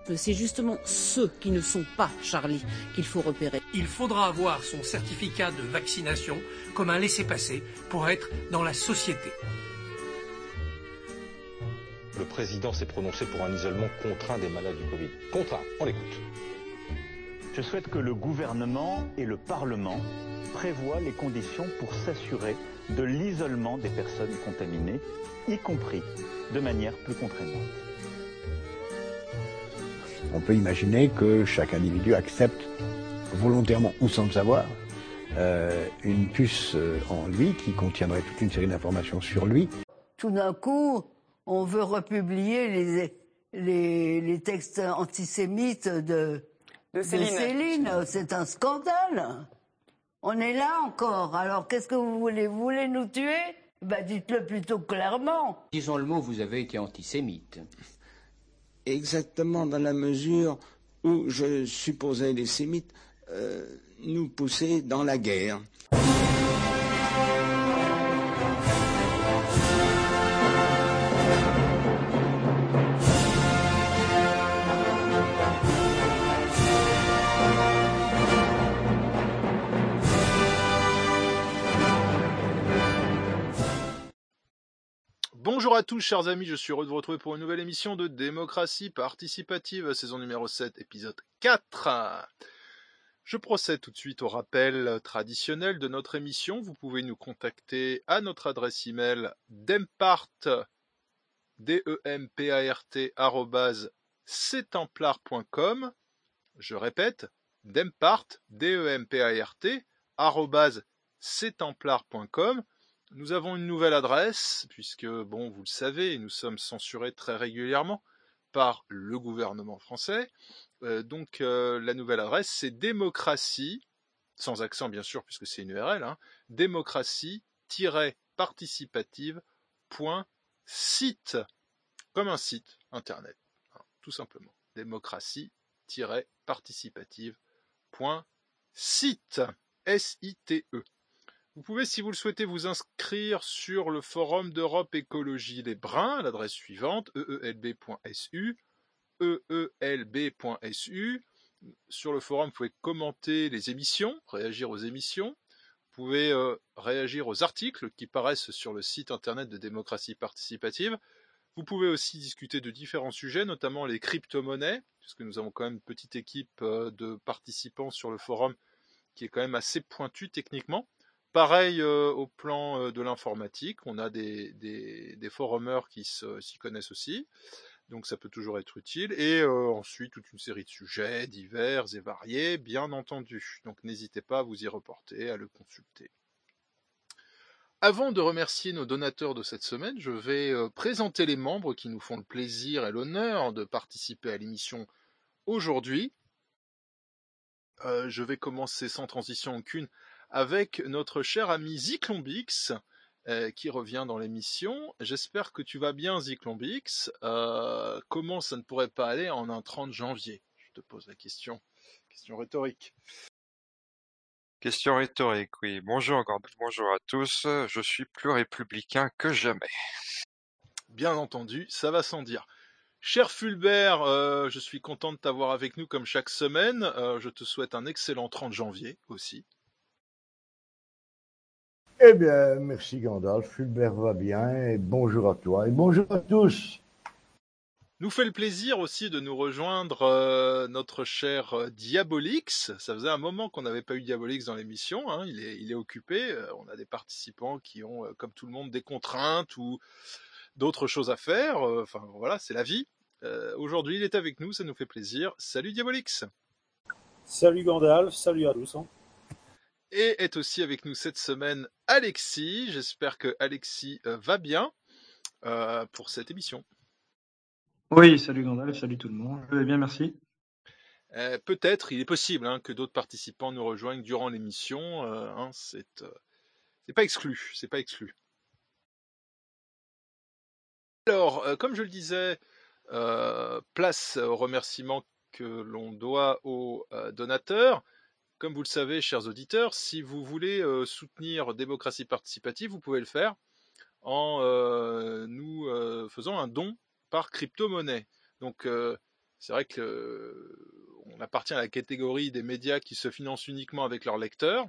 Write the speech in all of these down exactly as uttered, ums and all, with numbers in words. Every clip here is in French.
C'est justement ceux qui ne sont pas Charlie qu'il faut repérer. Il faudra avoir son certificat de vaccination comme un laissez-passer pour être dans la société. Le président s'est prononcé pour un isolement contraint des malades du Covid. Contraint, on l'écoute. Je souhaite que le gouvernement et le Parlement prévoient les conditions pour s'assurer de l'isolement des personnes contaminées, y compris de manière plus contraignante. On peut imaginer que chaque individu accepte volontairement ou sans le savoir euh, une puce en lui qui contiendrait toute une série d'informations sur lui. Tout d'un coup, on veut republier les, les, les textes antisémites de, de Céline. de Céline. C'est un scandale. On est là encore. Alors qu'est-ce que vous voulez? Vous voulez nous tuer? Ben, dites-le plutôt clairement. Disons le mot, vous avez été antisémite. Exactement, dans la mesure où je supposais les sémites euh, nous pousser dans la guerre. Bonjour à tous chers amis, je suis heureux de vous retrouver pour une nouvelle émission de Démocratie Participative, saison numéro sept, épisode quatre. Je procède tout de suite au rappel traditionnel de notre émission. Vous pouvez nous contacter à notre adresse email dempart, D E M P A R T, arobase, ctemplar point com. Je répète, dempart, D E M P A R T, arobase, ctemplar point com. Nous avons une nouvelle adresse, puisque, bon, vous le savez, nous sommes censurés très régulièrement par le gouvernement français. Euh, donc, euh, la nouvelle adresse, c'est démocratie, sans accent bien sûr, puisque c'est une U R L, hein, démocratie-participative point site, comme un site internet, hein, tout simplement. démocratie-participative point site, S I T E. Vous pouvez, si vous le souhaitez, vous inscrire sur le forum d'Europe Écologie Les Brins à l'adresse suivante, e e l b point s u, e e l b point s u. Sur le forum, vous pouvez commenter les émissions, réagir aux émissions. Vous pouvez euh, réagir aux articles qui paraissent sur le site internet de Démocratie Participative. Vous pouvez aussi discuter de différents sujets, notamment les crypto-monnaies, puisque nous avons quand même une petite équipe euh, de participants sur le forum qui est quand même assez pointue techniquement. Pareil euh, au plan euh, de l'informatique, on a des, des, des forumers qui se, s'y connaissent aussi, donc ça peut toujours être utile, et euh, ensuite toute une série de sujets divers et variés, bien entendu, donc n'hésitez pas à vous y reporter, à le consulter. Avant de remercier nos donateurs de cette semaine, je vais euh, présenter les membres qui nous font le plaisir et l'honneur de participer à l'émission aujourd'hui. Euh, je vais commencer sans transition aucune avec notre cher ami Zyclombix, euh, qui revient dans l'émission. J'espère que tu vas bien, Zyclombix. Euh, comment ça ne pourrait pas aller en un trente janvier? Je te pose la question. Question rhétorique. Question rhétorique, oui. Bonjour encore, bonjour à tous. Je suis plus républicain que jamais. Bien entendu, ça va sans dire. Cher Fulbert, euh, je suis content de t'avoir avec nous comme chaque semaine. Euh, je te souhaite un excellent trente janvier aussi. Eh bien, merci Gandalf, Fulbert va bien, et bonjour à toi, et bonjour à tous. Nous fait le plaisir aussi de nous rejoindre euh, notre cher euh, Diabolix. Ça faisait un moment qu'on n'avait pas eu Diabolix dans l'émission, hein. il, est, il est occupé. Euh, on a des participants qui ont, euh, comme tout le monde, des contraintes ou d'autres choses à faire. Euh, enfin voilà, c'est la vie. Euh, aujourd'hui, il est avec nous, ça nous fait plaisir. Salut Diabolix. Salut Gandalf, salut à tous. Hein. Et est aussi avec nous cette semaine Alexis. J'espère que Alexis euh, va bien euh, pour cette émission. Oui, salut Gandalf, salut tout le monde. Je vais bien, merci. Euh, peut-être, il est possible hein, que d'autres participants nous rejoignent durant l'émission. Euh, hein, c'est, euh, c'est pas exclu, c'est pas exclu. Alors, euh, comme je le disais, euh, place aux remerciements que l'on doit aux euh, donateurs. Comme vous le savez, chers auditeurs, si vous voulez euh, soutenir Démocratie Participative, vous pouvez le faire en euh, nous euh, faisant un don par crypto-monnaie. Donc, euh, C'est vrai que euh, on appartient à la catégorie des médias qui se financent uniquement avec leurs lecteurs.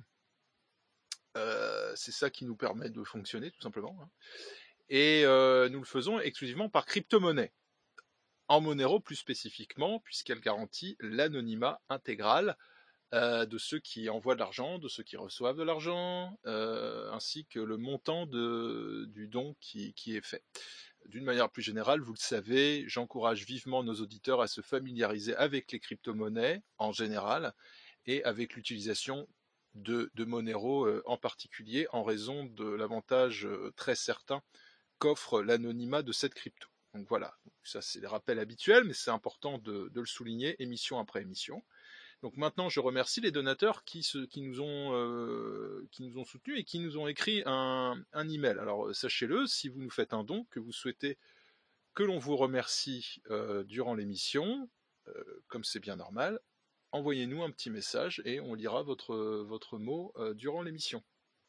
Euh, c'est ça qui nous permet de fonctionner, tout simplement. Hein. Et euh, nous le faisons exclusivement par crypto-monnaie. En Monero plus spécifiquement, puisqu'elle garantit l'anonymat intégral euh, de ceux qui envoient de l'argent, de ceux qui reçoivent de l'argent, euh, ainsi que le montant de, du don qui, qui est fait. D'une manière plus générale, vous le savez, j'encourage vivement nos auditeurs à se familiariser avec les crypto-monnaies en général et avec l'utilisation de, de Monero euh, en particulier en raison de l'avantage euh, très certain qu'offre l'anonymat de cette crypto. Donc voilà, ça c'est les rappels habituels, mais c'est important de, de le souligner émission après émission. Donc maintenant, je remercie les donateurs qui, se, qui, nous, ont, euh, qui nous ont soutenus et qui nous ont écrit un, un email. Alors sachez-le, si vous nous faites un don, que vous souhaitez que l'on vous remercie euh, durant l'émission, euh, comme c'est bien normal, envoyez-nous un petit message et on lira votre, votre mot euh, durant l'émission.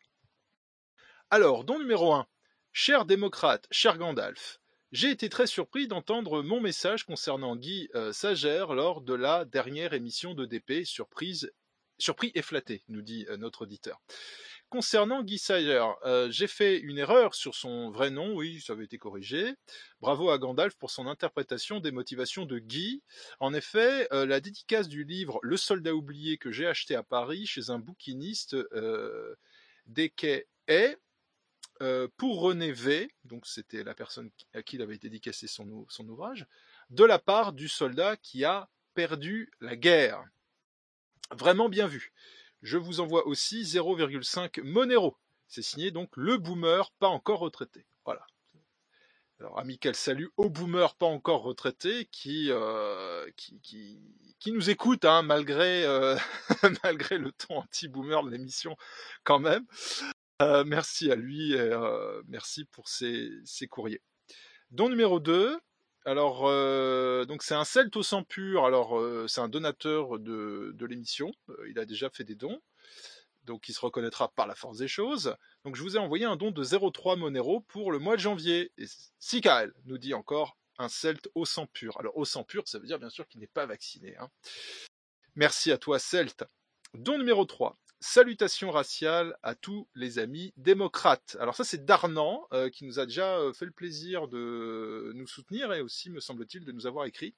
Alors, don numéro un. Cher démocrate, cher Gandalf, j'ai été très surpris d'entendre mon message concernant Guy euh, Sagère lors de la dernière émission de D P, surprise, surpris et flatté, nous dit euh, notre auditeur. Concernant Guy Sagère, euh, j'ai fait une erreur sur son vrai nom, oui, ça avait été corrigé. Bravo à Gandalf pour son interprétation des motivations de Guy. En effet, euh, la dédicace du livre Le soldat oublié que j'ai acheté à Paris chez un bouquiniste euh, des quais est Euh, pour René V, donc c'était la personne à qui il avait dédicacé son, son ouvrage, de la part du soldat qui a perdu la guerre. Vraiment bien vu. Je vous envoie aussi zéro virgule cinq Monero. C'est signé donc le boomer pas encore retraité. Voilà. Alors amical salut au boomer pas encore retraité qui euh, qui, qui qui nous écoute hein, malgré euh, malgré le ton anti-boomer de l'émission quand même. Euh, merci à lui, et, euh, merci pour ses, ses courriers. Don numéro deux, alors euh, donc c'est un Celte au sang pur, alors euh, c'est un donateur de, de l'émission, euh, il a déjà fait des dons, donc il se reconnaîtra par la force des choses. Donc je vous ai envoyé un don de zéro virgule trois Monero pour le mois de janvier. Et Sikael nous dit encore un Celte au sang pur. Alors au sang pur, ça veut dire bien sûr qu'il n'est pas vacciné. Hein. Merci à toi Celte. Don numéro trois. Salutations raciales à tous les amis démocrates. Alors ça c'est Darnan euh, qui nous a déjà fait le plaisir de nous soutenir et aussi me semble-t-il de nous avoir écrit.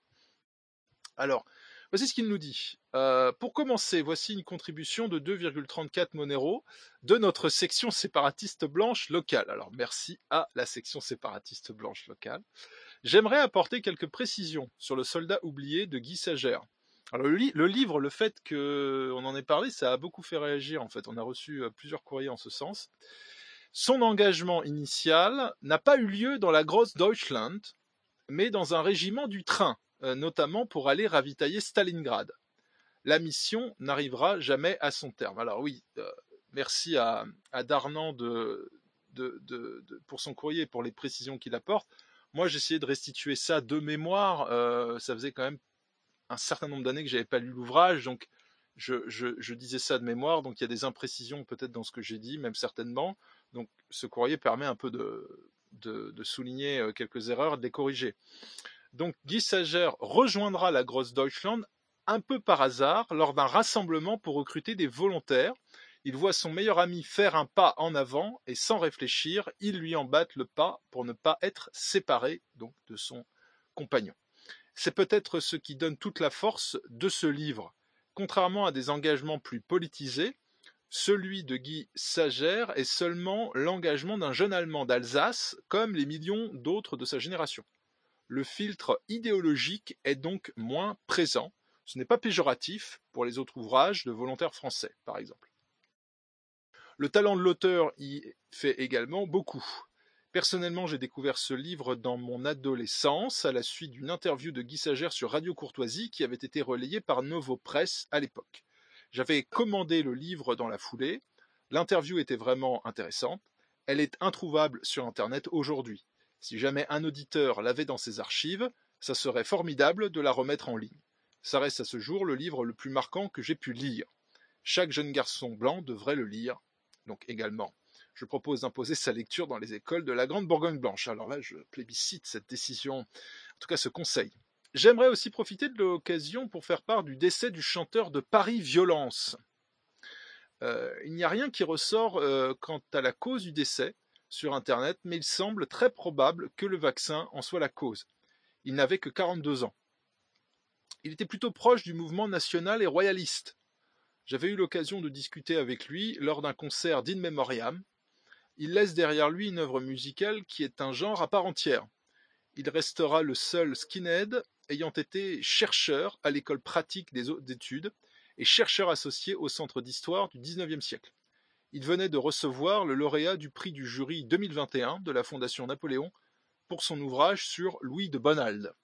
Alors, voici ce qu'il nous dit. Euh, pour commencer, voici une contribution de deux virgule trente-quatre Monero de notre section séparatiste blanche locale. Alors merci à la section séparatiste blanche locale. J'aimerais apporter quelques précisions sur le soldat oublié de Guy Sagère. Alors le, li- le livre, le fait qu'on en ait parlé, ça a beaucoup fait réagir en fait. On a reçu euh, plusieurs courriers en ce sens. Son engagement initial n'a pas eu lieu dans la Grosse Deutschland, mais dans un régiment du train, euh, notamment pour aller ravitailler Stalingrad. La mission n'arrivera jamais à son terme. Alors oui, euh, merci à, à Darnan de, de, de, de, pour son courrier et pour les précisions qu'il apporte. Moi, j'ai essayé de restituer ça de mémoire. Euh, ça faisait quand même un certain nombre d'années que j'avais pas lu l'ouvrage, donc je, je, je disais ça de mémoire, donc il y a des imprécisions peut-être dans ce que j'ai dit, même certainement, donc ce courrier permet un peu de, de, de souligner quelques erreurs, de les corriger. Donc Guy Sagère rejoindra la Grosse Deutschland un peu par hasard lors d'un rassemblement pour recruter des volontaires. Il voit son meilleur ami faire un pas en avant et sans réfléchir, il lui embatte le pas pour ne pas être séparé donc de son compagnon. C'est peut-être ce qui donne toute la force de ce livre. Contrairement à des engagements plus politisés, celui de Guy Sagère est seulement l'engagement d'un jeune Allemand d'Alsace, comme les millions d'autres de sa génération. Le filtre idéologique est donc moins présent. Ce n'est pas péjoratif pour les autres ouvrages de volontaires français, par exemple. Le talent de l'auteur y fait également beaucoup. Personnellement, j'ai découvert ce livre dans mon adolescence, à la suite d'une interview de Guy Sagère sur Radio Courtoisie qui avait été relayée par Novo Press à l'époque. J'avais commandé le livre dans la foulée. L'interview était vraiment intéressante. Elle est introuvable sur Internet aujourd'hui. Si jamais un auditeur l'avait dans ses archives, ça serait formidable de la remettre en ligne. Ça reste à ce jour le livre le plus marquant que j'ai pu lire. Chaque jeune garçon blanc devrait le lire, donc également. Je propose d'imposer sa lecture dans les écoles de la Grande Bourgogne Blanche. Alors là, je plébiscite cette décision, en tout cas ce conseil. J'aimerais aussi profiter de l'occasion pour faire part du décès du chanteur de Paris Violence. Euh, il n'y a rien qui ressort euh, quant à la cause du décès sur Internet, mais il semble très probable que le vaccin en soit la cause. Il n'avait que quarante-deux ans. Il était plutôt proche du mouvement national et royaliste. J'avais eu l'occasion de discuter avec lui lors d'un concert d'In Memoriam. Il laisse derrière lui une œuvre musicale qui est un genre à part entière. Il restera le seul skinhead ayant été chercheur à l'école pratique des hautes études et chercheur associé au centre d'histoire du dix-neuvième siècle. Il venait de recevoir le lauréat du prix du jury deux mille vingt et un de la Fondation Napoléon pour son ouvrage sur Louis de Bonald.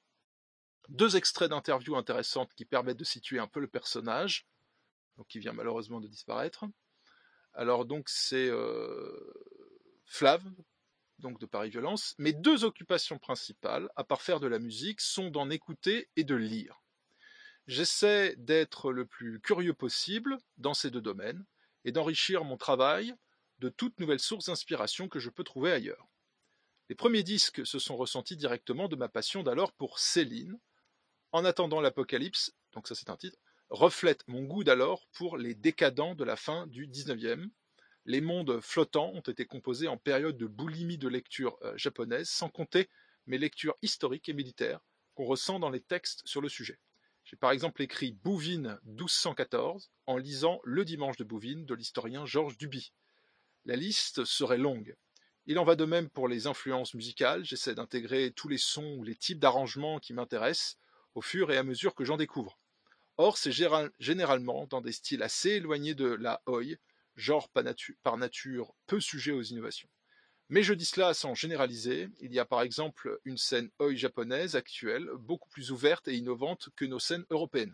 Deux extraits d'interviews intéressantes qui permettent de situer un peu le personnage, donc qui vient malheureusement de disparaître. Alors donc c'est euh, Flav, donc de Paris Violence. Mes deux occupations principales, à part faire de la musique, sont d'en écouter et de lire. J'essaie d'être le plus curieux possible dans ces deux domaines et d'enrichir mon travail de toutes nouvelles sources d'inspiration que je peux trouver ailleurs. Les premiers disques se sont ressentis directement de ma passion d'alors pour Céline. En attendant l'apocalypse, donc ça c'est un titre, reflète mon goût d'alors pour les décadents de la fin du dix-neuvième. Les mondes flottants ont été composés en période de boulimie de lecture euh, japonaise, sans compter mes lectures historiques et militaires qu'on ressent dans les textes sur le sujet. J'ai par exemple écrit Bouvines douze cent quatorze en lisant Le Dimanche de Bouvines de l'historien Georges Duby. La liste serait longue. Il en va de même pour les influences musicales. J'essaie d'intégrer tous les sons ou les types d'arrangements qui m'intéressent au fur et à mesure que j'en découvre. Or, c'est généralement dans des styles assez éloignés de la oi, genre par nature peu sujet aux innovations. Mais je dis cela sans généraliser. Il y a par exemple une scène oi japonaise actuelle, beaucoup plus ouverte et innovante que nos scènes européennes.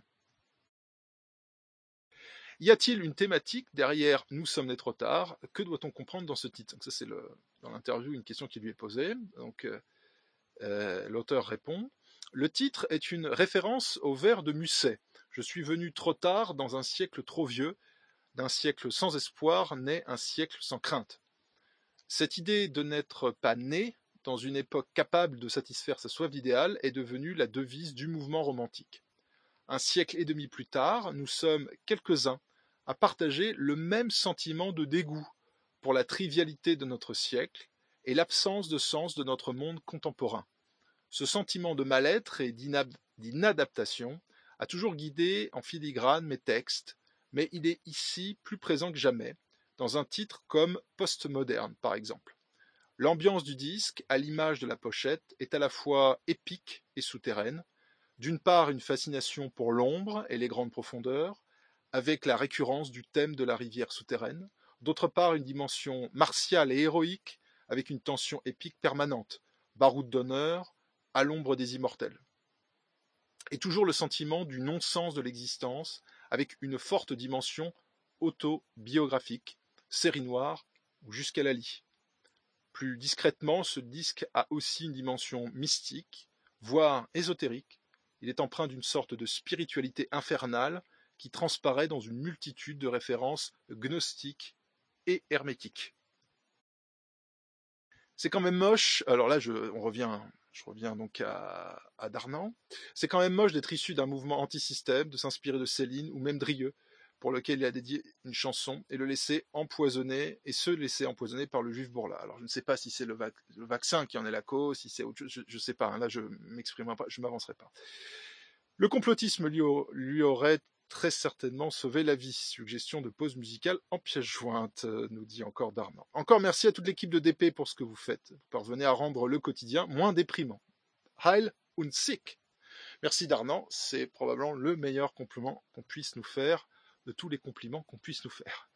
Y a-t-il une thématique derrière « Nous sommes nés trop tard » ? Que doit-on comprendre dans ce titre ? Donc ça, c'est le, dans l'interview une question qui lui est posée. Donc, euh, l'auteur répond « Le titre est une référence au vers de Musset. Je suis venu trop tard dans un siècle trop vieux. D'un siècle sans espoir naît un siècle sans crainte. » Cette idée de n'être pas né dans une époque capable de satisfaire sa soif d'idéal est devenue la devise du mouvement romantique. Un siècle et demi plus tard, nous sommes quelques-uns à partager le même sentiment de dégoût pour la trivialité de notre siècle et l'absence de sens de notre monde contemporain. Ce sentiment de mal-être et d'inadaptation a toujours guidé en filigrane mes textes, mais il est ici plus présent que jamais, dans un titre comme Postmoderne par exemple. L'ambiance du disque, à l'image de la pochette, est à la fois épique et souterraine. D'une part, une fascination pour l'ombre et les grandes profondeurs, avec la récurrence du thème de la rivière souterraine. D'autre part, une dimension martiale et héroïque, avec une tension épique permanente, baroud d'honneur, à l'ombre des immortels. Et toujours le sentiment du non-sens de l'existence, avec une forte dimension autobiographique, série noire ou jusqu'à la lie. Plus discrètement, ce disque a aussi une dimension mystique, voire ésotérique. Il est empreint d'une sorte de spiritualité infernale qui transparaît dans une multitude de références gnostiques et hermétiques. C'est quand même moche, alors là je, on revient, je reviens donc à, à Darnan, c'est quand même moche d'être issu d'un mouvement anti-système, de s'inspirer de Céline ou même Drieux, pour lequel il a dédié une chanson, et le laisser empoisonner, et se laisser empoisonner par le juif Bourla. Alors je ne sais pas si c'est le, vac- le vaccin qui en est la cause, si c'est autre chose, je ne sais pas, hein, là je m'exprimerai pas, je m'avancerai pas. Le complotisme lui, au, lui aurait très certainement sauvé la vie. Suggestion de pause musicale en pièce jointe, nous dit encore Darnan. Encore merci à toute l'équipe de D P pour ce que vous faites. Vous parvenez à rendre le quotidien moins déprimant. Heil und Sick. Merci Darnan, c'est probablement le meilleur compliment qu'on puisse nous faire, de tous les compliments qu'on puisse nous faire.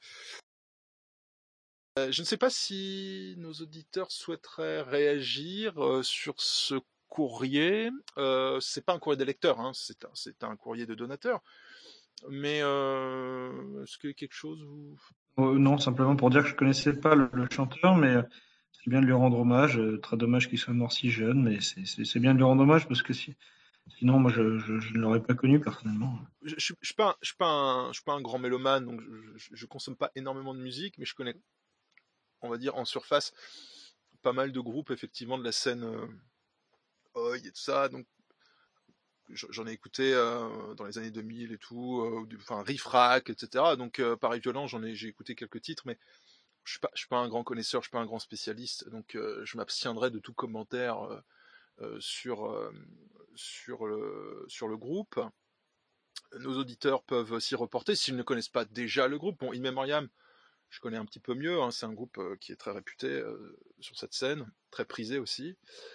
Euh, je ne sais pas si nos auditeurs souhaiteraient réagir euh, sur ce courrier. Euh, c'est pas un courrier des lecteurs, hein, c'est un, c'est un courrier de donateurs. Mais euh, est-ce que quelque chose vous... Euh, non, simplement pour dire que je connaissais pas le, le chanteur, mais euh, c'est bien de lui rendre hommage. Euh, très dommage qu'il soit mort si jeune, mais c'est, c'est, c'est bien de lui rendre hommage parce que si, sinon, moi, je, je, je ne l'aurais pas connu personnellement. Je, je, je suis pas, je suis pas un, je suis pas un grand mélomane, donc je, je, je consomme pas énormément de musique, mais je connais, on va dire en surface, pas mal de groupes effectivement de la scène euh, oi et tout ça. Donc j'en ai écouté euh, dans les années deux mille et tout, euh, du- enfin Riff Rack, et cetera. Donc euh, Paris Violent, j'en ai, j'ai écouté quelques titres, mais je suis pas, je suis pas un grand connaisseur, je suis pas un grand spécialiste, donc euh, je m'abstiendrai de tout commentaire euh, euh, sur euh, sur le sur le groupe. Nos auditeurs peuvent s'y reporter s'ils ne connaissent pas déjà le groupe. Bon, In Memoriam, je connais un petit peu mieux. Hein, c'est un groupe euh, qui est très réputé euh, sur cette scène, très prisé aussi.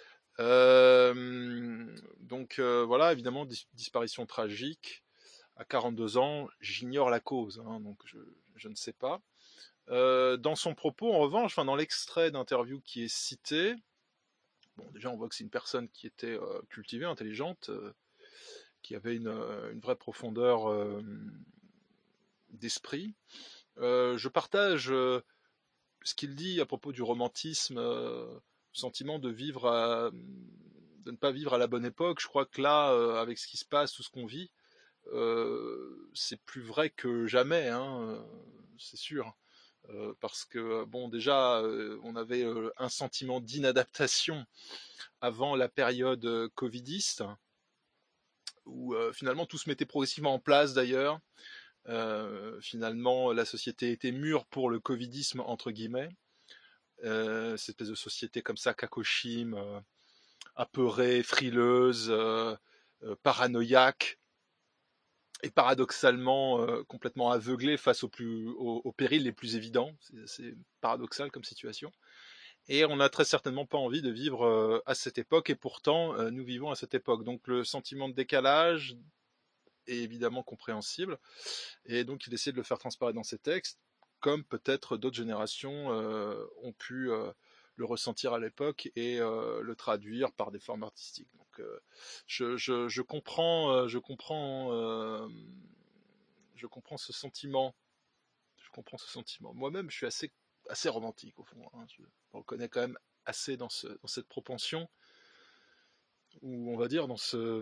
Euh, donc euh, voilà, évidemment, dis- disparition tragique. À quarante-deux ans, j'ignore la cause, hein, donc je, je ne sais pas. Euh, dans son propos, en revanche, enfin, dans l'extrait d'interview qui est cité, bon, déjà on voit que c'est une personne qui était euh, cultivée, intelligente, euh, qui avait une, euh, une vraie profondeur euh, d'esprit. Euh, je partage euh, ce qu'il dit à propos du romantisme, euh, le sentiment de vivre, à, de ne pas vivre à la bonne époque. Je crois que là, euh, avec ce qui se passe, tout ce qu'on vit, euh, c'est plus vrai que jamais, hein, c'est sûr. Euh, parce que bon, déjà, euh, on avait euh, un sentiment d'inadaptation avant la période euh, covidiste, où euh, finalement tout se mettait progressivement en place d'ailleurs. Euh, finalement, la société était mûre pour le covidisme, entre guillemets. Euh, cette espèce de société comme ça, cacochime, euh, apeurée, frileuse, euh, euh, paranoïaque, et paradoxalement euh, complètement aveuglée face aux, plus, aux, aux périls les plus évidents. C'est assez paradoxal comme situation. Et on n'a très certainement pas envie de vivre euh, à cette époque, et pourtant euh, nous vivons à cette époque. Donc le sentiment de décalage est évidemment compréhensible, et donc il essaie de le faire transparaître dans ses textes, comme peut-être d'autres générations euh, ont pu euh, le ressentir à l'époque et euh, le traduire par des formes artistiques. Donc euh, je, je, je comprends, euh, je comprends, euh, je comprends ce sentiment. Je comprends ce sentiment. Moi-même, je suis assez, assez romantique au fond. Hein. Je me reconnais quand même assez dans, ce, dans cette propension, ou on va dire dans ce,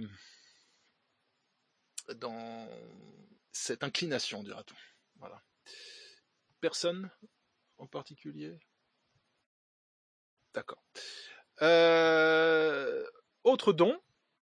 dans cette inclination, dira-t-on. Voilà. Personne en particulier? D'accord. Euh, autre don,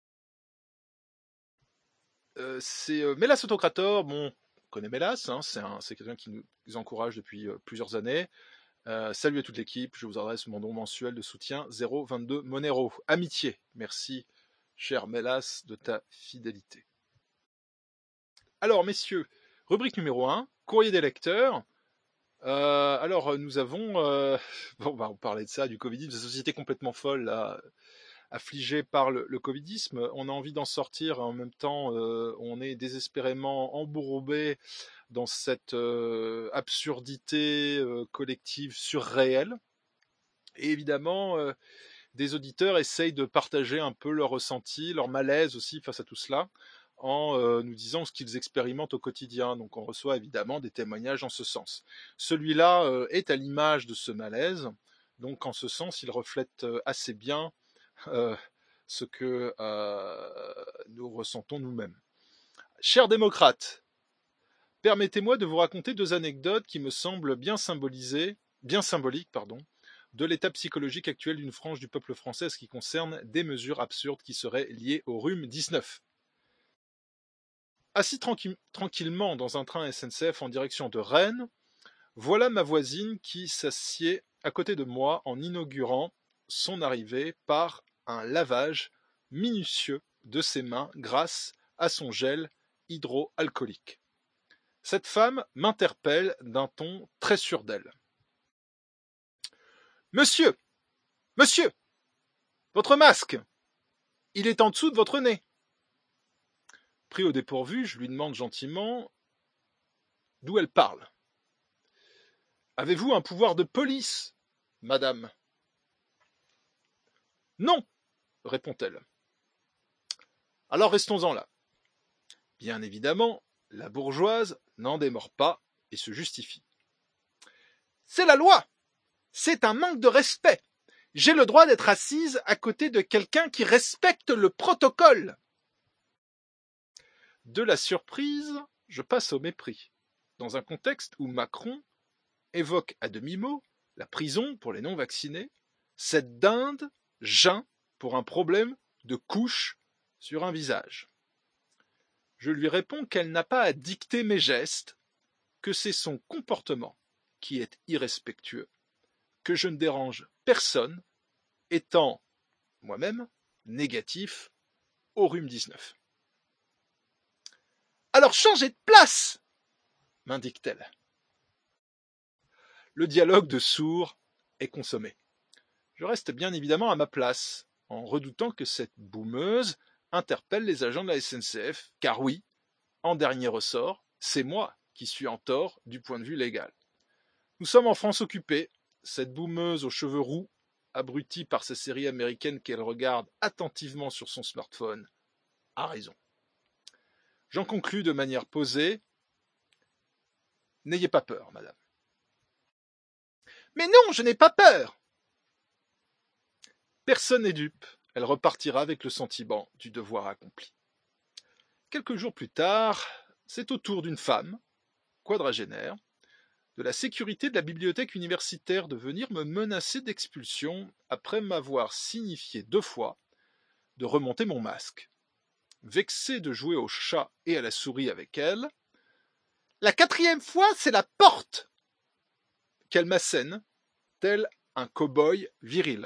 euh, c'est euh, Mélas Autocrator. Bon, on connaît Mélas, hein, c'est, un, c'est quelqu'un qui nous encourage depuis euh, plusieurs années. Euh, salut à toute l'équipe, je vous adresse mon don mensuel de soutien zéro vingt-deux Monero. Amitié, merci, cher Mélas, de ta fidélité. Alors, messieurs, rubrique numéro un, courrier des lecteurs. Euh, alors, nous avons... Euh, bon, bah, on parlait de ça, du covidisme, de société complètement folle, là, affligée par le, le covidisme. On a envie d'en sortir, en même temps, euh, on est désespérément embourbé dans cette euh, absurdité euh, collective surréelle. Et évidemment, euh, des auditeurs essayent de partager un peu leur ressenti, leur malaise aussi face à tout cela, en euh, nous disant ce qu'ils expérimentent au quotidien. Donc on reçoit évidemment des témoignages en ce sens. Celui-là euh, est à l'image de ce malaise, donc en ce sens il reflète euh, assez bien euh, ce que euh, nous ressentons nous-mêmes. Chers démocrates, permettez-moi de vous raconter deux anecdotes qui me semblent bien symbolisées, bien symboliques, pardon, de l'état psychologique actuel d'une frange du peuple français, ce qui concerne des mesures absurdes qui seraient liées au rhume dix-neuf. Assis tranqui- tranquillement dans un train S N C F en direction de Rennes, voilà ma voisine qui s'assied à côté de moi en inaugurant son arrivée par un lavage minutieux de ses mains grâce à son gel hydroalcoolique. Cette femme m'interpelle d'un ton très sûr d'elle. Monsieur, monsieur, votre masque, il est en dessous de votre nez. Pris au dépourvu, je lui demande gentiment d'où elle parle. Avez-vous un pouvoir de police, madame? Non, répond-elle. Alors restons-en là. Bien évidemment, la bourgeoise n'en démord pas et se justifie. C'est la loi! C'est un manque de respect! J'ai le droit d'être assise à côté de quelqu'un qui respecte le protocole! De la surprise, je passe au mépris, dans un contexte où Macron évoque à demi-mot la prison pour les non-vaccinés, cette dinde geint pour un problème de couche sur un visage. Je lui réponds qu'elle n'a pas à dicter mes gestes, que c'est son comportement qui est irrespectueux, que je ne dérange personne, étant moi-même négatif au rhume dix-neuf. Alors changez de place, m'indique-t-elle. Le dialogue de sourds est consommé. Je reste bien évidemment à ma place, en redoutant que cette boumeuse interpelle les agents de la S N C F, car oui, en dernier ressort, c'est moi qui suis en tort du point de vue légal. Nous sommes en France occupée, cette boumeuse aux cheveux roux, abrutie par ces séries américaines qu'elle regarde attentivement sur son smartphone, a raison. J'en conclus de manière posée. N'ayez pas peur, madame. Mais non, je n'ai pas peur. Personne n'est dupe. Elle repartira avec le sentiment du devoir accompli. Quelques jours plus tard, c'est au tour d'une femme, quadragénaire, de la sécurité de la bibliothèque universitaire de venir me menacer d'expulsion après m'avoir signifié deux fois de remonter mon masque. Vexé de jouer au chat et à la souris avec elle, la quatrième fois, c'est la porte qu'elle m'assène, tel un cow-boy viril.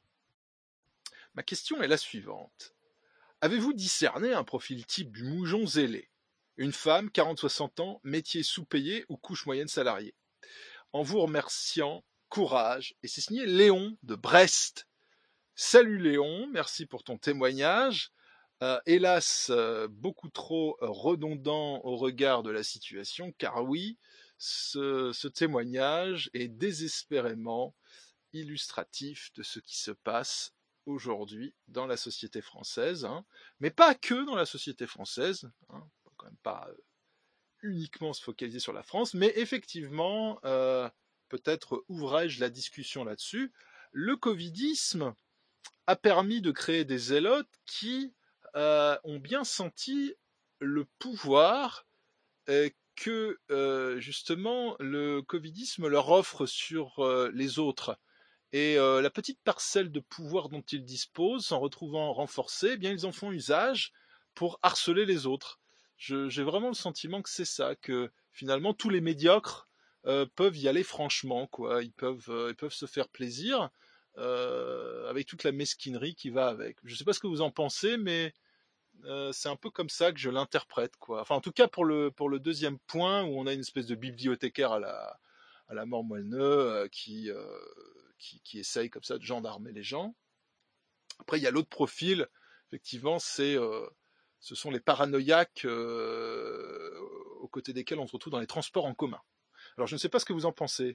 Ma question est la suivante. Avez-vous discerné un profil type du moujon zélé? Une femme, quarante à soixante ans, métier sous-payé ou couche moyenne salariée. En vous remerciant, courage, et c'est signé Léon de Brest. Salut Léon, merci pour ton témoignage. Euh, hélas, euh, beaucoup trop euh, redondant au regard de la situation, car oui, ce, ce témoignage est désespérément illustratif de ce qui se passe aujourd'hui dans la société française, hein, mais pas que dans la société française, hein, faut quand même pas euh, uniquement se focaliser sur la France, mais effectivement, euh, peut-être ouvrais-je la discussion là-dessus. Le covidisme a permis de créer des zélotes qui euh, ont bien senti le pouvoir euh, que euh, justement le covidisme leur offre sur euh, les autres. Et euh, la petite parcelle de pouvoir dont ils disposent, s'en retrouvant renforcés, eh bien ils en font usage pour harceler les autres. Je, j'ai vraiment le sentiment que c'est ça, que finalement tous les médiocres euh, peuvent y aller franchement, quoi. Ils peuvent, euh, ils peuvent se faire plaisir euh, avec toute la mesquinerie qui va avec. Je ne sais pas ce que vous en pensez, mais euh, c'est un peu comme ça que je l'interprète, quoi. Enfin, en tout cas pour le pour le deuxième point où on a une espèce de bibliothécaire à la à la mort moelleux euh, qui euh, Qui, qui essaye comme ça de gendarmer les gens. Après, il y a l'autre profil, effectivement, c'est, euh, ce sont les paranoïaques euh, aux côtés desquels on se retrouve dans les transports en commun. Alors, je ne sais pas ce que vous en pensez.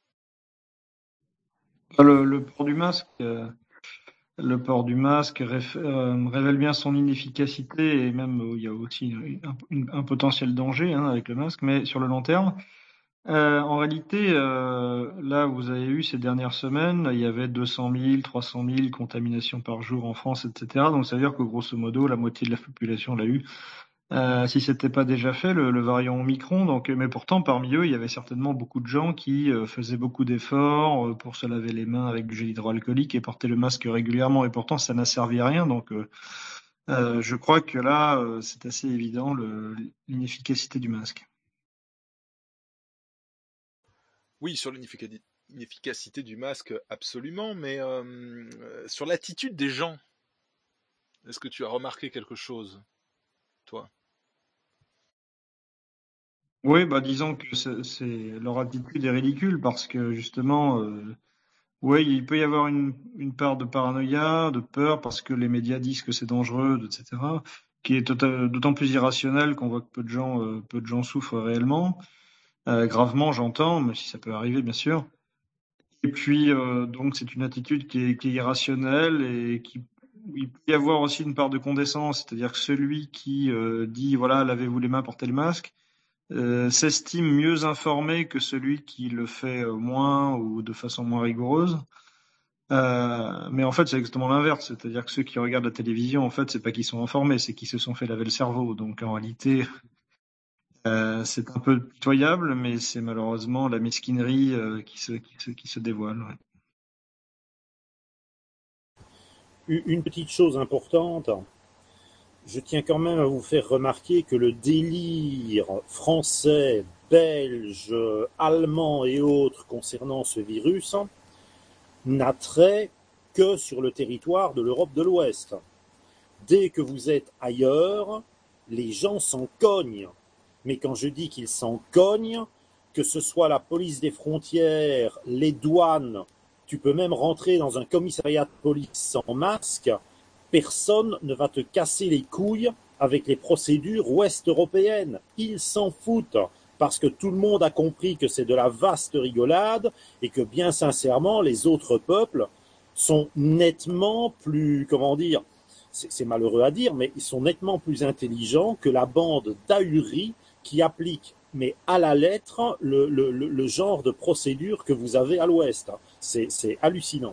Le, le port du masque, euh, le port du masque réf, euh, révèle bien son inefficacité et même euh, il y a aussi un, un, un potentiel danger hein, avec le masque, mais sur le long terme. Euh, en réalité, euh, là, vous avez eu ces dernières semaines, il y avait deux cent mille, trois cent mille contaminations par jour en France, et cetera. Donc, ça veut dire que grosso modo, la moitié de la population l'a eu. Euh, si c'était pas déjà fait, le, le variant Omicron. Donc, mais pourtant, parmi eux, il y avait certainement beaucoup de gens qui euh, faisaient beaucoup d'efforts euh, pour se laver les mains avec du gel hydroalcoolique et porter le masque régulièrement. Et pourtant, ça n'a servi à rien. Donc, euh, euh, je crois que là, euh, c'est assez évident le, l'inefficacité du masque. Oui, sur l'inefficacité du masque, absolument, mais euh, sur l'attitude des gens, est-ce que tu as remarqué quelque chose, toi? Oui, bah disons que c'est, c'est leur attitude est ridicule parce que justement, euh, oui, il peut y avoir une, une part de paranoïa, de peur parce que les médias disent que c'est dangereux, et cetera, qui est tota- d'autant plus irrationnel qu'on voit que peu de gens, euh, peu de gens souffrent réellement. Euh, gravement, j'entends, mais si ça peut arriver, bien sûr. Et puis, euh, donc, c'est une attitude qui est, qui est irrationnelle et qui, il peut y avoir aussi une part de condescendance, c'est-à-dire que celui qui euh, dit, voilà, lavez-vous les mains, portez le masque, euh, s'estime mieux informé que celui qui le fait euh, moins ou de façon moins rigoureuse. Euh, mais en fait, c'est exactement l'inverse, c'est-à-dire que ceux qui regardent la télévision, en fait, c'est pas qu'ils sont informés, c'est qu'ils se sont fait laver le cerveau. Donc, en réalité, Euh, c'est un peu pitoyable, mais c'est malheureusement la mesquinerie euh, qui, se, qui, se, qui se dévoile. Ouais. Une petite chose importante, je tiens quand même à vous faire remarquer que le délire français, belge, allemand et autres concernant ce virus n'a trait que sur le territoire de l'Europe de l'Ouest. Dès que vous êtes ailleurs, les gens s'en cognent. Mais quand je dis qu'ils s'en cognent, que ce soit la police des frontières, les douanes, tu peux même rentrer dans un commissariat de police sans masque, personne ne va te casser les couilles avec les procédures ouest-européennes. Ils s'en foutent, parce que tout le monde a compris que c'est de la vaste rigolade et que bien sincèrement, les autres peuples sont nettement plus, comment dire, c'est, c'est malheureux à dire, mais ils sont nettement plus intelligents que la bande d'ahuris qui applique, mais à la lettre, le, le, le, le genre de procédure que vous avez à l'Ouest. C'est, c'est hallucinant.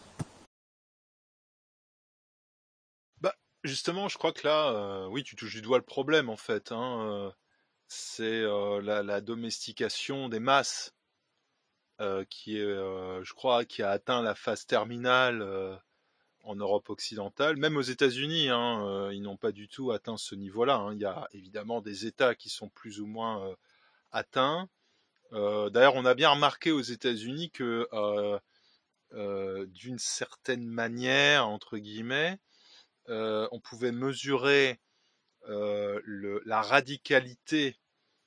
Bah, justement, je crois que là, euh, oui, tu touches du doigt le problème, en fait. Hein, euh, c'est euh, la, la domestication des masses euh, qui est, euh, je crois, qui a atteint la phase terminale euh, en Europe occidentale, même aux États-Unis, hein, euh, ils n'ont pas du tout atteint ce niveau-là. Hein. Il y a évidemment des États qui sont plus ou moins euh, atteints. Euh, d'ailleurs, on a bien remarqué aux États-Unis que, euh, euh, d'une certaine manière, entre guillemets, euh, on pouvait mesurer euh, le, la radicalité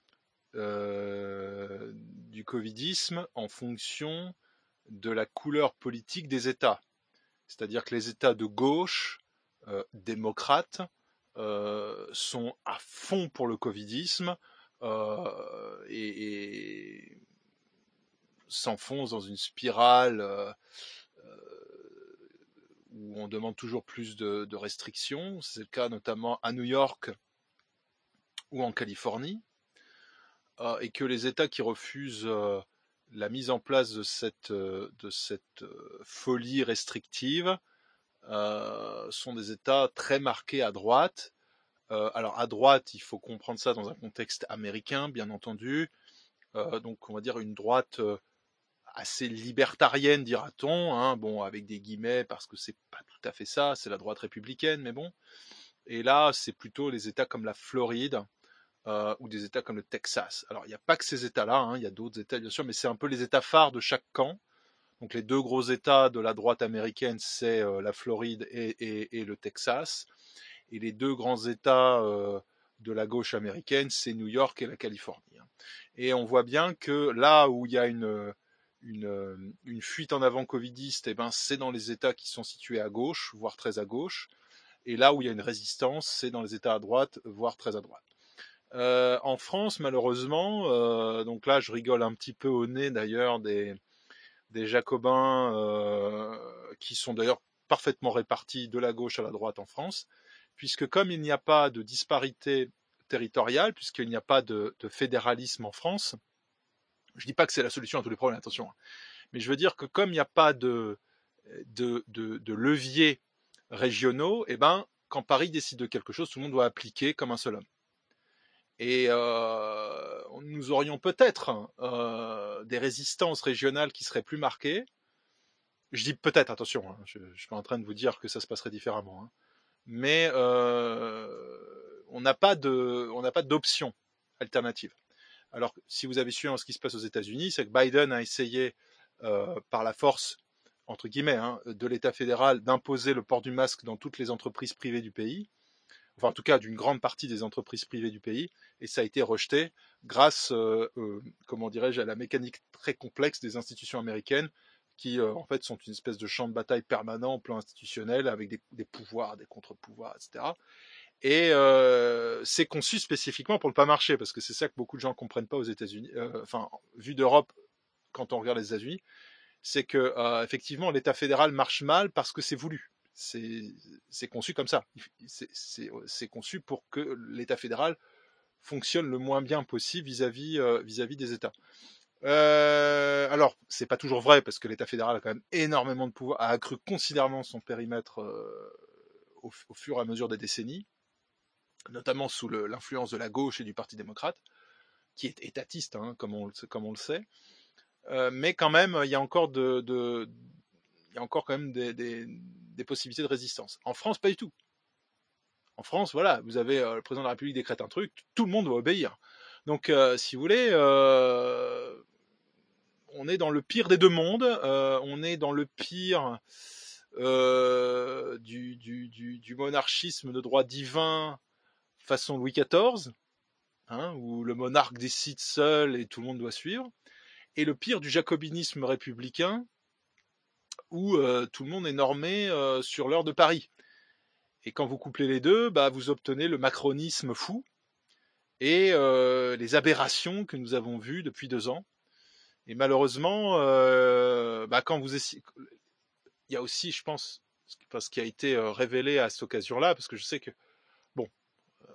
euh, du covidisme en fonction de la couleur politique des États. C'est-à-dire que les États de gauche, euh, démocrates, euh, sont à fond pour le covidisme euh, et, et s'enfoncent dans une spirale euh, où on demande toujours plus de, de restrictions. C'est le cas notamment à New York ou en Californie. Euh, et que les États qui refusent euh, la mise en place de cette, euh, de cette euh, folie restrictive Euh, sont des États très marqués à droite. Euh, alors à droite, il faut comprendre ça dans un contexte américain, bien entendu. Euh, donc on va dire une droite euh, assez libertarienne, dira-t-on. Hein, bon, avec des guillemets parce que c'est pas tout à fait ça. C'est la droite républicaine, mais bon. Et là, c'est plutôt les États comme la Floride euh, ou des États comme le Texas. Alors il n'y a pas que ces États-là. Hein, il y a d'autres États bien sûr, mais c'est un peu les États phares de chaque camp. Donc les deux gros États de la droite américaine, c'est euh, la Floride et, et, et le Texas. Et les deux grands États euh, de la gauche américaine, c'est New York et la Californie. Et on voit bien que là où il y a une, une, une fuite en avant covidiste, eh ben, c'est dans les États qui sont situés à gauche, voire très à gauche. Et là où il y a une résistance, c'est dans les États à droite, voire très à droite. Euh, en France, malheureusement, euh, donc là je rigole un petit peu au nez d'ailleurs des des jacobins euh, qui sont d'ailleurs parfaitement répartis de la gauche à la droite en France, puisque comme il n'y a pas de disparité territoriale, puisqu'il n'y a pas de, de fédéralisme en France, je ne dis pas que c'est la solution à tous les problèmes, attention, mais je veux dire que comme il n'y a pas de, de, de, de leviers régionaux, eh ben, quand Paris décide de quelque chose, tout le monde doit appliquer comme un seul homme. Et euh, nous aurions peut-être euh, des résistances régionales qui seraient plus marquées. Je dis peut-être, attention, hein, je ne suis pas en train de vous dire que ça se passerait différemment. Hein. Mais euh, on n'a pas de, on n'a pas d'option alternative. Alors, si vous avez suivi ce qui se passe aux États-Unis, c'est que Biden a essayé, euh, par la force, entre guillemets, hein, de l'État fédéral, d'imposer le port du masque dans toutes les entreprises privées du pays, enfin en tout cas d'une grande partie des entreprises privées du pays, et ça a été rejeté grâce, euh, euh, comment dirais-je, à la mécanique très complexe des institutions américaines, qui euh, en fait sont une espèce de champ de bataille permanent au plan institutionnel, avec des, des pouvoirs, des contre-pouvoirs, et cetera. Et euh, c'est conçu spécifiquement pour ne pas marcher, parce que c'est ça que beaucoup de gens ne comprennent pas aux États-Unis. Euh, enfin, vu d'Europe, quand on regarde les États-Unis, c'est que euh, effectivement l'État fédéral marche mal parce que c'est voulu. C'est, c'est conçu comme ça. C'est, c'est, c'est conçu pour que l'État fédéral fonctionne le moins bien possible vis-à-vis, euh, vis-à-vis des États. Euh, alors, c'est pas toujours vrai parce que l'État fédéral a quand même énormément de pouvoir, a accru considérablement son périmètre euh, au, au fur et à mesure des décennies, notamment sous le, l'influence de la gauche et du Parti démocrate, qui est étatiste, hein, comme, on, comme on le sait. Euh, mais quand même, il y a encore de, de il y a encore quand même des, des, des possibilités de résistance. En France, pas du tout. En France, voilà, vous avez euh, le président de la République décrète un truc, tout le monde doit obéir. Donc, euh, si vous voulez, euh, on est dans le pire des deux mondes, euh, on est dans le pire euh, du, du, du, du monarchisme de droit divin façon Louis quatorze, hein, où le monarque décide seul et tout le monde doit suivre, et le pire du jacobinisme républicain, où euh, tout le monde est normé euh, sur l'heure de Paris. Et quand vous couplez les deux, bah, vous obtenez le macronisme fou et euh, les aberrations que nous avons vues depuis deux ans. Et malheureusement, euh, bah, quand vous essayez... il y a aussi, je pense, ce qui a été révélé à cette occasion-là, parce que je sais que, bon, euh,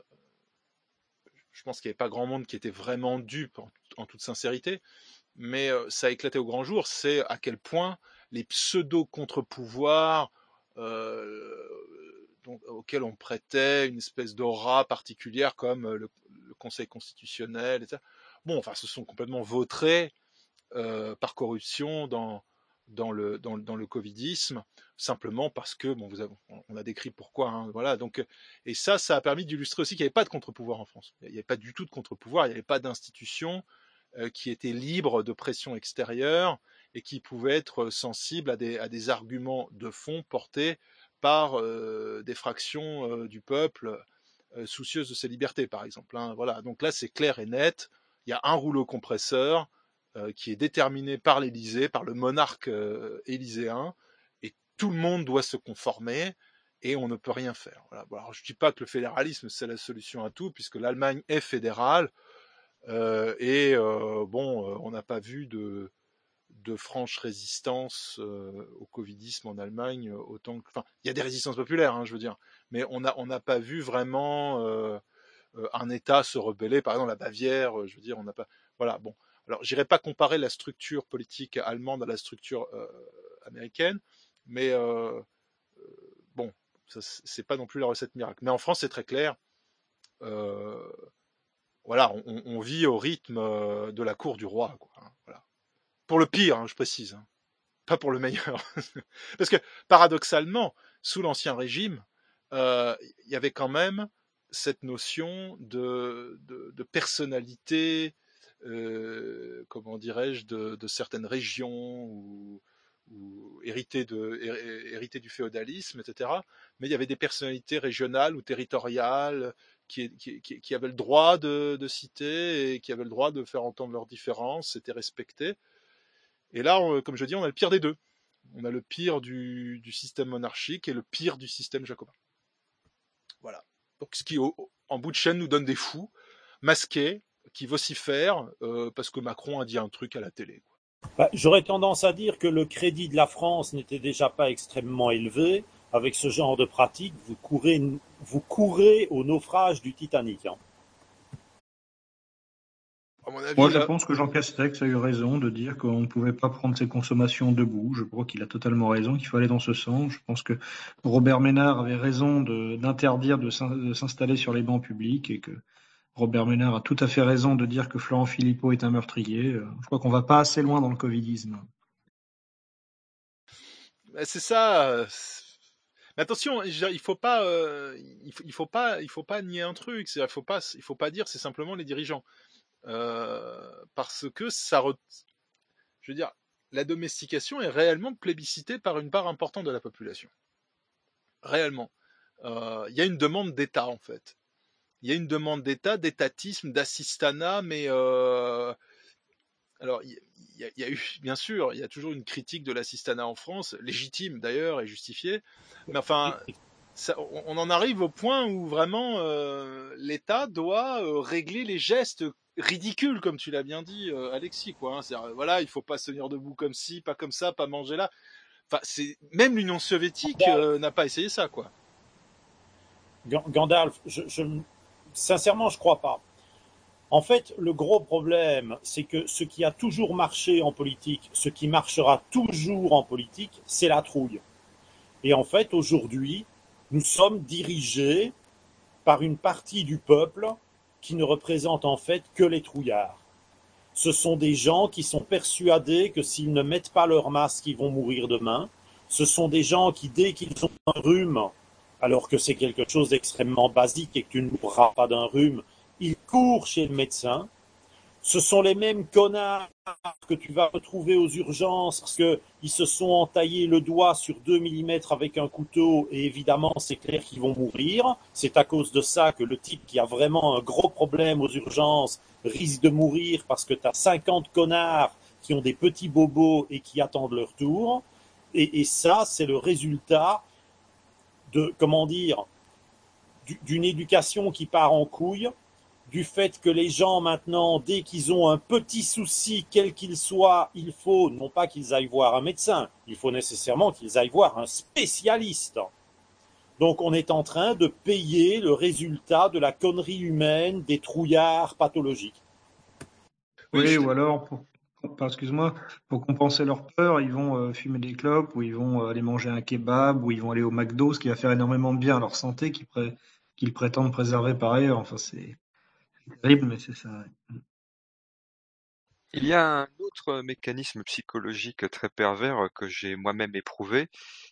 je pense qu'il n'y avait pas grand monde qui était vraiment dupe en, en toute sincérité, mais euh, ça a éclaté au grand jour, c'est à quel point les pseudo-contre-pouvoirs euh, dont, auxquels on prêtait une espèce d'aura particulière, comme le, le Conseil constitutionnel, et cetera, bon, enfin, se sont complètement vautrés euh, par corruption dans... dans le dans, dans le covidisme, simplement parce que bon, vous avez, on a décrit pourquoi, hein, voilà. Donc, et ça, ça a permis d'illustrer aussi qu'il n'y avait pas de contre-pouvoir en France. Il n'y avait pas du tout de contre-pouvoir, il n'y avait pas d'institution euh, qui était libre de pression extérieure et qui pouvait être sensible à des à des arguments de fond portés par euh, des fractions euh, du peuple euh, soucieuses de ses libertés, par exemple. Hein, voilà. Donc là, c'est clair et net. Il y a un rouleau compresseur Euh, qui est déterminé par l'Élysée, par le monarque euh, élyséen, et tout le monde doit se conformer, et on ne peut rien faire. Voilà. Bon, alors, je ne dis pas que le fédéralisme, c'est la solution à tout, puisque l'Allemagne est fédérale, euh, et euh, bon, euh, on n'a pas vu de, de franche résistance euh, au covidisme en Allemagne, autant que... Enfin, il y a des résistances populaires, hein, je veux dire, mais on n'a on n'a pas vu vraiment euh, un État se rebeller. Par exemple, la Bavière, je veux dire, on n'a pas... Voilà, bon. Alors, j'irai pas comparer la structure politique allemande à la structure euh, américaine, mais euh, euh, bon, ça, c'est pas non plus la recette miracle. Mais en France, c'est très clair. Euh, voilà, on, on vit au rythme de la cour du roi, quoi, hein, voilà. Pour le pire, hein, je précise, hein, pas pour le meilleur. Parce que, paradoxalement, sous l'Ancien Régime, euh, il y avait quand même cette notion de, de, de personnalité, Euh, comment dirais-je, de, de certaines régions ou, ou héritées, de, héritées du féodalisme, et cetera. Mais il y avait des personnalités régionales ou territoriales qui, qui, qui, qui avaient le droit de, de citer et qui avaient le droit de faire entendre leurs différences, c'était respecté. Et là, on, comme je dis, on a le pire des deux. On a le pire du, du système monarchique et le pire du système jacobin. Voilà. Donc, ce qui, au, en bout de chaîne, nous donne des fous masqués, qui vocifère euh, parce que Macron a dit un truc à la télé. Bah, j'aurais tendance à dire que le crédit de la France n'était déjà pas extrêmement élevé. Avec ce genre de pratique, vous courez, vous courez au naufrage du Titanic. Hein. À mon avis, Moi, je là... pense que Jean Castex a eu raison de dire qu'on ne pouvait pas prendre ses consommations debout. Je crois qu'il a totalement raison, qu'il faut aller dans ce sens. Je pense que Robert Ménard avait raison de, d'interdire de s'installer sur les bancs publics et que Robert Ménard a tout à fait raison de dire que Florent Philippot est un meurtrier. Je crois qu'on va pas assez loin dans le covidisme. C'est ça. Mais attention, il faut pas, euh, il faut, il faut pas, il faut pas nier un truc. C'est, il faut pas, il faut pas dire c'est simplement les dirigeants, euh, parce que ça, re... je veux dire, la domestication est réellement plébiscitée par une part importante de la population. Réellement, euh, il y a une demande d'État en fait. Il y a une demande d'État, d'étatisme, d'assistanat, mais euh, alors il y, y, y a eu, bien sûr, il y a toujours une critique de l'assistanat en France, légitime d'ailleurs et justifiée, mais enfin, ça, on en arrive au point où vraiment euh, l'État doit euh, régler les gestes ridicules, comme tu l'as bien dit, euh, Alexis, quoi. Hein, c'est-à-dire, voilà, il faut pas se tenir debout comme ci, pas comme ça, pas manger là. Enfin, c'est même l'Union soviétique euh, n'a pas essayé ça, quoi. Gandalf, je, je sincèrement, je crois pas. En fait, le gros problème, c'est que ce qui a toujours marché en politique, ce qui marchera toujours en politique, c'est la trouille. Et en fait, aujourd'hui, nous sommes dirigés par une partie du peuple qui ne représente en fait que les trouillards. Ce sont des gens qui sont persuadés que s'ils ne mettent pas leur masque, ils vont mourir demain. Ce sont des gens qui, dès qu'ils ont un rhume, alors que c'est quelque chose d'extrêmement basique et que tu ne mourras pas d'un rhume. Ils courent chez le médecin. Ce sont les mêmes connards que tu vas retrouver aux urgences parce qu'ils se sont entaillés le doigt sur deux millimètres avec un couteau et évidemment c'est clair qu'ils vont mourir. C'est à cause de ça que le type qui a vraiment un gros problème aux urgences risque de mourir parce que tu as cinquante connards qui ont des petits bobos et qui attendent leur tour. Et, et ça, c'est le résultat de, comment dire, d'une éducation qui part en couille, du fait que les gens maintenant, dès qu'ils ont un petit souci, quel qu'il soit, il faut, non pas qu'ils aillent voir un médecin, il faut nécessairement qu'ils aillent voir un spécialiste. Donc on est en train de payer le résultat de la connerie humaine des trouillards pathologiques. Oui, oui ou alors, pour, pour, excuse-moi, pour compenser leur peur, ils vont euh, fumer des clopes, ou ils vont euh, aller manger un kebab, ou ils vont aller au McDo, ce qui va faire énormément de bien à leur santé, qu'ils, pré- qu'ils prétendent préserver par ailleurs. Enfin, c'est... C'est terrible, mais c'est ça. Il y a un autre mécanisme psychologique très pervers que j'ai moi-même éprouvé.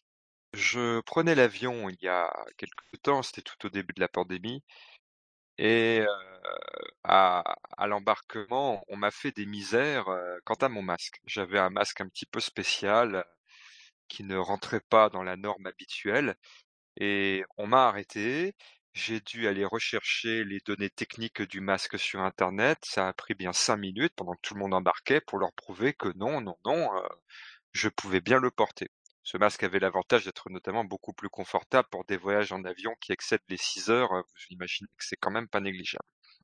Je prenais l'avion il y a quelque temps, c'était tout au début de la pandémie, et euh, à, à l'embarquement, on m'a fait des misères euh, quant à mon masque. J'avais un masque un petit peu spécial euh, qui ne rentrait pas dans la norme habituelle, et on m'a arrêté. J'ai dû aller rechercher les données techniques du masque sur Internet. Ça a pris bien cinq minutes pendant que tout le monde embarquait pour leur prouver que non, non, non, euh, je pouvais bien le porter. Ce masque avait l'avantage d'être notamment beaucoup plus confortable pour des voyages en avion qui excèdent les six heures. Vous imaginez que c'est quand même pas négligeable.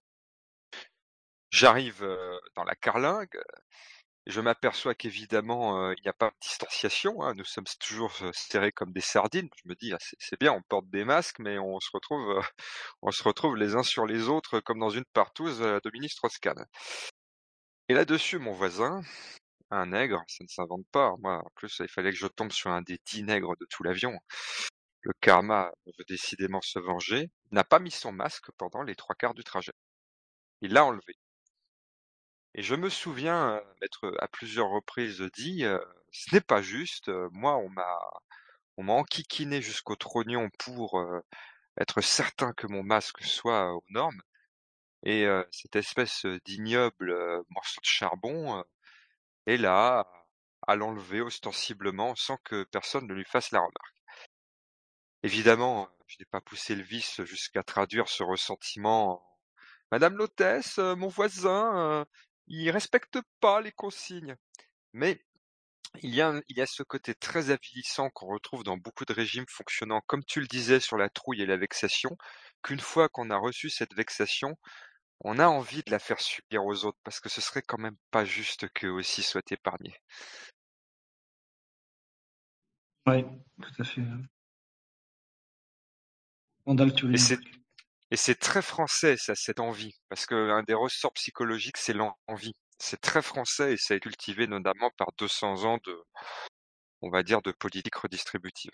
J'arrive euh, dans la carlingue. Je m'aperçois qu'évidemment, euh, il n'y a pas de distanciation, hein. Nous sommes toujours euh, serrés comme des sardines. Je me dis, ah, c'est, c'est bien, on porte des masques, mais on se retrouve, euh, on se retrouve les uns sur les autres comme dans une partouze euh, de ministre Strauss-Kahn. Et là-dessus, mon voisin, un nègre, ça ne s'invente pas. Moi, en plus, il fallait que je tombe sur un des dix nègres de tout l'avion. Le karma veut décidément se venger. N'a pas mis son masque pendant les trois quarts du trajet. Il l'a enlevé. Et je me souviens m'être à plusieurs reprises dit euh, ce n'est pas juste. Moi, on m'a on m'a enquiquiné jusqu'au trognon pour euh, être certain que mon masque soit aux normes. Et euh, cette espèce d'ignoble euh, morceau de charbon euh, est là à l'enlever ostensiblement sans que personne ne lui fasse la remarque. Évidemment, je n'ai pas poussé le vice jusqu'à traduire ce ressentiment en Madame l'hôtesse, euh, mon voisin, euh, il respecte pas les consignes. Mais il y a, il y a ce côté très avilissant qu'on retrouve dans beaucoup de régimes fonctionnant, comme tu le disais, sur la trouille et la vexation, qu'une fois qu'on a reçu cette vexation, on a envie de la faire subir aux autres, parce que ce serait quand même pas juste qu'eux aussi soient épargnés. Oui, tout à fait. Vandal, tu Et c'est, et c'est très français, ça, cette envie, parce qu'un des ressorts psychologiques, c'est l'envie. C'est très français et ça est cultivé notamment par deux cents ans de, on va dire, de politique redistributive.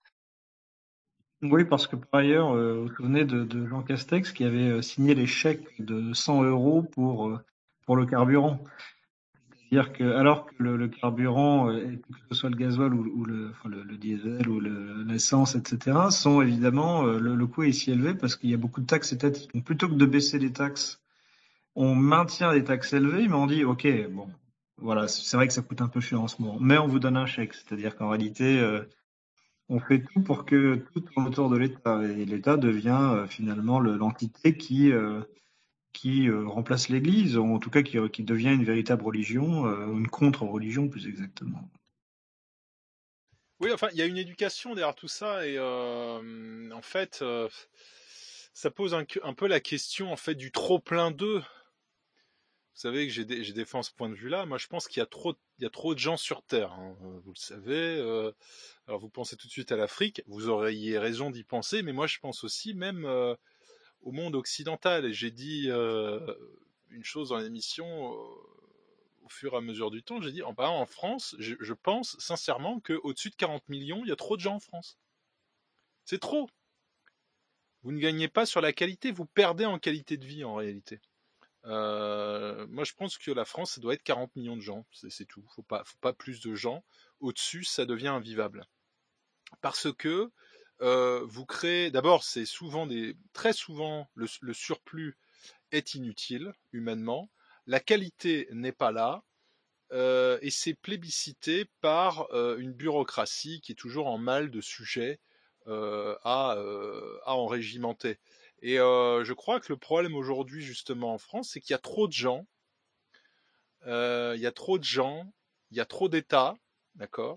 Oui, parce que par ailleurs, euh, vous vous souvenez de, de Jean Castex qui avait euh, signé les chèques de cent euros pour, euh, pour le carburant. C'est-à-dire que, alors que le, le carburant, euh, que ce soit le gasoil ou, ou le, enfin, le, le diesel ou le, l'essence, et cetera, sont évidemment, euh, le, le coût est si élevé parce qu'il y a beaucoup de taxes étatiques. Donc, plutôt que de baisser les taxes, on maintient les taxes élevées, mais on dit, OK, bon, voilà, c'est vrai que ça coûte un peu cher en ce moment, mais on vous donne un chèque. C'est-à-dire qu'en réalité, euh, on fait tout pour que tout tourne autour de l'État. Et l'État devient euh, finalement le, l'entité qui, euh, qui euh, remplace l'Église, ou en tout cas qui, qui devient une véritable religion, euh, une contre-religion plus exactement. Oui, enfin, il y a une éducation derrière tout ça, et euh, en fait, euh, ça pose un, un peu la question en fait du trop plein d'œufs. Vous savez que j'ai, j'ai défendu ce point de vue-là. Moi, je pense qu'il y a trop, il y a trop de gens sur Terre. Hein. Vous le savez. Euh, alors, vous pensez tout de suite à l'Afrique. Vous auriez raison d'y penser, mais moi, je pense aussi même euh, au monde occidental. Et j'ai dit euh, une chose dans l'émission euh, au fur et à mesure du temps. J'ai dit, en, bah, en France, je, je pense sincèrement qu'au-dessus de quarante millions, il y a trop de gens en France. C'est trop. Vous ne gagnez pas sur la qualité, vous perdez en qualité de vie en réalité. Euh, moi, je pense que la France, ça doit être quarante millions de gens, c'est, c'est tout. Faut pas, faut pas plus de gens. Au-dessus, ça devient invivable. Parce que euh, vous créez. D'abord, c'est souvent des, très souvent le, le surplus est inutile humainement. La qualité n'est pas là. Euh, et c'est plébiscité par euh, une bureaucratie qui est toujours en mal de sujets euh, à, euh, à enrégimenter. Et euh, je crois que le problème aujourd'hui, justement en France, c'est qu'il y a trop de gens, euh, il y a trop de gens, il y a trop d'États, d'accord,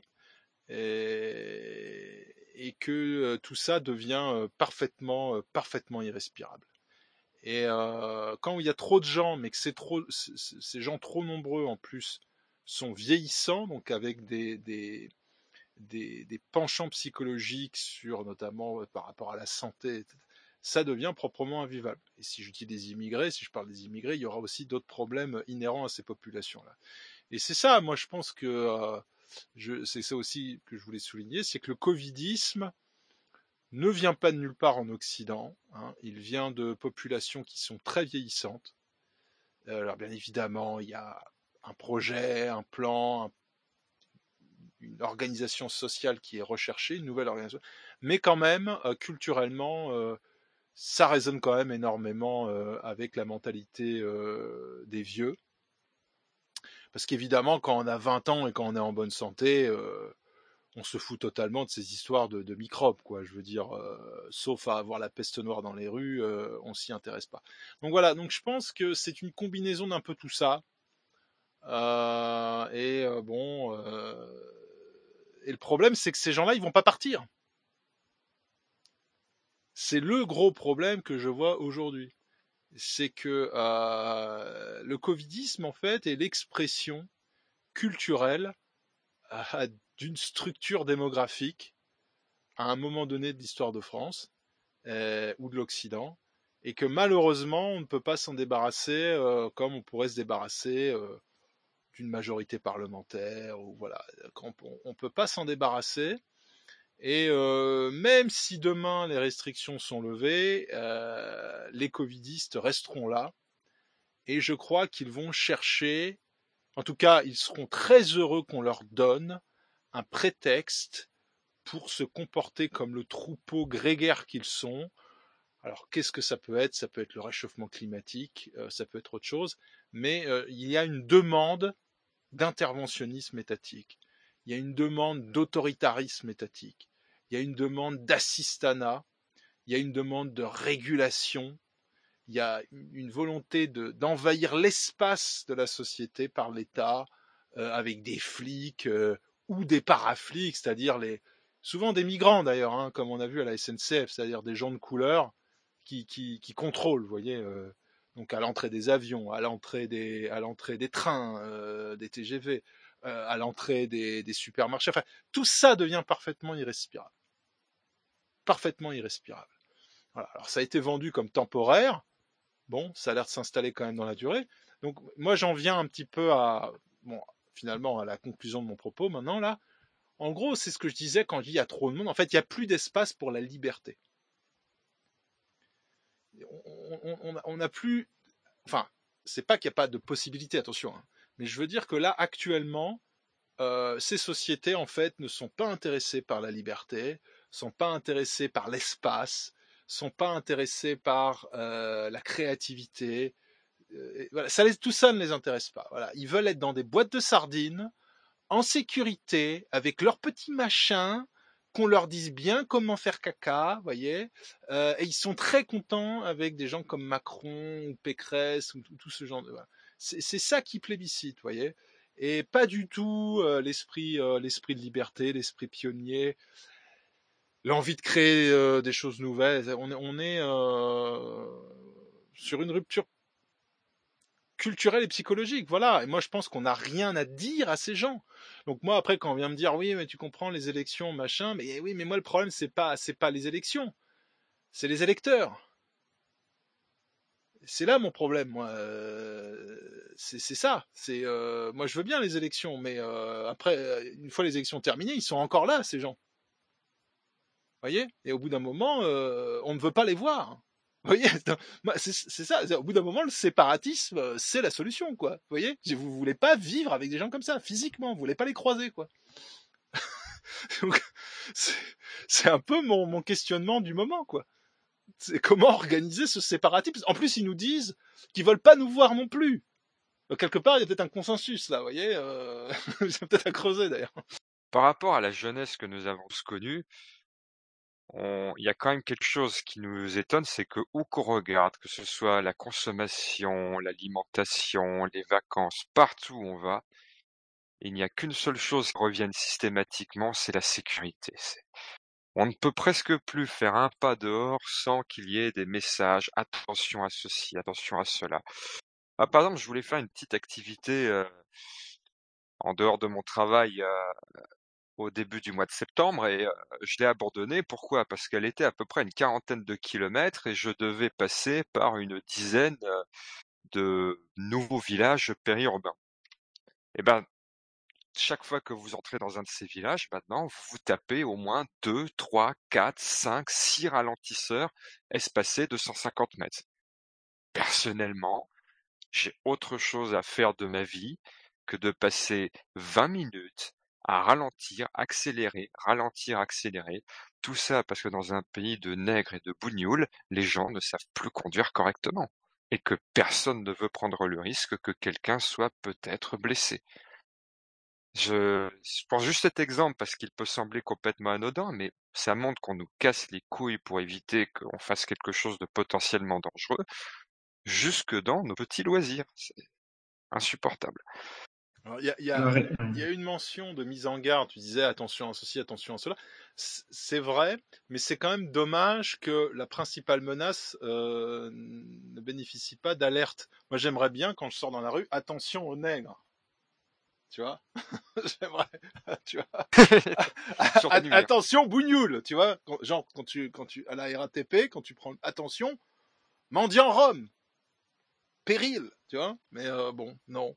et, et que euh, tout ça devient euh, parfaitement, euh, parfaitement irrespirable. Et euh, quand il y a trop de gens, mais que c'est trop, c- c- ces gens trop nombreux en plus sont vieillissants, donc avec des, des, des, des penchants psychologiques sur notamment euh, par rapport à la santé, ça devient proprement invivable. Et si je dis des immigrés, si je parle des immigrés, il y aura aussi d'autres problèmes inhérents à ces populations-là. Et c'est ça, moi je pense que euh, je, c'est ça aussi que je voulais souligner, c'est que le covidisme ne vient pas de nulle part en Occident, hein, il vient de populations qui sont très vieillissantes. Alors bien évidemment, il y a un projet, un plan, un, une organisation sociale qui est recherchée, une nouvelle organisation, mais quand même, euh, culturellement, euh, ça résonne quand même énormément euh, avec la mentalité euh, des vieux. Parce qu'évidemment, quand on a vingt ans et quand on est en bonne santé, euh, on se fout totalement de ces histoires de, de microbes, quoi. Je veux dire, euh, sauf à avoir la peste noire dans les rues, euh, on s'y intéresse pas. Donc voilà, donc je pense que c'est une combinaison d'un peu tout ça. Euh, et euh, bon, euh, et le problème, c'est que ces gens-là, ils vont pas partir. C'est le gros problème que je vois aujourd'hui. C'est que euh, le covidisme, en fait, est l'expression culturelle euh, d'une structure démographique à un moment donné de l'histoire de France euh, ou de l'Occident, et que malheureusement, on ne peut pas s'en débarrasser euh, comme on pourrait se débarrasser euh, d'une majorité parlementaire, ou voilà, on, on peut pas s'en débarrasser. Et euh, même si demain les restrictions sont levées, euh, les covidistes resteront là, et je crois qu'ils vont chercher, en tout cas, ils seront très heureux qu'on leur donne un prétexte pour se comporter comme le troupeau grégaire qu'ils sont. Alors, qu'est-ce que ça peut être? Ça peut être le réchauffement climatique, euh, ça peut être autre chose, mais euh, il y a une demande d'interventionnisme étatique, il y a une demande d'autoritarisme étatique, il y a une demande d'assistanat, il y a une demande de régulation, il y a une volonté de, d'envahir l'espace de la société par l'État, euh, avec des flics euh, ou des paraflics, c'est-à-dire les, souvent des migrants d'ailleurs, hein, comme on a vu à la S N C F, c'est-à-dire des gens de couleur qui, qui, qui contrôlent, vous voyez, euh, donc à l'entrée des avions, à l'entrée des, à l'entrée des trains, euh, des T G V, euh, à l'entrée des, des supermarchés. Enfin, tout ça devient parfaitement irrespirable, parfaitement irrespirable. Voilà. Alors ça a été vendu comme temporaire. Bon, ça a l'air de s'installer quand même dans la durée. Donc moi j'en viens un petit peu à, bon, finalement à la conclusion de mon propos maintenant là. En gros, c'est ce que je disais quand je dis il y a trop de monde. En fait, il n'y a plus d'espace pour la liberté. On n'a plus, enfin, c'est pas qu'il n'y a pas de possibilité, attention, hein, mais je veux dire que là actuellement, euh, ces sociétés en fait ne sont pas intéressées par la liberté, sont pas intéressées par l'espace, sont pas intéressées par euh, la créativité. Euh, voilà, ça les, tout ça ne les intéresse pas. Voilà, ils veulent être dans des boîtes de sardines, en sécurité, avec leurs petits machins, qu'on leur dise bien comment faire caca, vous voyez. Euh, et ils sont très contents avec des gens comme Macron ou Pécresse ou tout, tout ce genre de. Voilà. C'est, c'est ça qui plébiscite, vous voyez. Et pas du tout euh, l'esprit, euh, l'esprit de liberté, l'esprit pionnier, l'envie de créer euh, des choses nouvelles. On est, on est euh, sur une rupture culturelle et psychologique, voilà. Et moi, je pense qu'on n'a rien à dire à ces gens. Donc moi, après, quand on vient me dire, oui, mais tu comprends les élections, machin, mais oui, mais moi, le problème, c'est pas, c'est pas les élections, c'est les électeurs. C'est là mon problème, moi. Euh, c'est, c'est ça. C'est, euh, moi, je veux bien les élections, mais euh, après, une fois les élections terminées, ils sont encore là, ces gens. Vous voyez? Et au bout d'un moment, euh, on ne veut pas les voir. Vous voyez, c'est, c'est ça. Au bout d'un moment, le séparatisme, c'est la solution, quoi. Vous voyez, vous voulez pas vivre avec des gens comme ça, physiquement. Vous voulez pas les croiser, quoi. Donc, c'est, c'est un peu mon, mon questionnement du moment, quoi. C'est comment organiser ce séparatisme. En plus, ils nous disent qu'ils veulent pas nous voir non plus. Donc, quelque part, il y a peut-être un consensus, là, vous voyez. Euh... C'est peut-être à creuser, d'ailleurs. Par rapport à la jeunesse que nous avons tous connue, on... il y a quand même quelque chose qui nous étonne, c'est que où qu'on regarde, que ce soit la consommation, l'alimentation, les vacances, partout où on va, il n'y a qu'une seule chose qui revienne systématiquement, c'est la sécurité. C'est... On ne peut presque plus faire un pas dehors sans qu'il y ait des messages, attention à ceci, attention à cela. Ah, par exemple, je voulais faire une petite activité euh, en dehors de mon travail euh, au début du mois de septembre et euh, je l'ai abandonnée. Pourquoi? Parce qu'elle était à peu près une quarantaine de kilomètres et je devais passer par une dizaine euh, de nouveaux villages périurbains. Et ben, chaque fois que vous entrez dans un de ces villages, maintenant, vous vous tapez au moins deux, trois, quatre, cinq, six ralentisseurs espacés de cent cinquante mètres. Personnellement, j'ai autre chose à faire de ma vie que de passer vingt minutes à ralentir, accélérer, ralentir, accélérer. Tout ça parce que dans un pays de nègres et de bougnoules, les gens ne savent plus conduire correctement. Et que personne ne veut prendre le risque que quelqu'un soit peut-être blessé. Je, je prends juste cet exemple parce qu'il peut sembler complètement anodin, mais ça montre qu'on nous casse les couilles pour éviter qu'on fasse quelque chose de potentiellement dangereux, jusque dans nos petits loisirs. C'est insupportable. Il y a, y, a, y a une mention de mise en garde, tu disais attention à ceci, attention à cela. C'est vrai, mais c'est quand même dommage que la principale menace euh, ne bénéficie pas d'alerte. Moi j'aimerais bien, quand je sors dans la rue, attention aux nègres. Tu vois, j'aimerais, tu vois. Attention bougnoule, tu vois, genre quand tu, quand tu à la R A T P, quand tu prends attention, mendiant Rome, péril, tu vois. Mais euh, bon, non.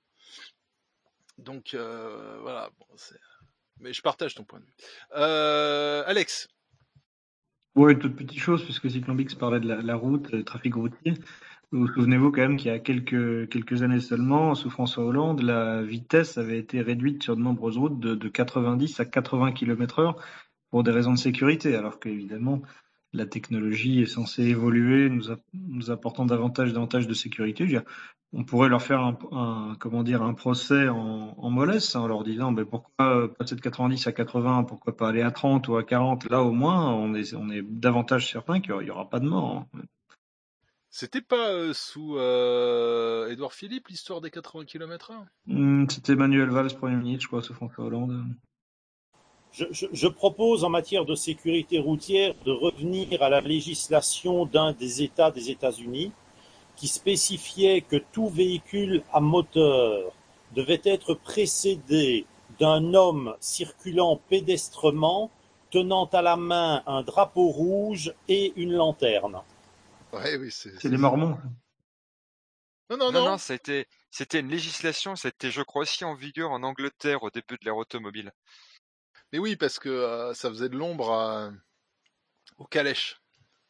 Donc euh, voilà, bon, c'est... mais je partage ton point de vue. Euh, Alex. Oui, toute petite chose, puisque Cyclambix parlait de la, la route, le trafic routier. Vous vous souvenez-vous quand même qu'il y a quelques, quelques années seulement, sous François Hollande, la vitesse avait été réduite sur de nombreuses routes de, de quatre-vingt-dix à quatre-vingts kilomètres heure pour des raisons de sécurité, alors qu'évidemment, la technologie est censée évoluer, nous, a, nous apportant davantage, davantage de sécurité. Je veux dire, on pourrait leur faire un, un, comment dire, un procès en, en mollesse, en leur disant ben, pourquoi passer de quatre-vingt-dix à quatre-vingts, pourquoi pas aller à trente ou à quarante. Là, au moins, on est, on est davantage certain qu'il n'y aura pas de mort. Hein. C'était pas euh, sous euh, Édouard Philippe l'histoire des quatre-vingts kilomètres heure? mmh, C'était Manuel Valls, Premier ministre, je crois, sous François Hollande. Je, je, je propose en matière de sécurité routière de revenir à la législation d'un des États des États-Unis qui spécifiait que tout véhicule à moteur devait être précédé d'un homme circulant pédestrement tenant à la main un drapeau rouge et une lanterne. Ouais, oui, c'est, c'est, c'est les Mormons. Non, non, non. Non, non, c'était, c'était une législation, c'était, je crois, aussi en vigueur en Angleterre au début de l'ère automobile. Mais oui, parce que euh, ça faisait de l'ombre à... aux calèches.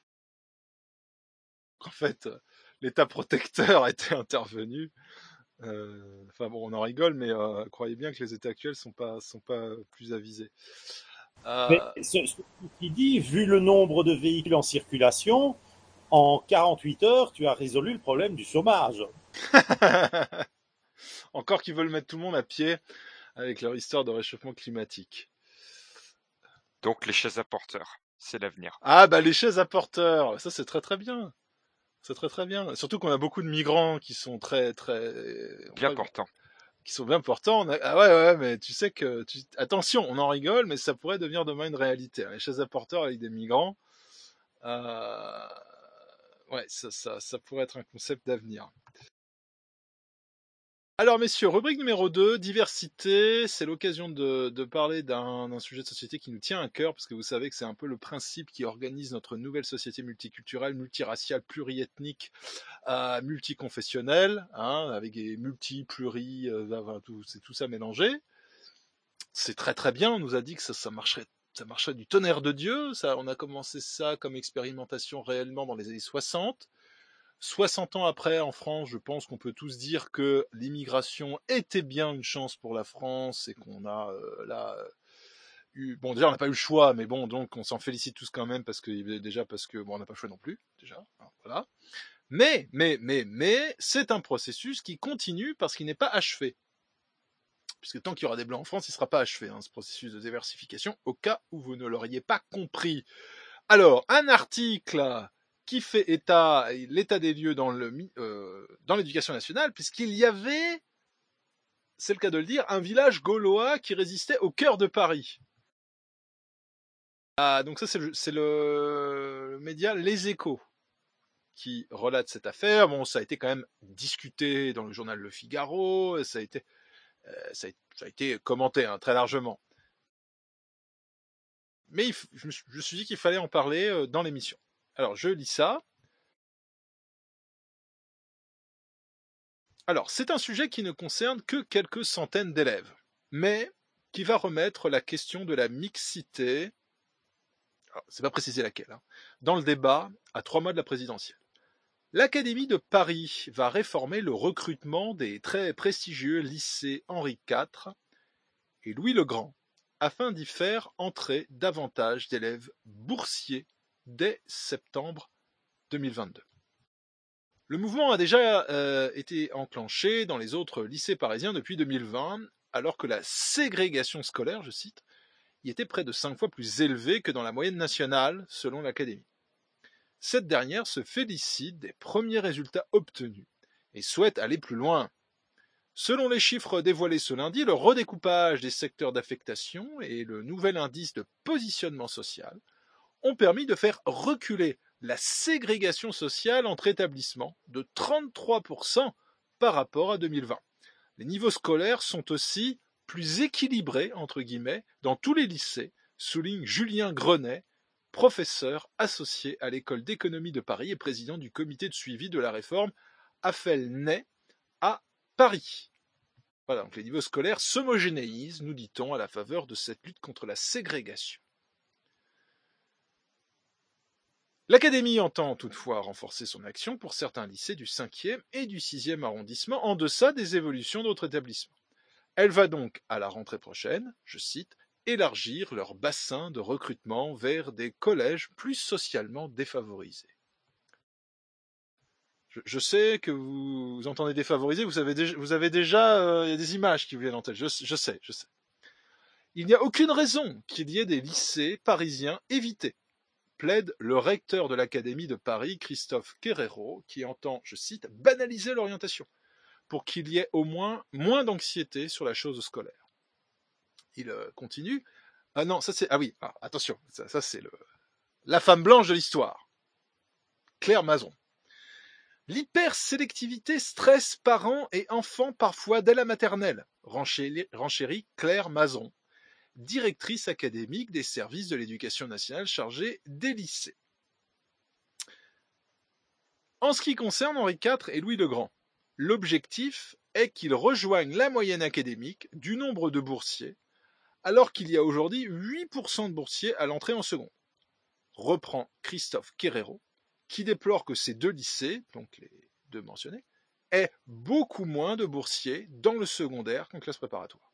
En fait, l'État protecteur était intervenu. Euh, enfin bon, on en rigole, mais euh, croyez bien que les États actuels sont pas sont pas plus avisés. Euh... Mais ce, ce qui dit, vu le nombre de véhicules en circulation, en quarante-huit heures, tu as résolu le problème du chômage. Encore qu'ils veulent mettre tout le monde à pied avec leur histoire de réchauffement climatique. Donc les chaises à porteurs, c'est l'avenir. Ah bah les chaises à porteurs, ça c'est très très bien. C'est très très bien. Surtout qu'on a beaucoup de migrants qui sont très très bien portants. Qui sont bien portants. A... Ah ouais ouais, mais tu sais que tu... attention, on en rigole, mais ça pourrait devenir demain une réalité. Les chaises à porteurs avec des migrants, euh... ouais, ça, ça ça pourrait être un concept d'avenir. Alors messieurs, rubrique numéro deux, diversité, c'est l'occasion de, de parler d'un, d'un sujet de société qui nous tient à cœur, parce que vous savez que c'est un peu le principe qui organise notre nouvelle société multiculturelle, multiraciale, pluriethnique, euh, multiconfessionnelle, hein, avec des multi, pluri, euh, tout, c'est tout ça mélangé. C'est très très bien, on nous a dit que ça, ça marcherait ça marcherait du tonnerre de Dieu, ça, on a commencé ça comme expérimentation réellement dans les années soixante. soixante ans après, en France, je pense qu'on peut tous dire que l'immigration était bien une chance pour la France et qu'on a euh, là eu, bon, déjà, on n'a pas eu le choix, mais bon, donc, on s'en félicite tous quand même parce que, déjà, parce que, bon, on n'a pas le choix non plus, déjà, voilà. Mais, mais, mais, mais, c'est un processus qui continue parce qu'il n'est pas achevé. Puisque tant qu'il y aura des blancs en France, il ne sera pas achevé, hein, ce processus de diversification, au cas où vous ne l'auriez pas compris. Alors, un article qui fait état, l'état des lieux dans le, euh, dans l'éducation nationale, puisqu'il y avait, c'est le cas de le dire, un village gaulois qui résistait au cœur de Paris. Ah, donc ça, c'est le, c'est le, le média Les Échos qui relate cette affaire. Bon, ça a été quand même discuté dans le journal Le Figaro, ça a été, euh, ça, a, ça a été commenté hein, très largement. Mais il, je me je me suis dit qu'il fallait en parler euh, dans l'émission. Alors, je lis ça. Alors, c'est un sujet qui ne concerne que quelques centaines d'élèves, mais qui va remettre la question de la mixité, alors, c'est pas précisé laquelle, hein, dans le débat à trois mois de la présidentielle. L'Académie de Paris va réformer le recrutement des très prestigieux lycées Henri quatre et Louis le Grand, afin d'y faire entrer davantage d'élèves boursiers dès septembre deux mille vingt-deux. Le mouvement a déjà euh, été enclenché dans les autres lycées parisiens depuis deux mille vingt, alors que la ségrégation scolaire, je cite, y était près de cinq fois plus élevée que dans la moyenne nationale, selon l'Académie. Cette dernière se félicite des premiers résultats obtenus et souhaite aller plus loin. Selon les chiffres dévoilés ce lundi, le redécoupage des secteurs d'affectation et le nouvel indice de positionnement social ont permis de faire reculer la ségrégation sociale entre établissements de trente-trois pour cent par rapport à deux mille vingt. Les niveaux scolaires sont aussi plus équilibrés, entre guillemets, dans tous les lycées, souligne Julien Grenet, professeur associé à l'école d'économie de Paris et président du comité de suivi de la réforme Affelnet à Paris. Voilà, donc les niveaux scolaires s'homogénéisent, nous dit-on, à la faveur de cette lutte contre la ségrégation. L'Académie entend toutefois renforcer son action pour certains lycées du cinquième et du sixième arrondissement en deçà des évolutions d'autres établissements. Elle va donc, à la rentrée prochaine, je cite, élargir leur bassin de recrutement vers des collèges plus socialement défavorisés. Je, je sais que vous, vous entendez défavorisés, vous avez déjà, vous avez déjà euh, il y a des images qui vous viennent en tête, je, je sais, je sais. Il n'y a aucune raison qu'il y ait des lycées parisiens évités, plaide le recteur de l'Académie de Paris, Christophe Querero, qui entend, je cite, banaliser l'orientation, pour qu'il y ait au moins moins d'anxiété sur la chose scolaire. Il euh, continue. Ah non, ça c'est... Ah oui, ah, attention, ça, ça c'est le... la femme blanche de l'histoire. Claire Mazon. L'hypersélectivité stresse parents et enfants parfois dès la maternelle, renchérit Claire Mazon, directrice académique des services de l'éducation nationale chargée des lycées. En ce qui concerne Henri quatre et Louis le Grand, l'objectif est qu'ils rejoignent la moyenne académique du nombre de boursiers, alors qu'il y a aujourd'hui huit pour cent de boursiers à l'entrée en seconde. Reprend Christophe Querero, qui déplore que ces deux lycées, donc les deux mentionnés, aient beaucoup moins de boursiers dans le secondaire qu'en classe préparatoire.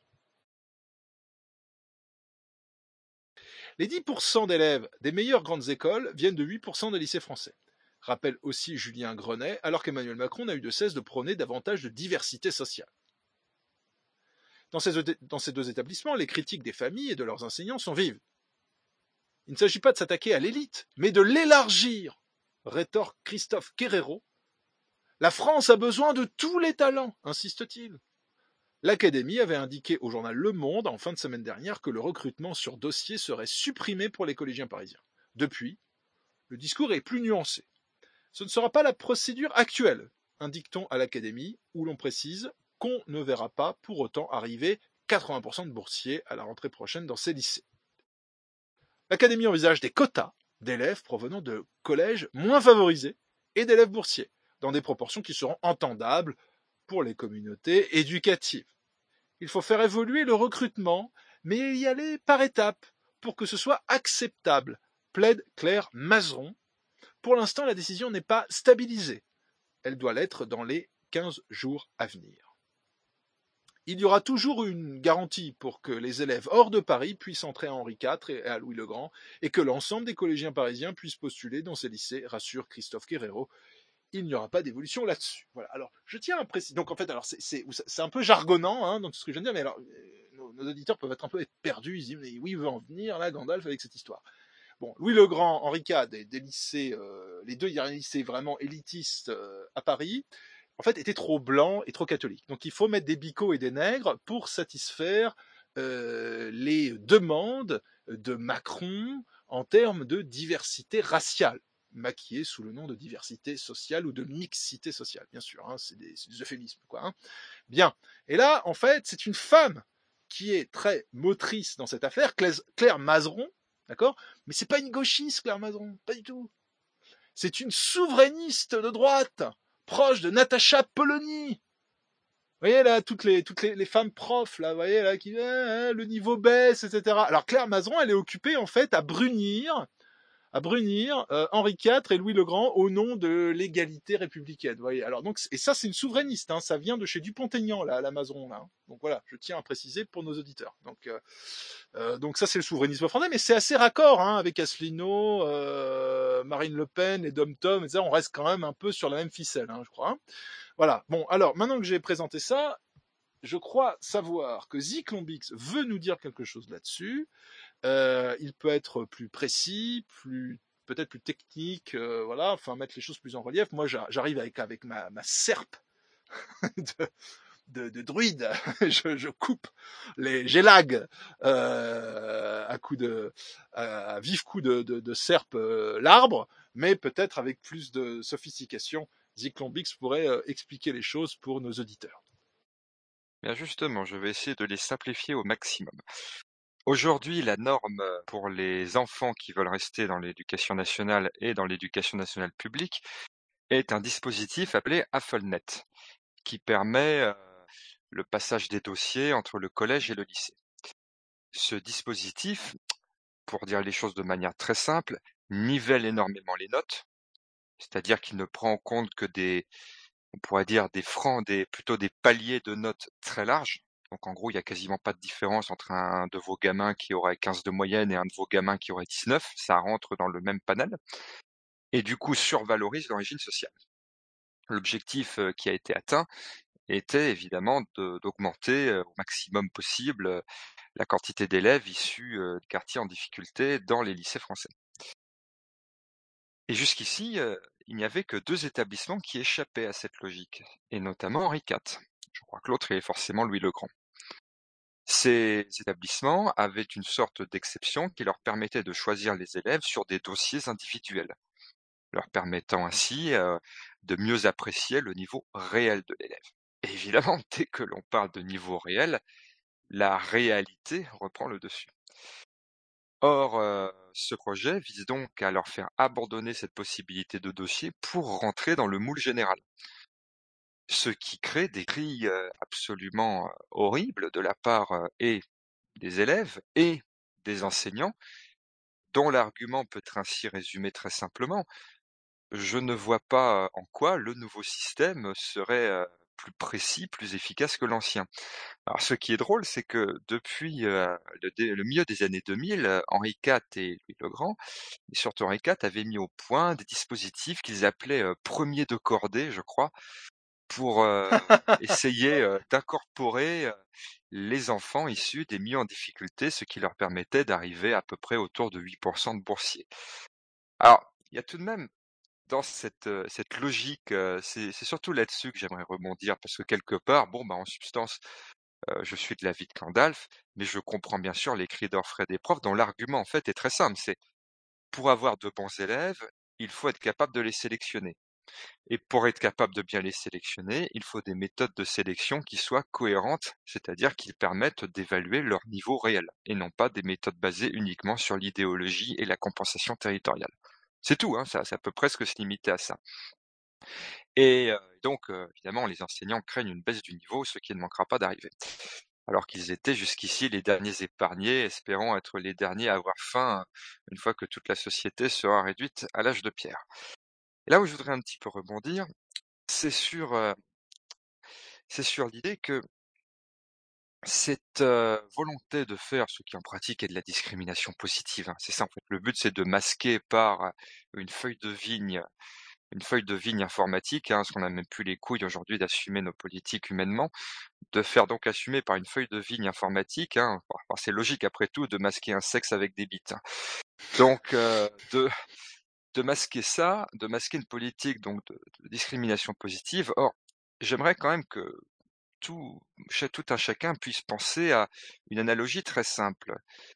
Les dix pour cent d'élèves des meilleures grandes écoles viennent de huit pour cent des lycées français, rappelle aussi Julien Grenet, alors qu'Emmanuel Macron n'a eu de cesse de prôner davantage de diversité sociale. Dans ces, dans ces deux établissements, les critiques des familles et de leurs enseignants sont vives. Il ne s'agit pas de s'attaquer à l'élite, mais de l'élargir, rétorque Christophe Querero. La France a besoin de tous les talents, insiste-t-il. L'Académie avait indiqué au journal Le Monde en fin de semaine dernière que le recrutement sur dossier serait supprimé pour les collégiens parisiens. Depuis, le discours est plus nuancé. Ce ne sera pas la procédure actuelle, indique-t-on à l'Académie, où l'on précise qu'on ne verra pas pour autant arriver quatre-vingts pour cent de boursiers à la rentrée prochaine dans ces lycées. L'Académie envisage des quotas d'élèves provenant de collèges moins favorisés et d'élèves boursiers, dans des proportions qui seront entendables pour les communautés éducatives. Il faut faire évoluer le recrutement, mais y aller par étapes pour que ce soit acceptable, plaide Claire Mazon. Pour l'instant, la décision n'est pas stabilisée. Elle doit l'être dans les quinze jours à venir. il y aura toujours une garantie pour que les élèves hors de Paris puissent entrer à Henri quatre et à Louis-le-Grand, et que l'ensemble des collégiens parisiens puissent postuler dans ces lycées, rassure Christophe Guerrero. Il n'y aura pas d'évolution là-dessus. Voilà. Alors, je tiens à préciser. Donc, en fait, alors c'est, c'est, c'est un peu jargonnant, hein, dans tout ce que je viens de dire, mais alors, nos, nos auditeurs peuvent être un peu perdus. Ils disent, mais oui, il veut en venir, là, Gandalf, avec cette histoire. Bon, Louis-le-Grand, Henri quatre, des, des lycées, euh, les deux derniers lycées vraiment élitistes euh, à Paris, en fait, étaient trop blancs et trop catholiques. Donc, il faut mettre des bicots et des nègres pour satisfaire euh, les demandes de Macron en termes de diversité raciale, maquillée sous le nom de diversité sociale ou de mixité sociale, bien sûr. Hein, c'est, des, c'est des euphémismes, quoi. Hein. Bien. Et là, en fait, c'est une femme qui est très motrice dans cette affaire, Claire, Claire Mazeron, d'accord ? Mais c'est pas une gauchiste, Claire Mazeron, pas du tout. C'est une souverainiste de droite, proche de Natacha Polony. Vous voyez là, toutes les toutes les, les femmes profs là, vous voyez là, qui ah, le niveau baisse, et cetera. Alors Claire Mazeron, elle est occupée en fait à brunir, à brunir euh, Henri quatre et Louis-le-Grand au nom de l'égalité républicaine. Vous voyez. Alors donc et ça c'est une souverainiste, hein, ça vient de chez Dupont-Aignan là, la Mazeron là. Hein. Donc voilà, je tiens à préciser pour nos auditeurs. Donc euh, euh, donc ça c'est le souverainisme français, mais c'est assez raccord hein, avec Asselineau, euh, Marine Le Pen et Dom Tom, et ça on reste quand même un peu sur la même ficelle, hein, je crois. Hein. Voilà. Bon, alors, maintenant que j'ai présenté ça, je crois savoir que Zyklon-Bix veut nous dire quelque chose là-dessus. Euh, il peut être plus précis, plus peut-être plus technique, euh, voilà, enfin mettre les choses plus en relief. Moi, j'arrive avec avec ma, ma serpe de, de, de druide, je, je coupe les gélagues euh, à coup de à vif coup de, de, de serpe euh, l'arbre, mais peut-être avec plus de sophistication. Zyklon-Bix pourrait euh, expliquer les choses pour nos auditeurs. Bien justement, je vais essayer de les simplifier au maximum. Aujourd'hui, la norme pour les enfants qui veulent rester dans l'éducation nationale et dans l'éducation nationale publique est un dispositif appelé AFLNet, qui permet euh, le passage des dossiers entre le collège et le lycée. Ce dispositif, pour dire les choses de manière très simple, nivelle énormément les notes, c'est-à-dire qu'il ne prend en compte que des, on pourrait dire des francs, des, plutôt des paliers de notes très larges. Donc en gros, il n'y a quasiment pas de différence entre un de vos gamins qui aurait quinze de moyenne et un de vos gamins qui aurait dix-neuf. Ça rentre dans le même panel. Et du coup, survalorise l'origine sociale. L'objectif qui a été atteint était évidemment de, d'augmenter au maximum possible la quantité d'élèves issus de quartiers en difficulté dans les lycées français. Et jusqu'ici, euh, il n'y avait que deux établissements qui échappaient à cette logique, et notamment Henri quatre. Je crois que l'autre est forcément Louis-le-Grand. Ces établissements avaient une sorte d'exception qui leur permettait de choisir les élèves sur des dossiers individuels, leur permettant ainsi euh, de mieux apprécier le niveau réel de l'élève. Et évidemment, dès que l'on parle de niveau réel, la réalité reprend le dessus. Or, euh, ce projet vise donc à leur faire abandonner cette possibilité de dossier pour rentrer dans le moule général. Ce qui crée des grilles absolument horribles de la part et des élèves et des enseignants, dont l'argument peut être ainsi résumé très simplement. Je ne vois pas en quoi le nouveau système serait plus précis, plus efficace que l'ancien. Alors, ce qui est drôle, c'est que depuis euh, le, le milieu des années deux mille, Henri quatre et Louis-le-Grand, et surtout Henri quatre, avaient mis au point des dispositifs qu'ils appelaient euh, premiers de cordée, je crois, pour euh, essayer euh, d'incorporer euh, les enfants issus des milieux en difficulté, ce qui leur permettait d'arriver à peu près autour de huit pour cent de boursiers. Alors, il y a tout de même dans cette, euh, cette logique, euh, c'est, c'est surtout là-dessus que j'aimerais rebondir, parce que quelque part, bon, bah, en substance, euh, je suis de l'avis de Gandalf, mais je comprends bien sûr les cris d'orfraie des profs, dont l'argument en fait est très simple, c'est pour avoir de bons élèves, il faut être capable de les sélectionner. Et pour être capable de bien les sélectionner, il faut des méthodes de sélection qui soient cohérentes, c'est-à-dire qui permettent d'évaluer leur niveau réel, et non pas des méthodes basées uniquement sur l'idéologie et la compensation territoriale. C'est tout, hein, ça, ça peut presque se limiter à ça. Et euh, donc, euh, évidemment, les enseignants craignent une baisse du niveau, ce qui ne manquera pas d'arriver. Alors qu'ils étaient jusqu'ici les derniers épargnés, espérant être les derniers à avoir faim une fois que toute la société sera réduite à l'âge de pierre. Et là où je voudrais un petit peu rebondir, c'est sur, euh, c'est sur l'idée que cette euh, volonté de faire ce qui en pratique est de la discrimination positive, hein. C'est ça en fait. Le but c'est de masquer par une feuille de vigne, une feuille de vigne informatique, hein, parce qu'on n'a même plus les couilles aujourd'hui d'assumer nos politiques humainement, de faire donc assumer par une feuille de vigne informatique, hein, enfin, c'est logique après tout de masquer un sexe avec des bites, hein. Donc euh, de de masquer ça, de masquer une politique donc de, de discrimination positive. Or, j'aimerais quand même que tout, cha- tout un chacun puisse penser à une analogie très simple.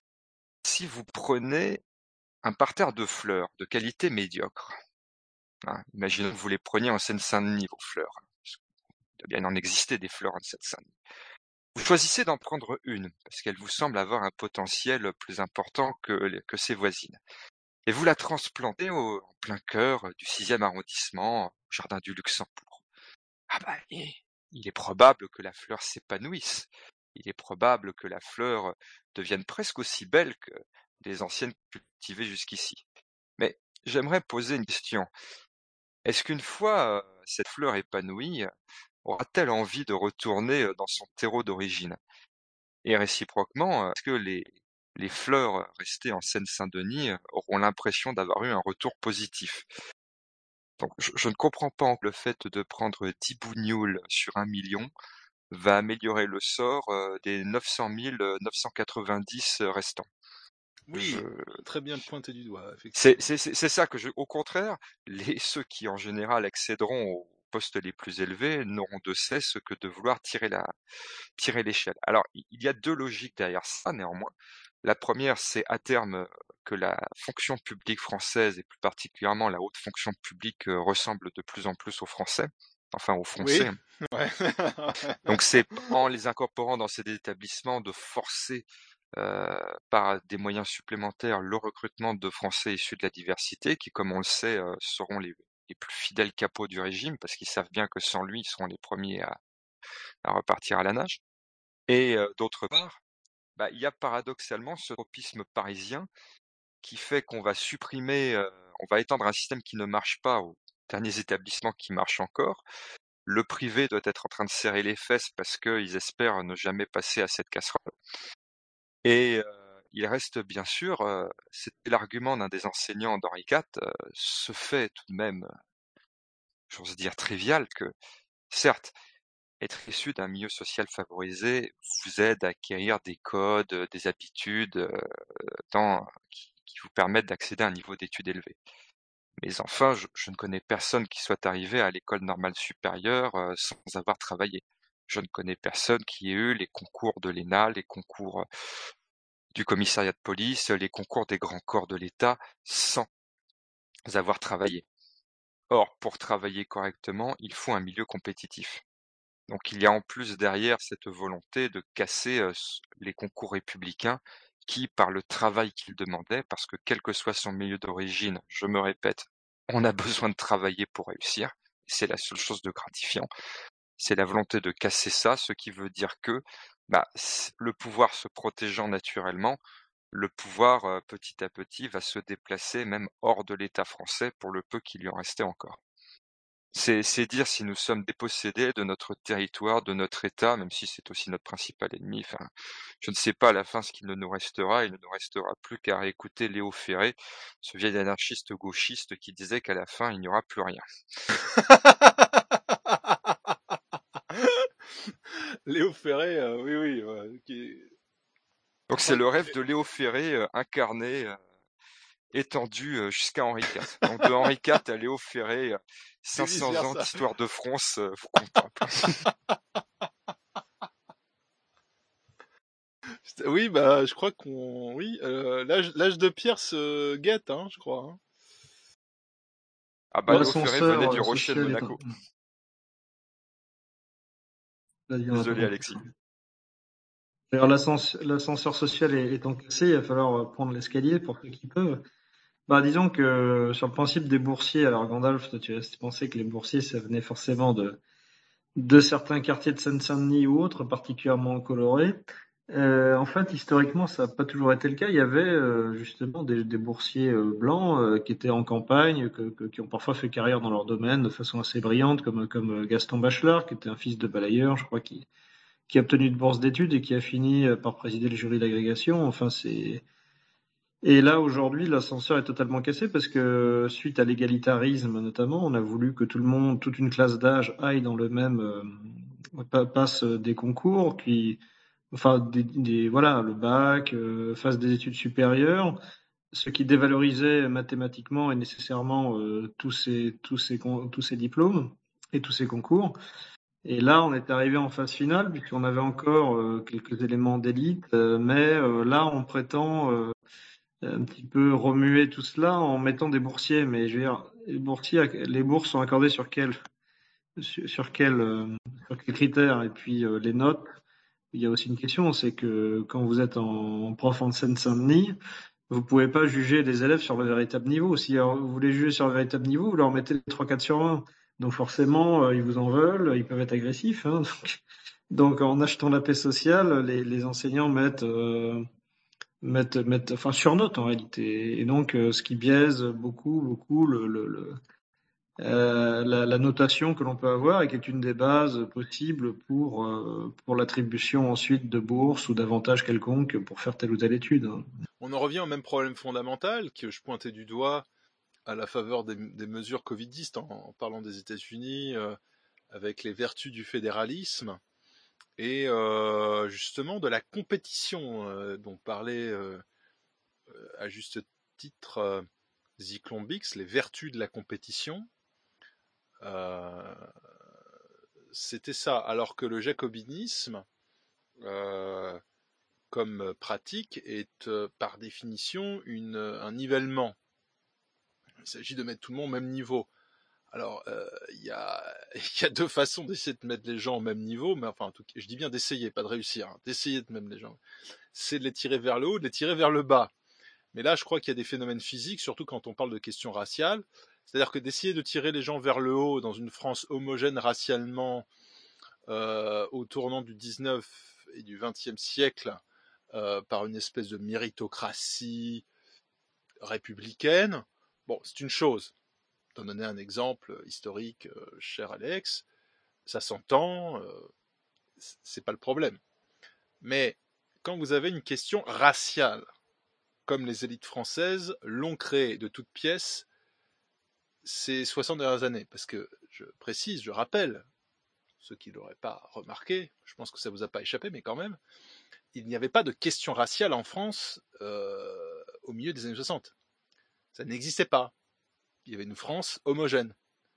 Si vous prenez un parterre de fleurs de qualité médiocre, hein, imaginons que vous les preniez en Seine-Saint-Denis, vos fleurs. Il doit bien en exister des fleurs en Seine-Saint-Denis. Vous choisissez d'en prendre une, parce qu'elle vous semble avoir un potentiel plus important que, les- que ses voisines. Et vous la transplantez au, en plein cœur du sixième arrondissement, au jardin du Luxembourg. Ah bah, et il est probable que la fleur s'épanouisse. Il est probable que la fleur devienne presque aussi belle que les anciennes cultivées jusqu'ici. Mais j'aimerais poser une question. Est-ce qu'une fois euh, cette fleur épanouie, aura-t-elle envie de retourner euh, dans son terreau d'origine? Et réciproquement, euh, est-ce que les, les fleurs restées en Seine-Saint-Denis euh, auront l'impression d'avoir eu un retour positif? Donc, je, je ne comprends pas en- le fait de prendre dix bougnoules sur un million va améliorer le sort euh, des neuf cent mille neuf cent quatre-vingt-dix euh, restants. Oui, Je... très bien pointé du doigt, C'est, effectivement. c'est, c'est c'est ça que je, au contraire, les, ceux qui en général accéderont aux postes les plus élevés n'auront de cesse que de vouloir tirer la, tirer l'échelle. Alors, il il y a deux logiques derrière ça, néanmoins. La première, c'est à terme euh, que la fonction publique française, et plus particulièrement la haute fonction publique, euh, ressemble de plus en plus aux Français, enfin aux Oui, Français. ouais. Donc c'est en les incorporant dans ces établissements de forcer euh, par des moyens supplémentaires le recrutement de Français issus de la diversité, qui, comme on le sait, euh, seront les, les plus fidèles capots du régime, parce qu'ils savent bien que sans lui, ils seront les premiers à, à repartir à la nage. Et euh, d'autre part, bah, il y a paradoxalement ce tropisme parisien qui fait qu'on va supprimer, euh, on va étendre un système qui ne marche pas aux derniers établissements qui marchent encore. Le privé doit être en train de serrer les fesses parce qu'ils espèrent ne jamais passer à cette casserole. Et euh, il reste bien sûr, euh, c'était l'argument d'un des enseignants d'Henri quatre, euh, ce fait tout de même, j'ose dire trivial, que certes, être issu d'un milieu social favorisé vous aide à acquérir des codes, euh, des habitudes euh, dans, qui, qui vous permettent d'accéder à un niveau d'études élevé. Mais enfin, je, je ne connais personne qui soit arrivé à l'école normale supérieure euh, sans avoir travaillé. Je ne connais personne qui ait eu les concours de l'E N A, les concours euh, du commissariat de police, les concours des grands corps de l'État sans avoir travaillé. Or, pour travailler correctement, il faut un milieu compétitif. Donc il y a en plus derrière cette volonté de casser euh, les concours républicains qui, par le travail qu'ils demandaient, parce que quel que soit son milieu d'origine, je me répète, on a besoin de travailler pour réussir, c'est la seule chose de gratifiant, c'est la volonté de casser ça, ce qui veut dire que bah, le pouvoir se protégeant naturellement, le pouvoir euh, petit à petit va se déplacer même hors de l'État français pour le peu qu'il lui en restait encore. C'est, c'est dire si nous sommes dépossédés de notre territoire, de notre État, même si c'est aussi notre principal ennemi. Enfin, je ne sais pas à la fin ce qu'il ne nous restera. Il ne nous restera plus qu'à réécouter Léo Ferré, ce vieil anarchiste gauchiste qui disait qu'à la fin, il n'y aura plus rien. Léo Ferré, euh, oui, oui. Ouais, qui... Donc c'est le rêve de Léo Ferré euh, incarné, euh, étendu euh, jusqu'à Henri quatre. Donc de Henri quatre à Léo Ferré, euh, cinq cents ans d'histoire de France euh, vous contemple. Oui, bah, je crois qu'on, oui, euh, l'âge, l'âge de pierre se guette, hein, je crois. Hein. Ah bah Léo Ferré venait du Rocher de Monaco. Est... Désolé Alexis. Alors l'ascenseur social étant cassé, il va falloir prendre l'escalier pour ceux qui peuvent. Bah disons que sur le principe des boursiers, alors Gandalf, toi, tu as pensé que les boursiers ça venait forcément de de certains quartiers de Seine-Saint-Denis ou autres particulièrement colorés. Euh, en fait, historiquement, ça n'a pas toujours été le cas. Il y avait euh, justement des, des boursiers euh, blancs euh, qui étaient en campagne, que, que, qui ont parfois fait carrière dans leur domaine de façon assez brillante, comme, comme Gaston Bachelard, qui était un fils de balayeur, je crois, qui, qui a obtenu de bourse d'études et qui a fini par présider le jury d'agrégation. Enfin, c'est et là aujourd'hui l'ascenseur est totalement cassé parce que suite à l'égalitarisme notamment, on a voulu que tout le monde, toute une classe d'âge aille dans le même euh, passe des concours, qui enfin des, des voilà le bac, euh, fasse des études supérieures, ce qui dévalorisait mathématiquement et nécessairement euh, tous ces tous ces tous ces diplômes et tous ces concours. Et là, on est arrivé en phase finale puisqu'on avait encore euh, quelques éléments d'élite, euh, mais euh, là, on prétend euh, un petit peu remuer tout cela en mettant des boursiers. Mais je veux dire, les boursiers, les bourses sont accordées sur quel sur, sur quel euh, sur quels critères? Et puis euh, les notes. Il y a aussi une question, c'est que quand vous êtes en prof en Seine-Saint-Denis, vous pouvez pas juger des élèves sur le véritable niveau. Si vous voulez juger sur le véritable niveau, vous leur mettez les trois quatre sur vingt. Donc forcément, euh, ils vous en veulent, ils peuvent être agressifs. Hein, donc, donc en achetant la paix sociale, les, les enseignants mettent, euh, mettent, mettent, enfin surnotent en réalité. Et donc euh, ce qui biaise beaucoup, beaucoup le, le, le euh, la, la notation que l'on peut avoir et qui est une des bases possibles pour euh, pour l'attribution ensuite de bourses ou d'avantages quelconques pour faire telle ou telle étude. On en revient au même problème fondamental que je pointais du doigt à la faveur des, des mesures covidistes en, en parlant des États-Unis, euh, avec les vertus du fédéralisme et euh, justement de la compétition euh, dont parlait euh, à juste titre euh, Zyklon Bix, les vertus de la compétition. Euh, c'était ça, alors que le jacobinisme, euh, comme pratique, est euh, par définition une, un nivellement. Il s'agit de mettre tout le monde au même niveau. Alors, il euh, y, a, y a deux façons d'essayer de mettre les gens au même niveau, mais enfin, en tout cas, je dis bien d'essayer, pas de réussir, hein, d'essayer de mettre les gens. C'est de les tirer vers le haut, de les tirer vers le bas. Mais là, je crois qu'il y a des phénomènes physiques, surtout quand on parle de questions raciales. C'est-à-dire que d'essayer de tirer les gens vers le haut dans une France homogène racialement euh, au tournant du dix-neuvième et du vingtième siècle euh, par une espèce de méritocratie républicaine, bon, c'est une chose. Pour donner un exemple historique, euh, cher Alex, ça s'entend, euh, c'est pas le problème. Mais quand vous avez une question raciale, comme les élites françaises l'ont créée de toutes pièces ces soixante dernières années, parce que je précise, je rappelle, ceux qui ne l'auraient pas remarqué, je pense que ça vous a pas échappé, mais quand même, il n'y avait pas de question raciale en France euh, au milieu des années soixante. Ça n'existait pas. Il y avait une France homogène.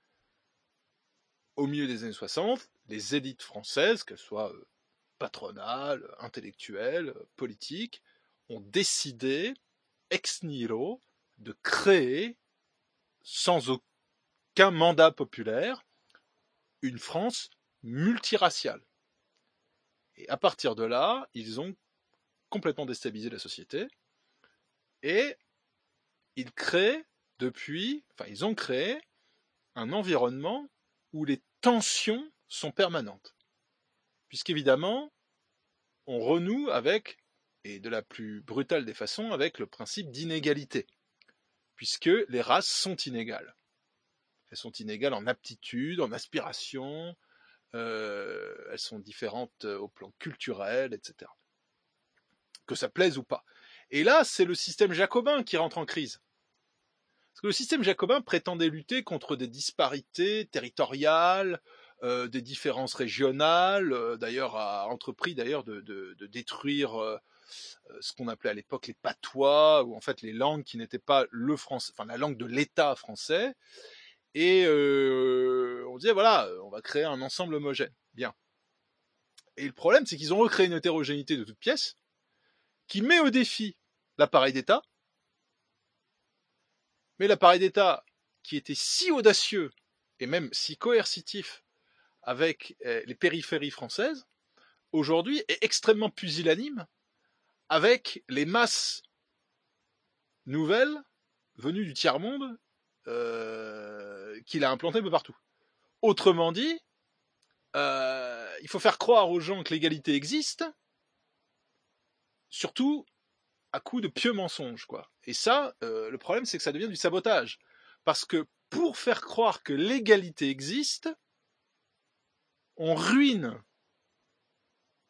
Au milieu des années soixante, les élites françaises, qu'elles soient patronales, intellectuelles, politiques, ont décidé, ex nihilo, de créer, sans aucun mandat populaire, une France multiraciale. Et à partir de là, ils ont complètement déstabilisé la société et ils créent depuis, enfin ils ont créé un environnement où les tensions sont permanentes. Puisqu'évidemment, on renoue avec, et de la plus brutale des façons, avec le principe d'inégalité. Puisque les races sont inégales. Elles sont inégales en aptitude, en aspiration, euh, elles sont différentes au plan culturel, et cetera. Que ça plaise ou pas. Et là, c'est le système jacobin qui rentre en crise. Parce que le système jacobin prétendait lutter contre des disparités territoriales, euh, des différences régionales, euh, d'ailleurs a entrepris d'ailleurs de, de, de détruire euh, ce qu'on appelait à l'époque les patois, ou en fait les langues qui n'étaient pas le français, enfin la langue de l'État français. Et euh, on disait voilà, on va créer un ensemble homogène. Bien. Et le problème, c'est qu'ils ont recréé une hétérogénéité de toutes pièces qui met au défi l'appareil d'État. Mais l'appareil d'État, qui était si audacieux et même si coercitif avec les périphéries françaises, aujourd'hui est extrêmement pusillanime avec les masses nouvelles venues du tiers-monde euh, qu'il a implantées un peu partout. Autrement dit, euh, il faut faire croire aux gens que l'égalité existe, surtout à coup de pieux mensonges, quoi. Et ça, euh, le problème, c'est que ça devient du sabotage. Parce que pour faire croire que l'égalité existe, on ruine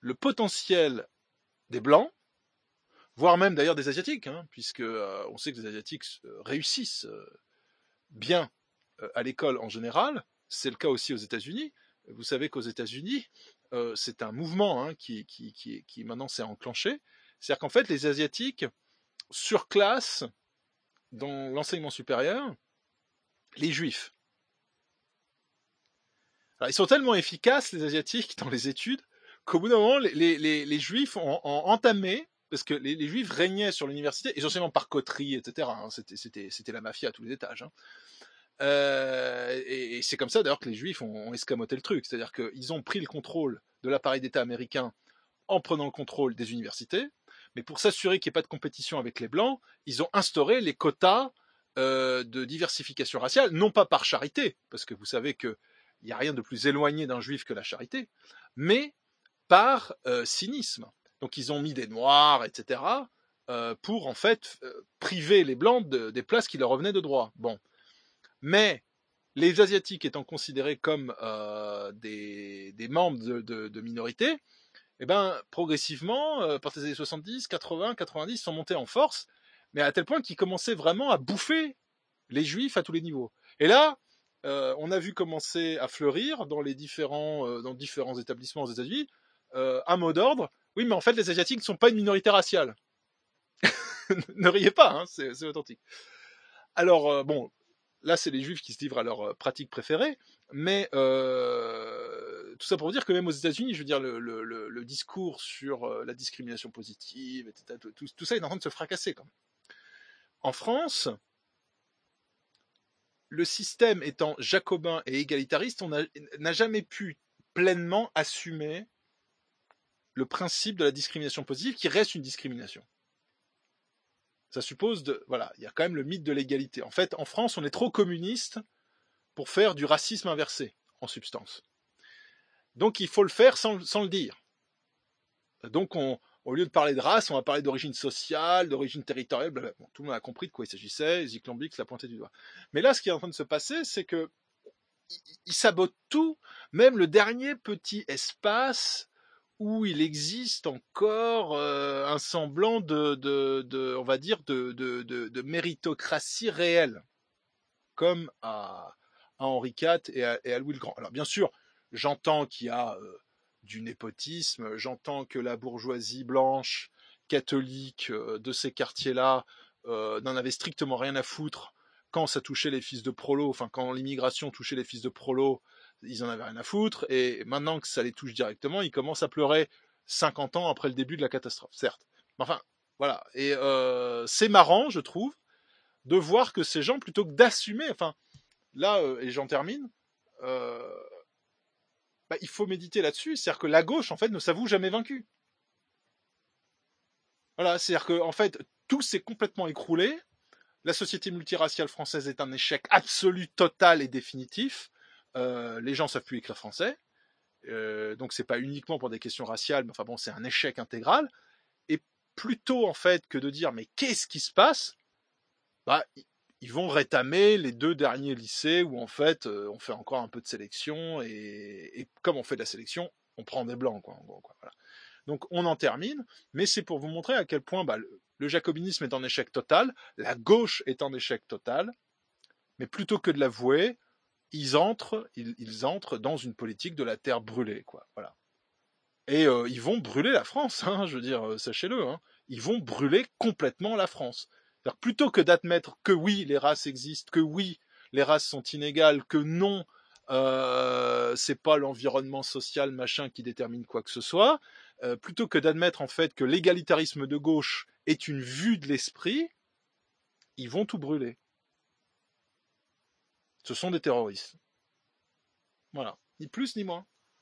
le potentiel des Blancs, voire même d'ailleurs des Asiatiques, hein, puisque euh, on sait que les Asiatiques euh, réussissent euh, bien euh, à l'école en général. C'est le cas aussi aux États-Unis. Vous savez qu'aux États-Unis, euh, c'est un mouvement hein, qui, qui, qui, qui maintenant s'est enclenché. C'est-à-dire qu'en fait, les Asiatiques surclassent dans l'enseignement supérieur les Juifs. Alors, ils sont tellement efficaces, les Asiatiques, dans les études, qu'au bout d'un moment, les, les, les, les Juifs ont, ont entamé, parce que les, les Juifs régnaient sur l'université, essentiellement par coterie, et cetera. Hein, c'était, c'était, c'était la mafia à tous les étages. Hein. Euh, et, et c'est comme ça d'ailleurs que les Juifs ont, ont escamoté le truc. C'est-à-dire qu'ils ont pris le contrôle de l'appareil d'État américain en prenant le contrôle des universités, mais pour s'assurer qu'il n'y ait pas de compétition avec les Blancs, ils ont instauré les quotas euh, de diversification raciale, non pas par charité, parce que vous savez qu'il n'y a rien de plus éloigné d'un Juif que la charité, mais par euh, cynisme. Donc ils ont mis des Noirs, et cetera, euh, pour en fait euh, priver les Blancs de, des places qui leur revenaient de droit. Bon. Mais les Asiatiques étant considérés comme euh, des, des membres de, de, de minorités, eh ben, progressivement, euh, par les années soixante-dix, quatre-vingts, quatre-vingt-dix, ils sont montés en force, mais à tel point qu'ils commençaient vraiment à bouffer les Juifs à tous les niveaux. Et là, euh, on a vu commencer à fleurir dans les différents, euh, dans différents établissements aux États-Unis euh, un mot d'ordre. Oui, mais en fait, les Asiatiques ne sont pas une minorité raciale. Ne riez pas, hein, c'est, c'est authentique. Alors, euh, bon, là, c'est les Juifs qui se livrent à leur euh, pratique préférée, mais euh, tout ça pour vous dire que même aux États-Unis, je veux dire, le, le, le, le discours sur euh, la discrimination positive, et cetera, tout, tout, tout ça est en train de se fracasser quand même. En France, le système étant jacobin et égalitariste, on a, n'a jamais pu pleinement assumer le principe de la discrimination positive, qui reste une discrimination. Ça suppose de, voilà, il y a quand même le mythe de l'égalité. En fait, en France, on est trop communiste pour faire du racisme inversé, en substance. Donc, il faut le faire sans, sans le dire. Donc, on, au lieu de parler de race, on va parler d'origine sociale, d'origine territoriale, blablabla. Bon, tout le monde a compris de quoi il s'agissait, Zyklambix l'a pointé du doigt. Mais là, ce qui est en train de se passer, c'est que il sabote tout, même le dernier petit espace où il existe encore euh, un semblant de, de, de, on va dire, de, de, de, de méritocratie réelle, comme à, à Henri quatre et à, et à Louis le Grand. Alors bien sûr, j'entends qu'il y a euh, du népotisme, j'entends que la bourgeoisie blanche, catholique euh, de ces quartiers-là euh, n'en avait strictement rien à foutre quand ça touchait les fils de prolos, enfin quand l'immigration touchait les fils de prolos, ils en avaient rien à foutre, et maintenant que ça les touche directement, ils commencent à pleurer cinquante ans après le début de la catastrophe, certes. Enfin, voilà. Et euh, c'est marrant, je trouve, de voir que ces gens, plutôt que d'assumer, enfin, là, euh, et j'en termine, euh, bah, il faut méditer là-dessus, c'est-à-dire que la gauche, en fait, ne s'avoue jamais vaincue. Voilà, c'est-à-dire que, en fait, tout s'est complètement écroulé, la société multiraciale française est un échec absolu, total et définitif. Euh, les gens savent plus écrire français, euh, donc c'est pas uniquement pour des questions raciales, mais enfin bon, c'est un échec intégral. Et plutôt en fait que de dire mais qu'est-ce qui se passe, bah ils vont rétamer les deux derniers lycées où en fait euh, on fait encore un peu de sélection et, et comme on fait de la sélection, on prend des blancs quoi. En gros, quoi voilà. Donc on en termine, mais c'est pour vous montrer à quel point bah, le, le jacobinisme est en échec total, la gauche est en échec total, mais plutôt que de l'avouer, ils entrent, ils, ils entrent dans une politique de la terre brûlée, quoi. Voilà. Et euh, ils vont brûler la France, hein, je veux dire, euh, sachez-le. Hein. Ils vont brûler complètement la France. C'est-à-dire, plutôt que d'admettre que oui, les races existent, que oui, les races sont inégales, que non, euh, c'est pas l'environnement social machin qui détermine quoi que ce soit, euh, plutôt que d'admettre en fait que l'égalitarisme de gauche est une vue de l'esprit, ils vont tout brûler. Ce sont des terroristes. Voilà. Ni plus ni moins.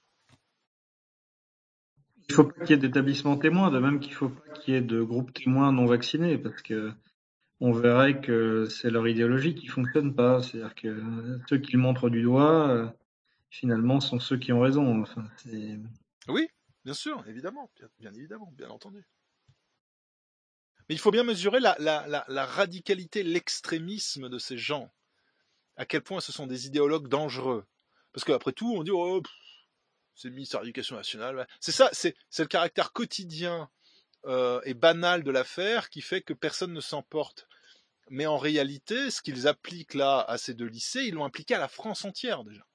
Il ne faut pas qu'il y ait d'établissements témoins, de même qu'il ne faut pas qu'il y ait de groupes témoins non vaccinés, parce que on verrait que c'est leur idéologie qui ne fonctionne pas. C'est-à-dire que ceux qui le montrent du doigt, finalement, sont ceux qui ont raison. Enfin, c'est... Oui, bien sûr, évidemment, bien, bien évidemment, bien entendu. Mais il faut bien mesurer la, la, la, la radicalité, l'extrémisme de ces gens. À quel point ce sont des idéologues dangereux. Parce qu'après tout, on dit, oh, pff, c'est le ministère de l'Éducation nationale. Ouais. C'est ça, c'est, c'est le caractère quotidien euh, et banal de l'affaire qui fait que personne ne s'emporte. Mais en réalité, ce qu'ils appliquent là à ces deux lycées, ils l'ont appliqué à la France entière déjà.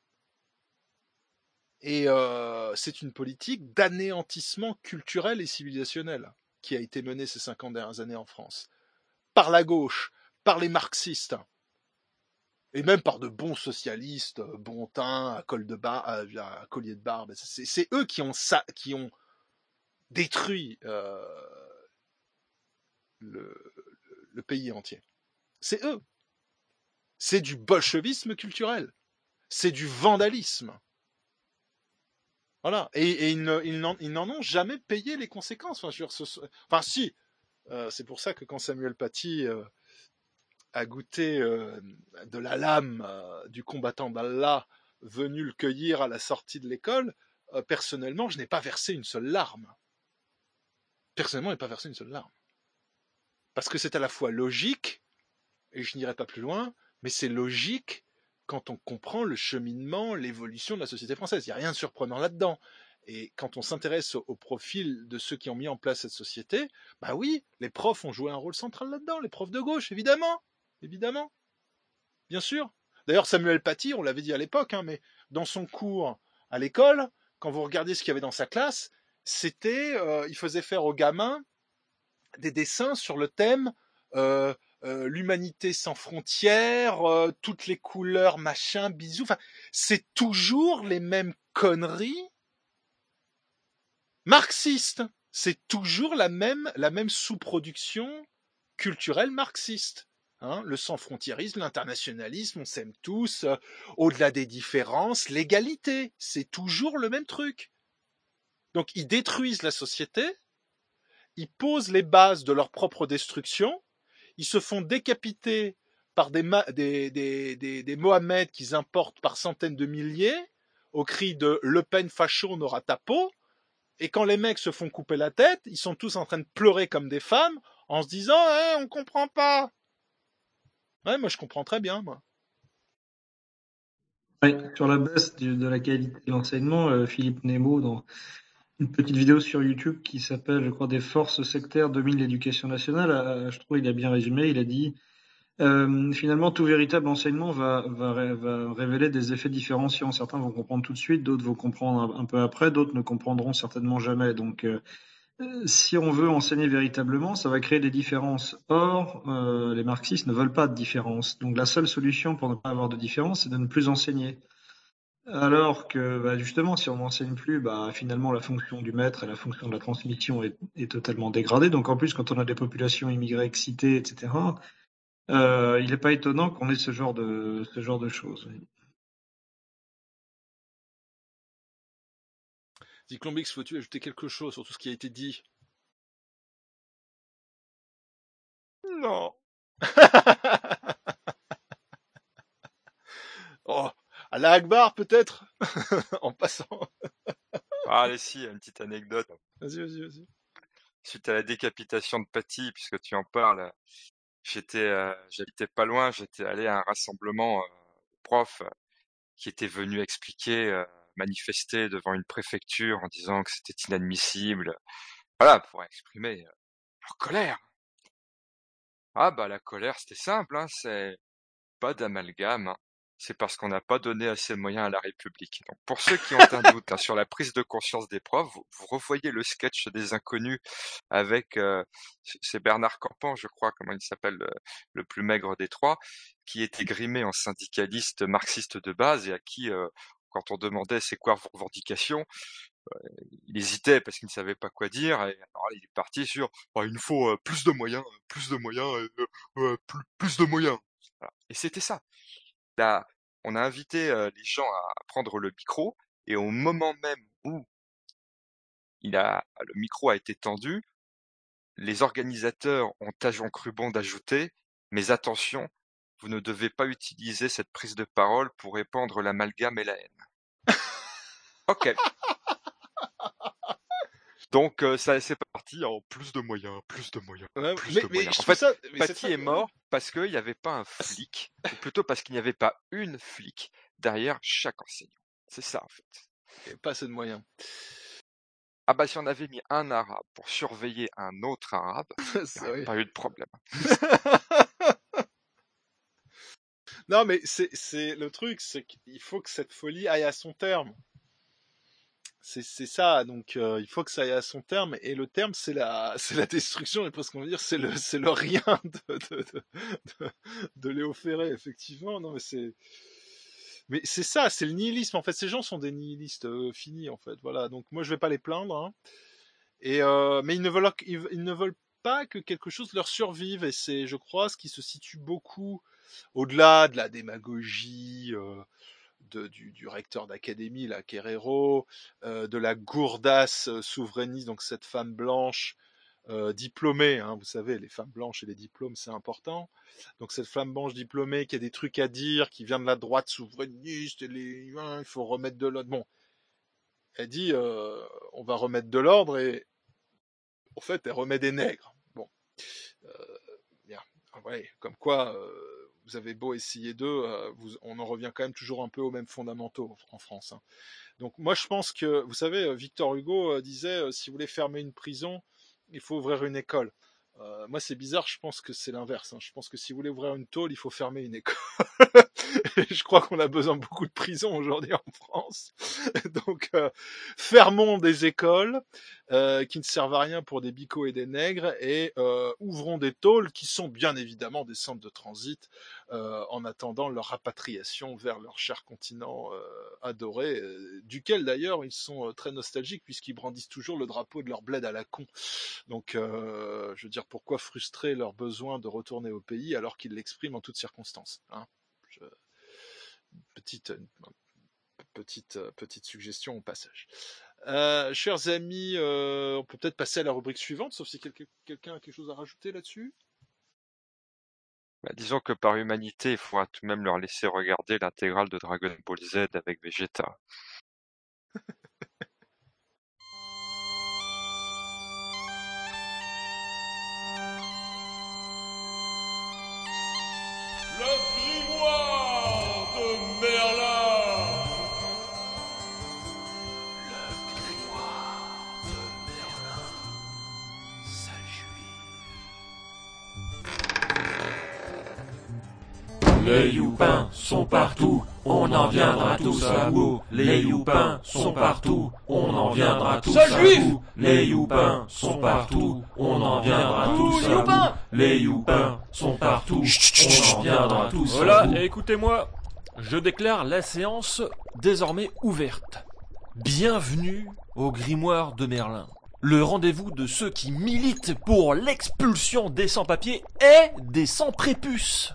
Et euh, c'est une politique d'anéantissement culturel et civilisationnel qui a été menée ces cinquante dernières années en France. Par la gauche, par les marxistes, et même par de bons socialistes, bon teint, à col de bar, à, à collier de barbe. C'est, c'est eux qui ont ça, qui ont détruit euh, le, le pays entier. C'est eux. C'est du bolchevisme culturel. C'est du vandalisme. Voilà. Et, et ils, ne, ils, n'en, ils n'en ont jamais payé les conséquences. Enfin, je veux dire, ce, enfin si. Euh, c'est pour ça que quand Samuel Paty euh, a goûté euh, de la lame euh, du combattant d'Allah venu le cueillir à la sortie de l'école, euh, personnellement, je n'ai pas versé une seule larme. Personnellement, je n'ai pas versé une seule larme. Parce que c'est à la fois logique, et je n'irai pas plus loin, mais c'est logique quand on comprend le cheminement, l'évolution de la société française. Il n'y a rien de surprenant là-dedans. Et quand on s'intéresse au, au profil de ceux qui ont mis en place cette société, bah oui, les profs ont joué un rôle central là-dedans, les profs de gauche, évidemment, évidemment, bien sûr. D'ailleurs, Samuel Paty, on l'avait dit à l'époque, hein, mais dans son cours à l'école, quand vous regardez ce qu'il y avait dans sa classe, c'était, euh, il faisait faire aux gamins des dessins sur le thème euh, euh, l'humanité sans frontières, euh, toutes les couleurs, machin, bisous. Enfin, c'est toujours les mêmes conneries marxistes. C'est toujours la même, la même sous-production culturelle marxiste. Hein, le sans-frontiérisme, l'internationalisme, on s'aime tous, euh, au-delà des différences, l'égalité, c'est toujours le même truc. Donc ils détruisent la société, ils posent les bases de leur propre destruction, ils se font décapiter par des, des, des, des, des Mohamed qu'ils importent par centaines de milliers, au cri de « Le Pen facho, on aura ta peau », et quand les mecs se font couper la tête, ils sont tous en train de pleurer comme des femmes, en se disant hey, « on comprend pas ». Ouais, moi je comprends très bien, moi. Ouais, sur la baisse de, de la qualité de l'enseignement, euh, Philippe Nemo, dans une petite vidéo sur YouTube qui s'appelle, je crois, « Des forces sectaires dominent l'éducation nationale », euh, je trouve qu'il a bien résumé, il a dit euh, finalement, tout véritable enseignement va, va, va révéler des effets différenciants. Certains vont comprendre tout de suite, d'autres vont comprendre un, un peu après, d'autres ne comprendront certainement jamais. Donc, euh, si on veut enseigner véritablement, ça va créer des différences. Or, euh, les marxistes ne veulent pas de différence. Donc, la seule solution pour ne pas avoir de différence, c'est de ne plus enseigner. Alors que, bah, justement, si on n'enseigne plus, bah, finalement, la fonction du maître et la fonction de la transmission est, est totalement dégradée. Donc, en plus, quand on a des populations immigrées excitées, et cetera, Euh, il n'est pas étonnant qu'on ait ce genre de, ce genre de choses. Ziclombix, faut-tu ajouter quelque chose sur tout ce qui a été dit? Non. Oh, Allah Akbar peut-être en passant. Ah, allez, si, une petite anecdote. Vas-y, vas-y, vas-y. Suite à la décapitation de Paty, puisque tu en parles, j'étais, euh, j'habitais pas loin, j'étais allé à un rassemblement euh, prof euh, qui était venu expliquer, euh, manifester devant une préfecture en disant que c'était inadmissible, voilà, pour exprimer euh, leur colère. Ah bah la colère, c'était simple, hein, c'est pas d'amalgame, hein. C'est parce qu'on n'a pas donné assez de moyens à la République. Donc, pour ceux qui ont un doute hein, sur la prise de conscience des profs, vous, vous revoyez le sketch des Inconnus avec, euh, c'est Bernard Campan, je crois, comment il s'appelle, le, le plus maigre des trois, qui était grimé en syndicaliste marxiste de base et à qui, euh, quand on demandait c'est quoi vos revendications, euh, il hésitait parce qu'il ne savait pas quoi dire. Et alors là, il est parti sur oh, il nous faut euh, plus de moyens, plus de moyens, euh, euh, plus, plus de moyens. Voilà. Et c'était ça. Là, on a invité euh, les gens à prendre le micro et au moment même où il a, le micro a été tendu, les organisateurs ont à Jean Crubon d'ajouter « Mais attention, vous ne devez pas utiliser cette prise de parole pour répandre l'amalgame et la haine. » Ok. Donc euh, ça c'est parti en plus de moyens, plus de moyens, ouais, plus mais, de mais moyens. En fait, fait, mais Paty est, est mort parce qu'il n'y avait pas un flic, ou plutôt parce qu'il n'y avait pas une flic derrière chaque enseignant. C'est ça en fait. Il n'y avait pas assez de moyens. Ah bah si on avait mis un arabe pour surveiller un autre arabe, il n'y aurait oui. pas eu de problème. Non, mais c'est, c'est le truc, c'est qu'il faut que cette folie aille à son terme. C'est, c'est ça, donc euh, il faut que ça aille à son terme, et le terme c'est la, c'est la destruction, et parce qu'on veut dire c'est le, c'est le rien de, de, de, de, de Léo Ferré, effectivement. Non, mais c'est, mais c'est ça, c'est le nihilisme. En fait, ces gens sont des nihilistes euh, finis, en fait. Voilà. Donc moi je vais pas les plaindre, hein. Et euh, mais ils ne veulent, ils, ils ne veulent pas que quelque chose leur survive, et c'est, je crois, ce qui se situe beaucoup au-delà de la démagogie. Euh, De, du, du recteur d'académie, la Guerrero, euh, de la gourdasse souverainiste, donc cette femme blanche euh, diplômée, hein, vous savez, les femmes blanches et les diplômes, c'est important. Donc cette femme blanche diplômée qui a des trucs à dire, qui vient de la droite souverainiste, et les, hein, il faut remettre de l'ordre. Bon, elle dit, euh, on va remettre de l'ordre, et en fait, elle remet des nègres. Bon, euh, bien, ouais, comme quoi. Euh, Vous avez beau essayer d'eux, euh, vous, on en revient quand même toujours un peu aux mêmes fondamentaux en France. Hein. Donc moi je pense que, vous savez, Victor Hugo euh, disait, euh, si vous voulez fermer une prison, il faut ouvrir une école. Euh, moi c'est bizarre, je pense que c'est l'inverse. Hein. Je pense que si vous voulez ouvrir une tôle, il faut fermer une école. Je crois qu'on a besoin de beaucoup de prisons aujourd'hui en France. Donc euh, fermons des écoles euh, qui ne servent à rien pour des bicots et des nègres, et euh, ouvrons des tôles qui sont bien évidemment des centres de transit euh, en attendant leur rapatriation vers leur cher continent euh, adoré, euh, duquel d'ailleurs ils sont euh, très nostalgiques puisqu'ils brandissent toujours le drapeau de leur bled à la con. Donc euh, je veux dire, pourquoi frustrer leur besoin de retourner au pays alors qu'ils l'expriment en toutes circonstances, hein. Je... Petite, petite, petite suggestion au passage. Euh, chers amis, euh, on peut peut-être passer à la rubrique suivante, sauf si quelqu'un, quelqu'un a quelque chose à rajouter là-dessus. Bah, disons que par humanité, il faudra tout de même leur laisser regarder l'intégrale de Dragon Ball Z avec Vegeta. Le grimoire de Merlin. Le grimoire de Merlin. Sale juif. Les youpins sont partout, on en viendra tous à bout. Les youpins sont partout, on en viendra tous à bout. Les youpins sont partout, on en viendra tous à bout. Les youpins sont partout, on en viendra tous à bout. Voilà, écoutez-moi, je déclare la séance désormais ouverte. Bienvenue au grimoire de Merlin. Le rendez-vous de ceux qui militent pour l'expulsion des sans-papiers et des sans-prépuces.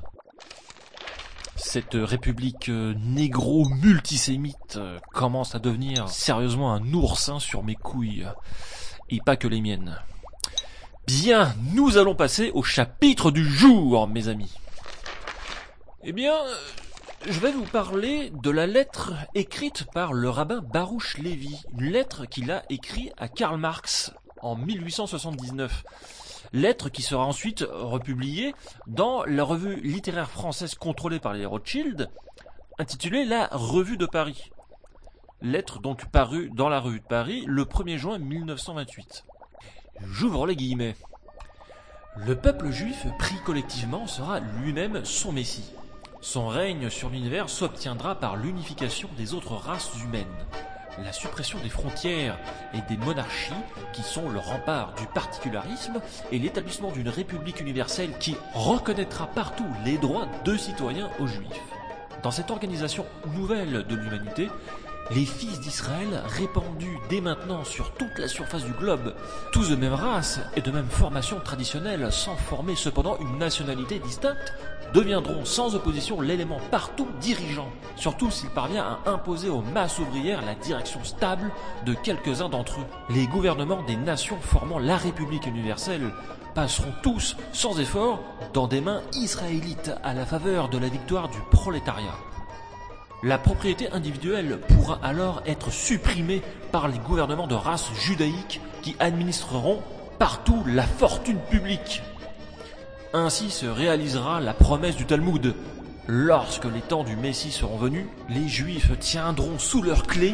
Cette république négro-multisémite commence à devenir sérieusement un oursin sur mes couilles. Et pas que les miennes. Bien, nous allons passer au chapitre du jour, mes amis. Eh bien, je vais vous parler de la lettre écrite par le rabbin Baruch Lévi. Une lettre qu'il a écrite à Karl Marx en mille huit cent soixante-dix-neuf. Lettre qui sera ensuite republiée dans la revue littéraire française contrôlée par les Rothschild, intitulée La Revue de Paris. Lettre donc parue dans la Revue de Paris le premier juin mille neuf cent vingt-huit. J'ouvre les guillemets. Le peuple juif pris collectivement sera lui-même son messie. Son règne sur l'univers s'obtiendra par l'unification des autres races humaines. La suppression des frontières et des monarchies qui sont le rempart du particularisme et l'établissement d'une république universelle qui reconnaîtra partout les droits de citoyens aux juifs. Dans cette organisation nouvelle de l'humanité, les fils d'Israël répandus dès maintenant sur toute la surface du globe, tous de même race et de même formation traditionnelle sans former cependant une nationalité distincte, deviendront sans opposition l'élément partout dirigeant, surtout s'il parvient à imposer aux masses ouvrières la direction stable de quelques-uns d'entre eux. Les gouvernements des nations formant la République universelle passeront tous, sans effort, dans des mains israélites à la faveur de la victoire du prolétariat. La propriété individuelle pourra alors être supprimée par les gouvernements de race judaïque qui administreront partout la fortune publique. Ainsi se réalisera la promesse du Talmud. Lorsque les temps du Messie seront venus, les Juifs tiendront sous leurs clés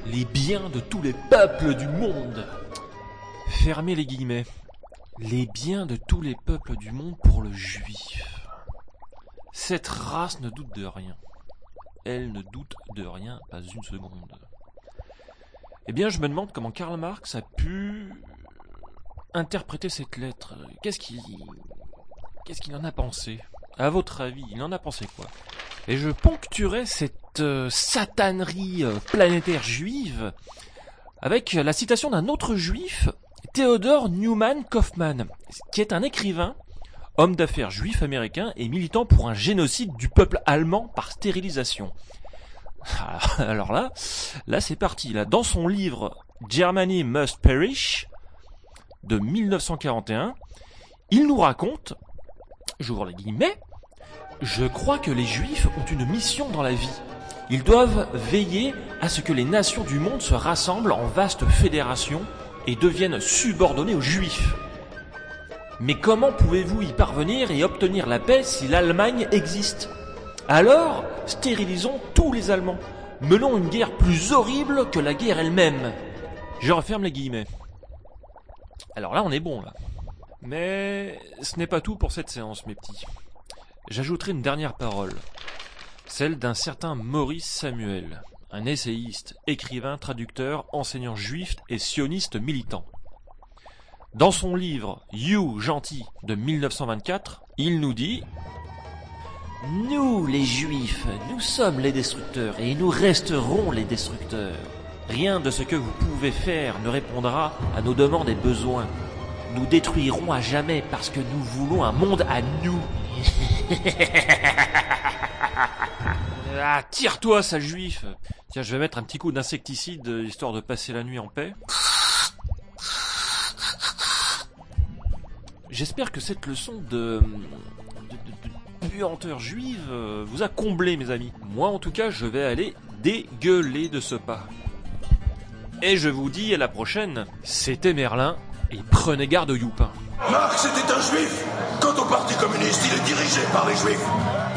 les biens de tous les peuples du monde. Fermez les guillemets. Les biens de tous les peuples du monde pour le juif. Cette race ne doute de rien. Elle ne doute de rien, pas une seconde. Eh bien, je me demande comment Karl Marx a pu interpréter cette lettre. Qu'est-ce qu'il, qu'est-ce qu'il en a pensé? À votre avis, il en a pensé quoi? Et je ponctuerai cette euh, satanerie euh, planétaire juive avec la citation d'un autre juif, Theodor Newman Kaufmann, qui est un écrivain, homme d'affaires juif américain et militant pour un génocide du peuple allemand par stérilisation. Alors là, là c'est parti. Là, dans son livre Germany Must Perish de mille neuf cent quarante et un, il nous raconte, j'ouvre les guillemets, je crois que les Juifs ont une mission dans la vie. Ils doivent veiller à ce que les nations du monde se rassemblent en vaste fédération et deviennent subordonnés aux Juifs. Mais comment pouvez-vous y parvenir et obtenir la paix si l'Allemagne existe? Alors, stérilisons tous les Allemands. Menons une guerre plus horrible que la guerre elle-même. Je referme les guillemets. Alors là, on est bon, là. Mais ce n'est pas tout pour cette séance, mes petits. J'ajouterai une dernière parole. Celle d'un certain Maurice Samuel, un essayiste, écrivain, traducteur, enseignant juif et sioniste militant. Dans son livre « You, gentil » de mille neuf cent vingt-quatre, il nous dit « Nous, les Juifs, nous sommes les destructeurs et nous resterons les destructeurs. Rien de ce que vous pouvez faire ne répondra à nos demandes et besoins. Nous détruirons à jamais parce que nous voulons un monde à nous. » Ah, tire-toi, sale juif! Tiens, je vais mettre un petit coup d'insecticide, histoire de passer la nuit en paix. J'espère que cette leçon de... de, de, de puanteur juive vous a comblé, mes amis. Moi, en tout cas, je vais aller dégueuler de ce pas. Et je vous dis à la prochaine. C'était Merlin, et prenez garde au youpin. Marx était un juif. Quant au parti communiste, il est dirigé par les juifs.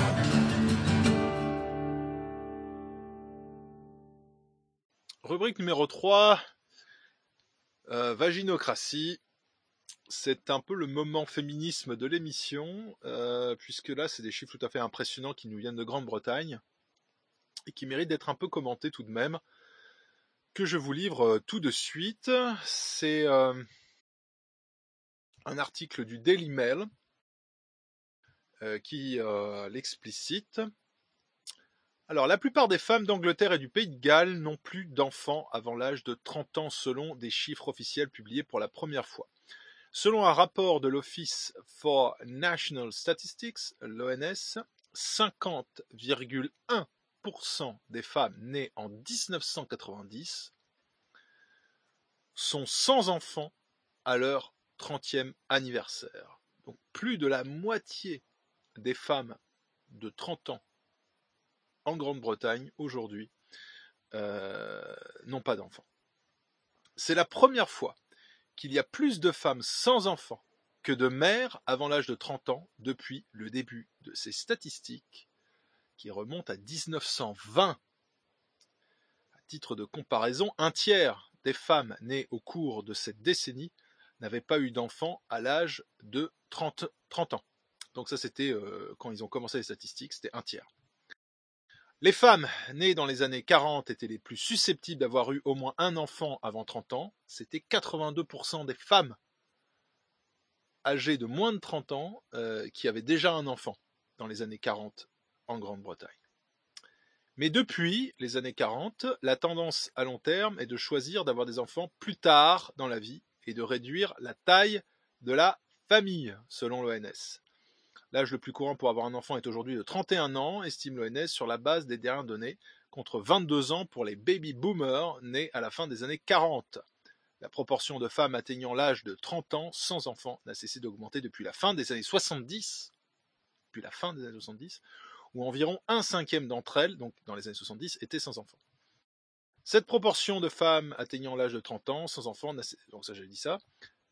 Rubrique numéro trois, euh, vaginocratie. C'est un peu le moment féminisme de l'émission, euh, puisque là, c'est des chiffres tout à fait impressionnants qui nous viennent de Grande-Bretagne et qui méritent d'être un peu commentés tout de même, que je vous livre euh, tout de suite. C'est euh, un article du Daily Mail euh, qui euh, l'explicite. Alors, la plupart des femmes d'Angleterre et du Pays de Galles n'ont plus d'enfants avant l'âge de trente ans selon des chiffres officiels publiés pour la première fois. Selon un rapport de l'Office for National Statistics, l'O N S, cinquante virgule un pour cent des femmes nées en dix-neuf cent quatre-vingt-dix sont sans enfants à leur trentième anniversaire. Donc plus de la moitié des femmes de trente ans en Grande-Bretagne, aujourd'hui, euh, n'ont pas d'enfants. C'est la première fois qu'il y a plus de femmes sans enfants que de mères avant l'âge de trente ans depuis le début de ces statistiques qui remontent à dix-neuf cent vingt. À titre de comparaison, un tiers des femmes nées au cours de cette décennie n'avaient pas eu d'enfants à l'âge de trente, trente ans. Donc ça, c'était euh, quand ils ont commencé les statistiques, c'était un tiers. Les femmes nées dans les années quarante étaient les plus susceptibles d'avoir eu au moins un enfant avant trente ans. C'était quatre-vingt-deux pour cent des femmes âgées de moins de trente ans euh, qui avaient déjà un enfant dans les années quarante en Grande-Bretagne. Mais depuis les années quarante, la tendance à long terme est de choisir d'avoir des enfants plus tard dans la vie et de réduire la taille de la famille, selon l'O N S. L'âge le plus courant pour avoir un enfant est aujourd'hui de trente et un ans, estime l'O N S sur la base des dernières données, contre vingt-deux ans pour les baby boomers nés à la fin des années quarante. La proportion de femmes atteignant l'âge de trente ans sans enfant n'a cessé d'augmenter depuis la fin des années soixante-dix, depuis la fin des années soixante-dix, où environ un cinquième d'entre elles, donc dans les années soixante-dix, étaient sans enfant. Cette proportion de femmes atteignant l'âge de trente ans sans enfant, n'a cessé, donc ça j'ai dit ça,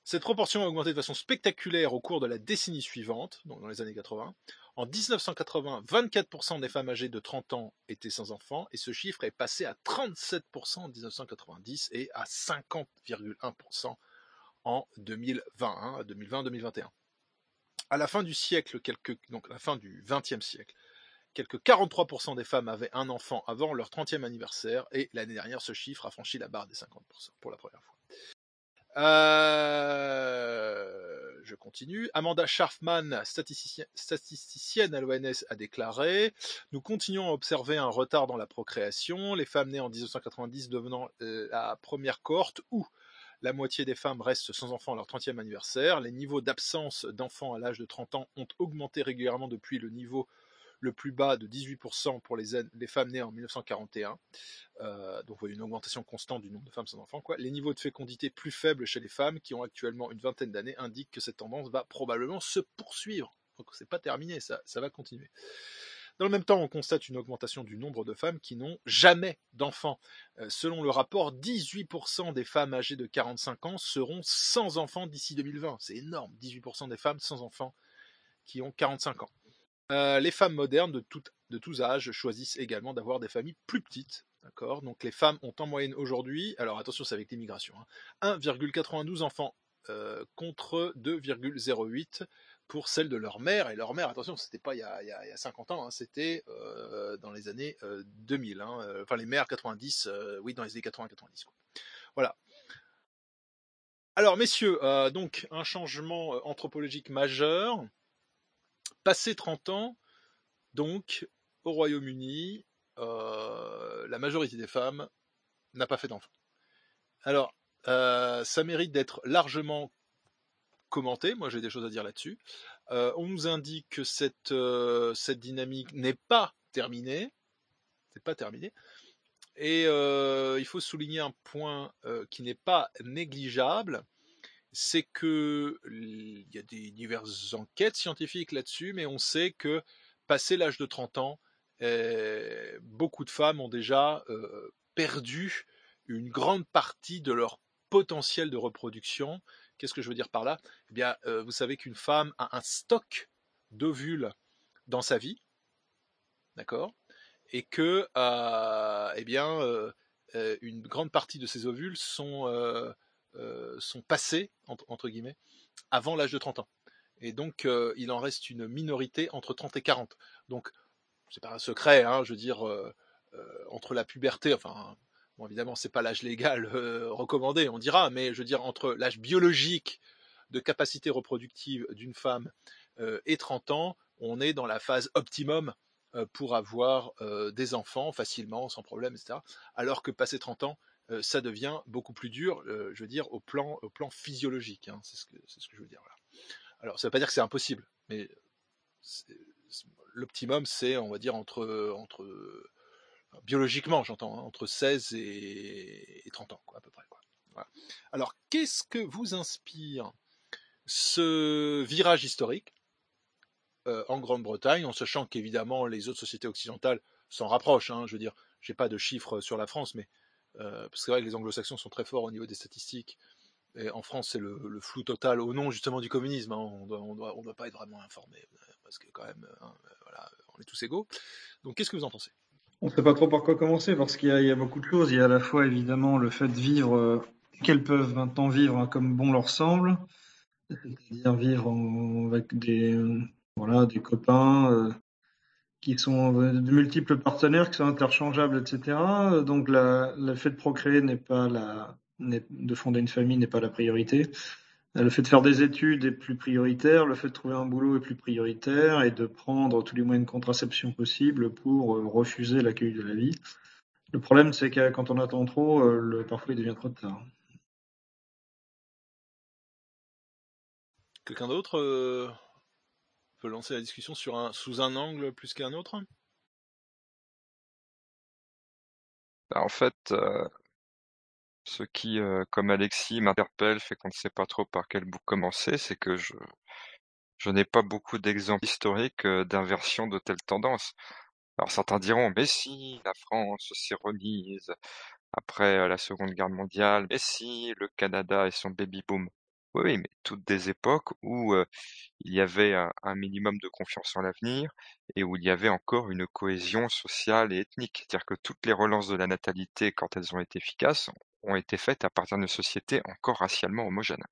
Cette proportion a augmenté de façon spectaculaire au cours de la décennie suivante, donc dans les années quatre-vingts. En dix-neuf cent quatre-vingts, vingt-quatre pour cent des femmes âgées de trente ans étaient sans enfants, et ce chiffre est passé à trente-sept pour cent en dix-neuf cent quatre-vingt-dix et à cinquante virgule un pour cent en deux mille vingt, hein, deux mille vingt deux mille vingt et un. À la fin du siècle, quelques, donc à la fin du vingtième siècle, quelques quarante-trois pour cent des femmes avaient un enfant avant leur trentième anniversaire, et l'année dernière, ce chiffre a franchi la barre des cinquante pour cent pour la première fois. Euh, je continue. Amanda Scharfman, statisticienne, statisticienne à l'O M S, a déclaré « Nous continuons à observer un retard dans la procréation, les femmes nées en dix-neuf cent quatre-vingt-dix devenant euh, la première cohorte où la moitié des femmes restent sans enfants à leur trentième anniversaire. Les niveaux d'absence d'enfants à l'âge de trente ans ont augmenté régulièrement depuis le niveau le plus bas de dix-huit pour cent pour les, les femmes nées en dix-neuf cent quarante et un. Euh, donc une augmentation constante du nombre de femmes sans enfants, quoi. Les niveaux de fécondité plus faibles chez les femmes, qui ont actuellement une vingtaine d'années, indiquent que cette tendance va probablement se poursuivre. Donc c'est pas terminé, ça, ça va continuer. Dans le même temps, on constate une augmentation du nombre de femmes qui n'ont jamais d'enfants. Euh, selon le rapport, dix-huit pour cent des femmes âgées de quarante-cinq ans seront sans enfants d'ici deux mille vingt. C'est énorme, dix-huit pour cent des femmes sans enfants qui ont quarante-cinq ans. Euh, les femmes modernes de, tout, de tous âges choisissent également d'avoir des familles plus petites. D'accord. Donc les femmes ont en moyenne aujourd'hui, alors attention, c'est avec l'immigration, hein, un virgule quatre-vingt-douze enfants euh, contre deux virgule zéro huit pour celles de leur mère. Et leur mère, attention, c'était pas il y a, il y a, il y a cinquante ans, hein, c'était euh, dans les années euh, deux mille. Hein, euh, enfin les mères quatre-vingt-dix, euh, oui, dans les années quatre-vingts quatre-vingt-dix. Quoi. Voilà. Alors messieurs, euh, donc un changement anthropologique majeur. Passé trente ans, donc, au Royaume-Uni, euh, la majorité des femmes n'a pas fait d'enfants. Alors, euh, ça mérite d'être largement commenté. Moi, j'ai des choses à dire là-dessus. Euh, on nous indique que cette, euh, cette dynamique n'est pas terminée. C'est pas terminé. Et euh, il faut souligner un point euh, qui n'est pas négligeable. C'est que il y a des diverses enquêtes scientifiques là-dessus, mais on sait que passé l'âge de trente ans, eh, beaucoup de femmes ont déjà euh, perdu une grande partie de leur potentiel de reproduction. Qu'est-ce que je veux dire par là ? Eh bien, euh, vous savez qu'une femme a un stock d'ovules dans sa vie, d'accord ? Et que, euh, eh bien, euh, une grande partie de ces ovules sont euh, Euh, sont passés, entre, entre guillemets, avant l'âge de trente ans. Et donc, euh, il en reste une minorité entre trente et quarante. Donc, c'est pas un secret, hein, je veux dire, euh, euh, entre la puberté, enfin, bon, évidemment, c'est pas l'âge légal euh, recommandé, on dira, mais je veux dire, entre l'âge biologique de capacité reproductive d'une femme euh, et trente ans, on est dans la phase optimum euh, pour avoir euh, des enfants facilement, sans problème, et cetera. Alors que passé trente ans, Euh, ça devient beaucoup plus dur, euh, je veux dire, au plan, au plan physiologique. Hein, c'est, ce que, c'est ce que je veux dire. Voilà. Alors, ça ne veut pas dire que c'est impossible, mais c'est, c'est, l'optimum, c'est, on va dire, entre, entre biologiquement, j'entends, hein, entre seize et, et trente ans, quoi, à peu près. Quoi. Voilà. Alors, qu'est-ce que vous inspire ce virage historique euh, en Grande-Bretagne, en sachant qu'évidemment, les autres sociétés occidentales s'en rapprochent. Hein, je veux dire, j'ai pas de chiffres sur la France, mais Euh, parce que c'est vrai que les anglo-saxons sont très forts au niveau des statistiques, et en France c'est le, le flou total au nom justement du communisme, hein. on doit, on doit, on doit pas être vraiment informé, parce que quand même, hein, voilà, on est tous égaux. Donc qu'est-ce que vous en pensez ? On ne sait pas trop par quoi commencer, parce qu'il y a, il y a beaucoup de choses. Il y a à la fois évidemment le fait de vivre, euh, qu'elles peuvent maintenant vivre hein, comme bon leur semble, c'est-à-dire vivre en, avec des, euh, voilà, des copains, euh, qui sont de multiples partenaires, qui sont interchangeables, et cetera. Donc la, le fait de procréer n'est pas la, n'est, de fonder une famille n'est pas la priorité. Le fait de faire des études est plus prioritaire, le fait de trouver un boulot est plus prioritaire, et de prendre tous les moyens de contraception possibles pour euh, refuser l'accueil de la vie. Le problème, c'est que quand on attend trop, euh, le, parfois il devient trop tard. Quelqu'un d'autre euh... peut lancer la discussion sur un, sous un angle plus qu'un autre ? En fait, euh, ce qui, euh, comme Alexis, m'interpelle, fait qu'on ne sait pas trop par quel bout commencer, c'est que je, je n'ai pas beaucoup d'exemples historiques euh, d'inversion de telles tendances. Alors certains diront, mais si, la France s'ironise après euh, la Seconde Guerre mondiale, mais si, le Canada et son baby-boom. Oui, oui, mais toutes des époques où euh, il y avait un, un minimum de confiance en l'avenir et où il y avait encore une cohésion sociale et ethnique. C'est-à-dire que toutes les relances de la natalité, quand elles ont été efficaces, ont été faites à partir d'une société encore racialement homogène.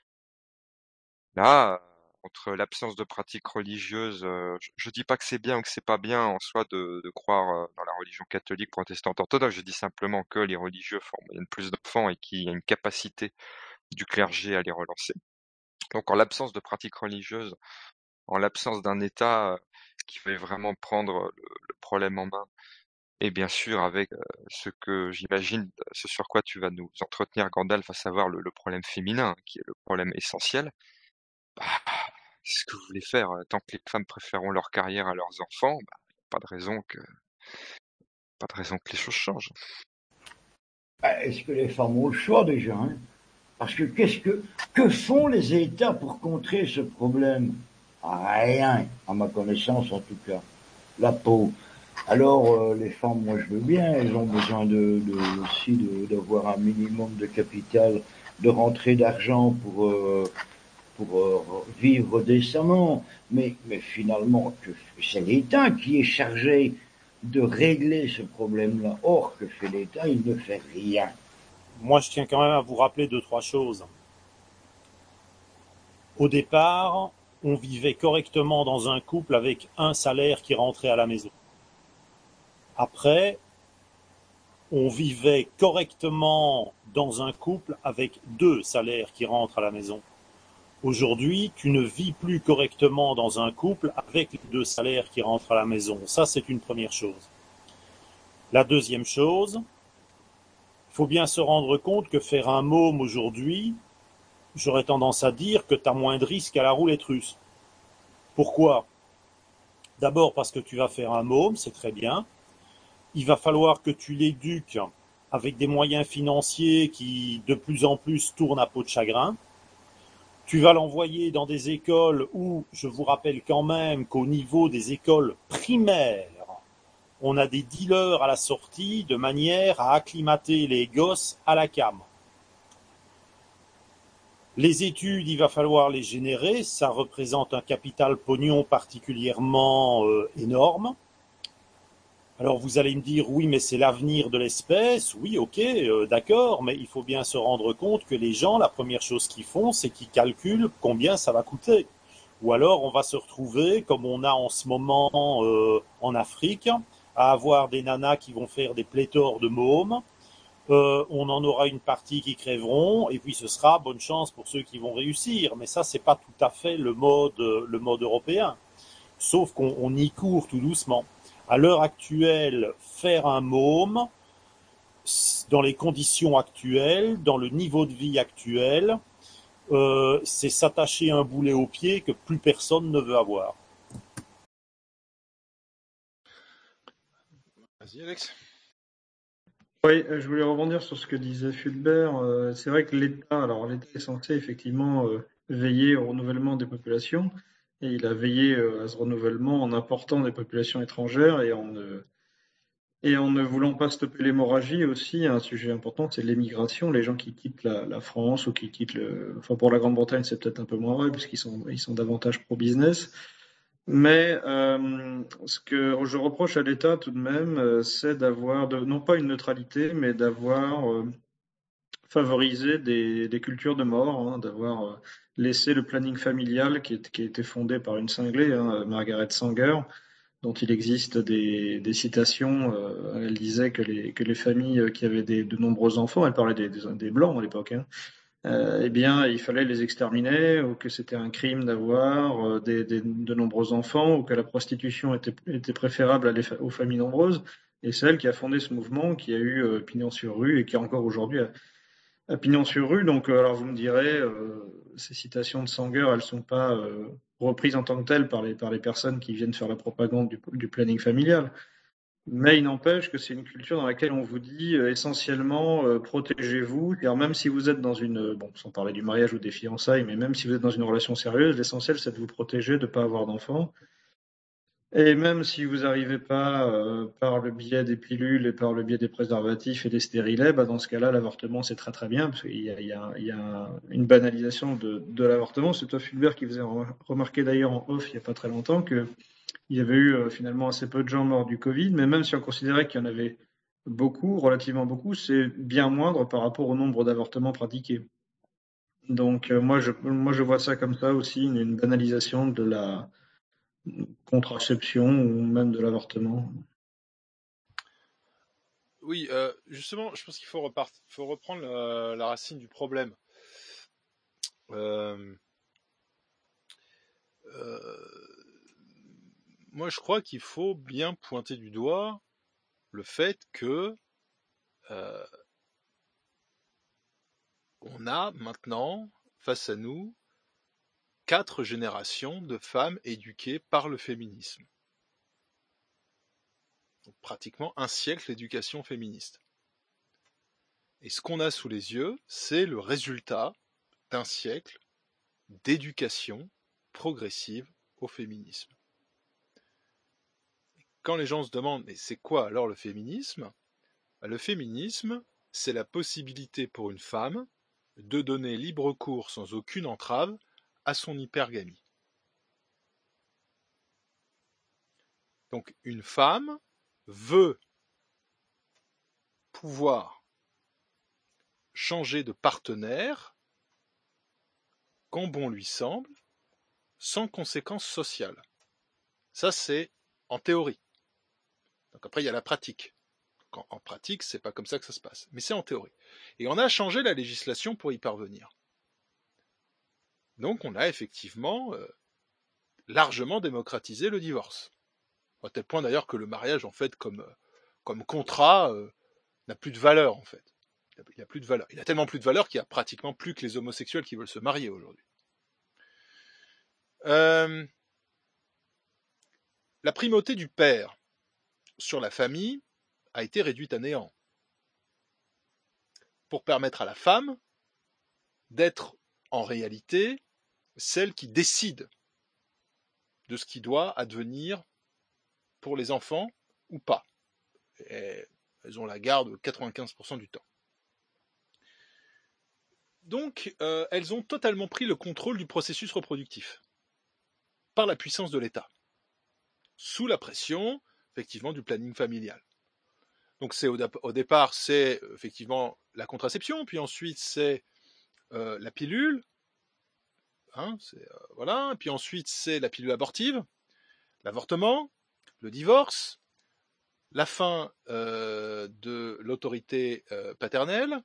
Là, entre l'absence de pratiques religieuses, euh, je, je dis pas que c'est bien ou que c'est pas bien en soi de, de croire euh, dans la religion catholique, protestante, orthodoxe. Je dis simplement que les religieux font en moyenne plus d'enfants et qu'il y a une capacité du clergé à les relancer. Donc, en l'absence de pratiques religieuses, en l'absence d'un État euh, qui veut vraiment prendre le, le problème en main, et bien sûr avec euh, ce que j'imagine, ce sur quoi tu vas nous entretenir, Gandalf, à savoir le, le problème féminin, qui est le problème essentiel. Bah, qu'est-ce que vous voulez faire? Tant que les femmes préféreront leur carrière à leurs enfants, bah, pas de raison que pas de raison que les choses changent. Bah, est-ce que les femmes ont le choix déjà, hein? Parce que qu'est-ce que que font les États pour contrer ce problème? Rien, à ma connaissance en tout cas. La peau. Alors euh, les femmes, moi je veux bien, elles ont besoin de, de aussi de, d'avoir un minimum de capital, de rentrée d'argent pour euh, pour euh, vivre décemment. Mais mais finalement, que c'est l'État qui est chargé de régler ce problème-là. Or, que fait l'État? Il ne fait rien. Moi, je tiens quand même à vous rappeler deux, trois choses. Au départ, on vivait correctement dans un couple avec un salaire qui rentrait à la maison. Après, on vivait correctement dans un couple avec deux salaires qui rentrent à la maison. Aujourd'hui, tu ne vis plus correctement dans un couple avec les deux salaires qui rentrent à la maison. Ça, c'est une première chose. La deuxième chose, il faut bien se rendre compte que faire un môme aujourd'hui, j'aurais tendance à dire que tu as moins de risques à la roulette russe. Pourquoi? D'abord parce que tu vas faire un môme, c'est très bien. Il va falloir que tu l'éduques avec des moyens financiers qui de plus en plus tournent à peau de chagrin. Tu vas l'envoyer dans des écoles où, je vous rappelle quand même qu'au niveau des écoles primaires, on a des dealers à la sortie de manière à acclimater les gosses à la cam. Les études, il va falloir les générer, ça représente un capital pognon particulièrement euh, énorme. Alors vous allez me dire, oui, mais c'est l'avenir de l'espèce. Oui, ok, euh, d'accord, mais il faut bien se rendre compte que les gens, la première chose qu'ils font, c'est qu'ils calculent combien ça va coûter. Ou alors on va se retrouver, comme on a en ce moment euh, en Afrique, à avoir des nanas qui vont faire des pléthores de mômes. Euh, on en aura une partie qui crèveront, et puis ce sera bonne chance pour ceux qui vont réussir. Mais ça, c'est pas tout à fait le mode, le mode européen. Sauf qu'on on y court tout doucement. À l'heure actuelle, faire un môme, dans les conditions actuelles, dans le niveau de vie actuel, euh, c'est s'attacher un boulet au pied que plus personne ne veut avoir. Vas-y, Alex. Oui, je voulais rebondir sur ce que disait Fulbert. Euh, c'est vrai que l'État, alors l'État est censé effectivement euh, veiller au renouvellement des populations, et il a veillé euh, à ce renouvellement en important des populations étrangères et en ne, et en ne voulant pas stopper l'hémorragie aussi. Un sujet important, c'est l'émigration, les gens qui quittent la, la France ou qui quittent le, enfin pour la Grande-Bretagne, c'est peut-être un peu moins vrai puisqu'ils sont, ils sont davantage pro-business. Mais euh, ce que je reproche à l'État tout de même, euh, c'est d'avoir, de, non pas une neutralité, mais d'avoir euh, favorisé des, des cultures de mort, hein, d'avoir euh, laissé le planning familial qui, est, qui a été fondé par une cinglée, hein, Margaret Sanger, dont il existe des, des citations. Euh, elle disait que les, que les familles qui avaient des, de nombreux enfants, elle parlait des, des, des blancs à l'époque, hein, Euh, eh bien, il fallait les exterminer, ou que c'était un crime d'avoir euh, des, des, de nombreux enfants, ou que la prostitution était, était préférable à les, aux familles nombreuses. Et c'est elle qui a fondé ce mouvement, qui a eu euh, pignon sur rue, et qui encore aujourd'hui a, a pignon sur rue. Donc, euh, alors vous me direz, euh, ces citations de Sanger, elles sont pas euh, reprises en tant que telles par les, par les personnes qui viennent faire la propagande du, du planning familial. Mais il n'empêche que c'est une culture dans laquelle on vous dit euh, essentiellement euh, protégez-vous. Alors même si vous êtes dans une, bon, sans parler du mariage ou des fiançailles, mais même si vous êtes dans une relation sérieuse, l'essentiel c'est de vous protéger, de ne pas avoir d'enfants. Et même si vous n'arrivez pas euh, par le biais des pilules et par le biais des préservatifs et des stérilets, bah dans ce cas-là, l'avortement, c'est très très bien, parce qu'il y a, il y a, il y a une banalisation de, de l'avortement. C'est toi, Fulbert, qui faisait remarquer d'ailleurs en off il n'y a pas très longtemps qu'il y avait eu euh, finalement assez peu de gens morts du Covid, mais même si on considérait qu'il y en avait beaucoup, relativement beaucoup, c'est bien moindre par rapport au nombre d'avortements pratiqués. Donc euh, moi, je, moi je vois ça comme ça aussi, une, une banalisation de la contraception ou même de l'avortement. Oui, euh, justement, je pense qu'il faut, repart... faut reprendre la, la racine du problème. Euh... Euh... Moi, je crois qu'il faut bien pointer du doigt le fait que euh, on a maintenant face à nous quatre générations de femmes éduquées par le féminisme. Donc, pratiquement un siècle d'éducation féministe. Et ce qu'on a sous les yeux, c'est le résultat d'un siècle d'éducation progressive au féminisme. Quand les gens se demandent « mais c'est quoi alors le féminisme ?» Le féminisme, c'est la possibilité pour une femme de donner libre cours sans aucune entrave à son hypergamie. Donc une femme veut pouvoir changer de partenaire quand bon lui semble, sans conséquences sociales. Ça, c'est en théorie. Donc après, il y a la pratique. Donc en, en pratique, c'est pas comme ça que ça se passe. Mais c'est en théorie. Et on a changé la législation pour y parvenir. Donc on a effectivement euh, largement démocratisé le divorce. À tel point d'ailleurs que le mariage, en fait, comme, euh, comme contrat, euh, n'a plus de valeur, en fait. Il n'a plus de valeur. Il a tellement plus de valeur qu'il n'y a pratiquement plus que les homosexuels qui veulent se marier aujourd'hui. Euh, la primauté du père sur la famille a été réduite à néant pour permettre à la femme d'être en réalité celle qui décide de ce qui doit advenir pour les enfants ou pas. Et elles ont la garde quatre-vingt-quinze pour cent du temps. Donc, euh, elles ont totalement pris le contrôle du processus reproductif par la puissance de l'État, sous la pression, effectivement, du planning familial. Donc, c'est au, au départ, c'est effectivement la contraception, puis ensuite, c'est euh, la pilule, hein, c'est, euh, voilà, et puis ensuite, c'est la pilule abortive, l'avortement, le divorce, la fin euh, de l'autorité euh, paternelle,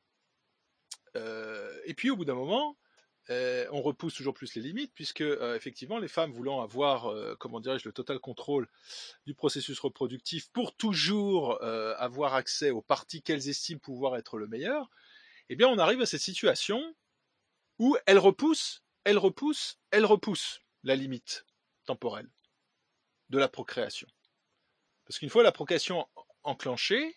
euh, et puis au bout d'un moment, euh, on repousse toujours plus les limites, puisque euh, effectivement les femmes voulant avoir, euh, comment dirais-je, le total contrôle du processus reproductif pour toujours euh, avoir accès aux parties qu'elles estiment pouvoir être le meilleur, eh bien on arrive à cette situation où elles repoussent, elles repoussent, elles repoussent la limite temporelle de la procréation. Parce qu'une fois la procréation enclenchée,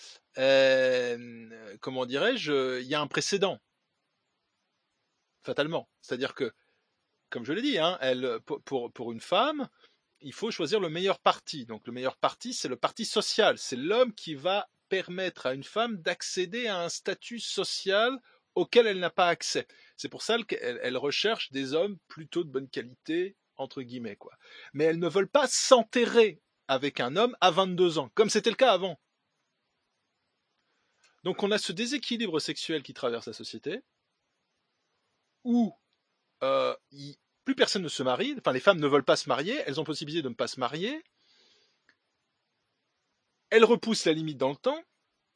euh, comment dirais-je, il y a un précédent, fatalement. C'est-à-dire que, comme je l'ai dit, hein, elle, pour, pour une femme, il faut choisir le meilleur parti. Donc le meilleur parti, c'est le parti social. C'est l'homme qui va permettre à une femme d'accéder à un statut social auquel elle n'a pas accès. C'est pour ça qu'elle elle recherche des hommes plutôt de bonne qualité, entre guillemets, quoi. Mais elles ne veulent pas s'enterrer avec un homme à vingt-deux ans, comme c'était le cas avant. Donc on a ce déséquilibre sexuel qui traverse la société, où euh, y, plus personne ne se marie, enfin les femmes ne veulent pas se marier, elles ont possibilité de ne pas se marier, elles repoussent la limite dans le temps,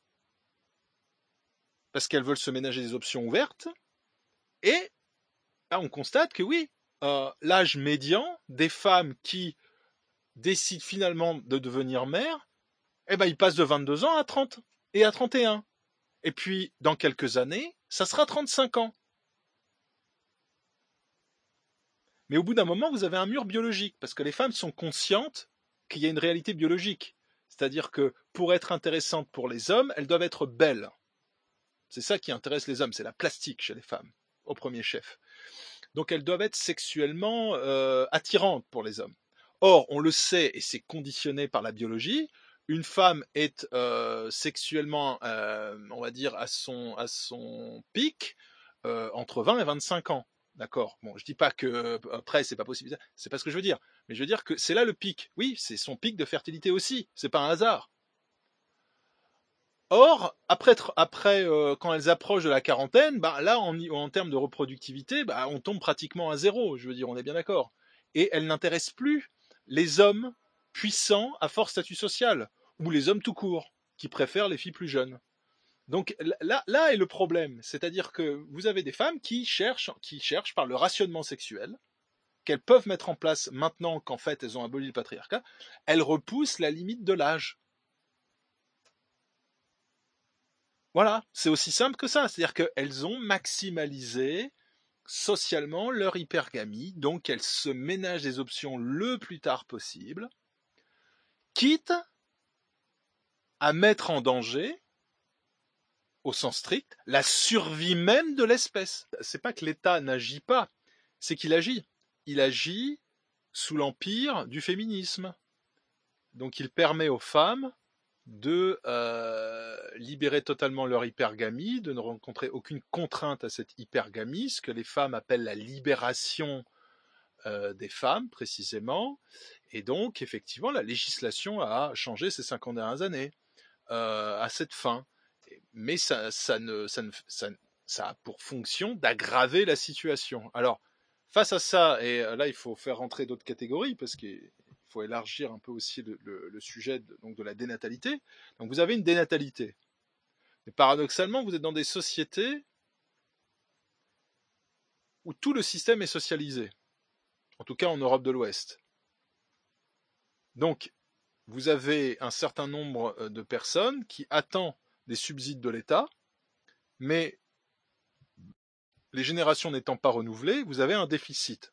parce qu'elles veulent se ménager des options ouvertes, et là on constate que oui, euh, l'âge médian des femmes qui décident finalement de devenir mères, eh ben il passe de vingt-deux ans à trente et à trente et un. Et puis, dans quelques années, ça sera trente-cinq ans. Mais au bout d'un moment, vous avez un mur biologique, parce que les femmes sont conscientes qu'il y a une réalité biologique. C'est-à-dire que pour être intéressantes pour les hommes, elles doivent être belles. C'est ça qui intéresse les hommes, c'est la plastique chez les femmes, au premier chef. Donc elles doivent être sexuellement euh, attirantes pour les hommes. Or, on le sait, et c'est conditionné par la biologie, une femme est euh, sexuellement, euh, on va dire, à son, à son pic euh, entre vingt et vingt-cinq ans. D'accord. Bon, je dis pas que après c'est pas possible, c'est pas ce que je veux dire, mais je veux dire que c'est là le pic. Oui, c'est son pic de fertilité aussi. C'est pas un hasard. Or, après, après euh, quand elles approchent de la quarantaine, bah là, en, en termes de reproductivité, bah, on tombe pratiquement à zéro. Je veux dire, on est bien d'accord. Et elles n'intéressent plus les hommes puissants à fort statut social ou les hommes tout court qui préfèrent les filles plus jeunes. Donc là, là est le problème, c'est-à-dire que vous avez des femmes qui cherchent, qui cherchent par le rationnement sexuel, qu'elles peuvent mettre en place maintenant qu'en fait elles ont aboli le patriarcat, elles repoussent la limite de l'âge. Voilà, c'est aussi simple que ça, c'est-à-dire qu'elles ont maximalisé socialement leur hypergamie, donc elles se ménagent des options le plus tard possible, quitte à mettre en danger, au sens strict, la survie même de l'espèce. C'est pas que l'État n'agit pas, c'est qu'il agit. Il agit sous l'empire du féminisme. Donc il permet aux femmes de euh, libérer totalement leur hypergamie, de ne rencontrer aucune contrainte à cette hypergamie, ce que les femmes appellent la libération euh, des femmes, précisément. Et donc, effectivement, la législation a changé ces cinquante dernières années euh, à cette fin. Mais ça, ça, ne, ça, ne, ça, ça a pour fonction d'aggraver la situation. Alors, face à ça, et là il faut faire rentrer d'autres catégories, parce qu'il faut élargir un peu aussi le, le, le sujet de, donc de la dénatalité. Donc vous avez une dénatalité. Mais paradoxalement, vous êtes dans des sociétés où tout le système est socialisé. En tout cas en Europe de l'Ouest. Donc, vous avez un certain nombre de personnes qui attendent des subsides de l'État, mais les générations n'étant pas renouvelées, vous avez un déficit.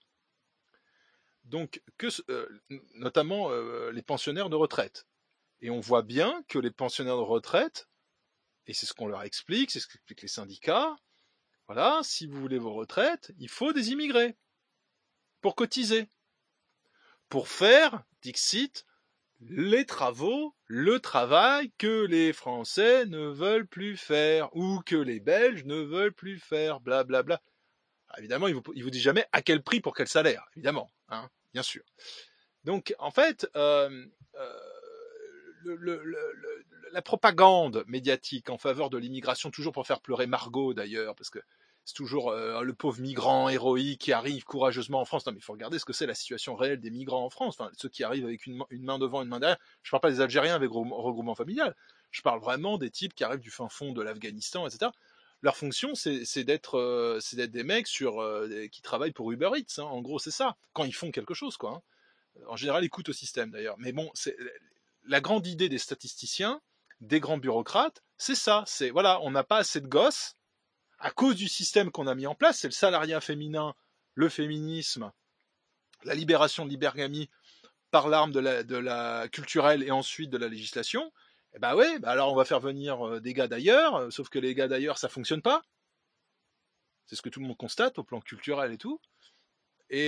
Donc, que, euh, notamment euh, les pensionnaires de retraite. Et on voit bien que les pensionnaires de retraite, et c'est ce qu'on leur explique, c'est ce qu'expliquent les syndicats, voilà, si vous voulez vos retraites, il faut des immigrés pour cotiser, pour faire, dixit, les travaux, le travail que les Français ne veulent plus faire, ou que les Belges ne veulent plus faire, blablabla. Bla, bla. Ah, évidemment, il vous, il vous dit jamais à quel prix pour quel salaire, évidemment, hein, bien sûr. Donc, en fait, euh, euh, le, le, le, le, la propagande médiatique en faveur de l'immigration, toujours pour faire pleurer Margot d'ailleurs, parce que c'est toujours euh, le pauvre migrant héroïque qui arrive courageusement en France. Non, mais il faut regarder ce que c'est la situation réelle des migrants en France. Enfin, ceux qui arrivent avec une, une main devant, une main derrière. Je ne parle pas des Algériens avec regroupement familial. Je parle vraiment des types qui arrivent du fin fond de l'Afghanistan, et cetera. Leur fonction, c'est, c'est, d'être, euh, c'est d'être des mecs sur, euh, qui travaillent pour Uber Eats. Hein. En gros, c'est ça. Quand ils font quelque chose, quoi. Hein. En général, ils coûtent au système, d'ailleurs. Mais bon, c'est la grande idée des statisticiens, des grands bureaucrates, c'est ça. C'est, voilà, on n'a pas assez de gosses. À cause du système qu'on a mis en place, c'est le salariat féminin, le féminisme, la libération de l'hypergamie par l'arme de la, de la culturelle et ensuite de la législation. Et ben ouais, bah alors on va faire venir des gars d'ailleurs, sauf que les gars d'ailleurs, ça fonctionne pas. C'est ce que tout le monde constate au plan culturel et tout. Et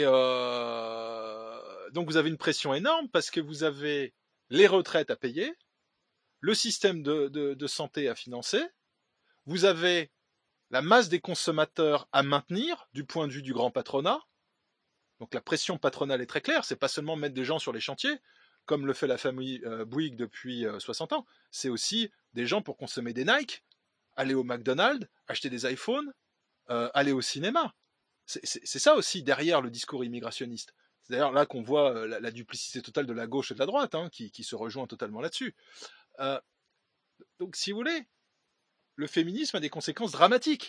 euh, donc vous avez une pression énorme parce que vous avez les retraites à payer, le système de, de, de santé à financer, vous avez la masse des consommateurs à maintenir du point de vue du grand patronat. Donc la pression patronale est très claire, c'est pas seulement mettre des gens sur les chantiers, comme le fait la famille euh, Bouygues depuis euh, soixante ans, c'est aussi des gens pour consommer des Nike, aller au McDonald's, acheter des iPhones, euh, aller au cinéma. C'est, c'est, c'est ça aussi derrière le discours immigrationniste. C'est d'ailleurs là qu'on voit euh, la, la duplicité totale de la gauche et de la droite, hein, qui, qui se rejoint totalement là-dessus. Euh, donc si vous voulez, le féminisme a des conséquences dramatiques.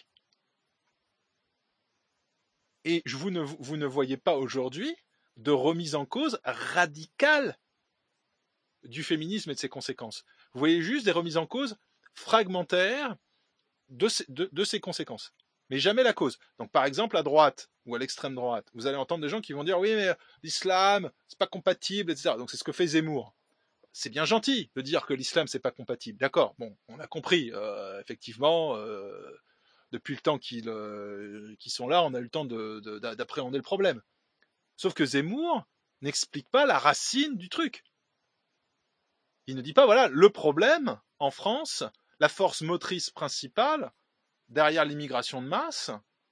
Et vous ne, vous ne voyez pas aujourd'hui de remise en cause radicale du féminisme et de ses conséquences. Vous voyez juste des remises en cause fragmentaires de, de, de ses conséquences. Mais jamais la cause. Donc par exemple, à droite ou à l'extrême droite, vous allez entendre des gens qui vont dire « Oui, mais l'islam, c'est pas compatible, et cetera » Donc c'est ce que fait Zemmour. C'est bien gentil de dire que l'islam, c'est pas compatible. D'accord, bon, on a compris. Euh, effectivement, euh, depuis le temps qu'ils, euh, qu'ils sont là, on a eu le temps de, de, d'appréhender le problème. Sauf que Zemmour, n'explique pas la racine du truc. Il ne dit pas, voilà, le problème, en France, la force motrice principale, derrière l'immigration de masse,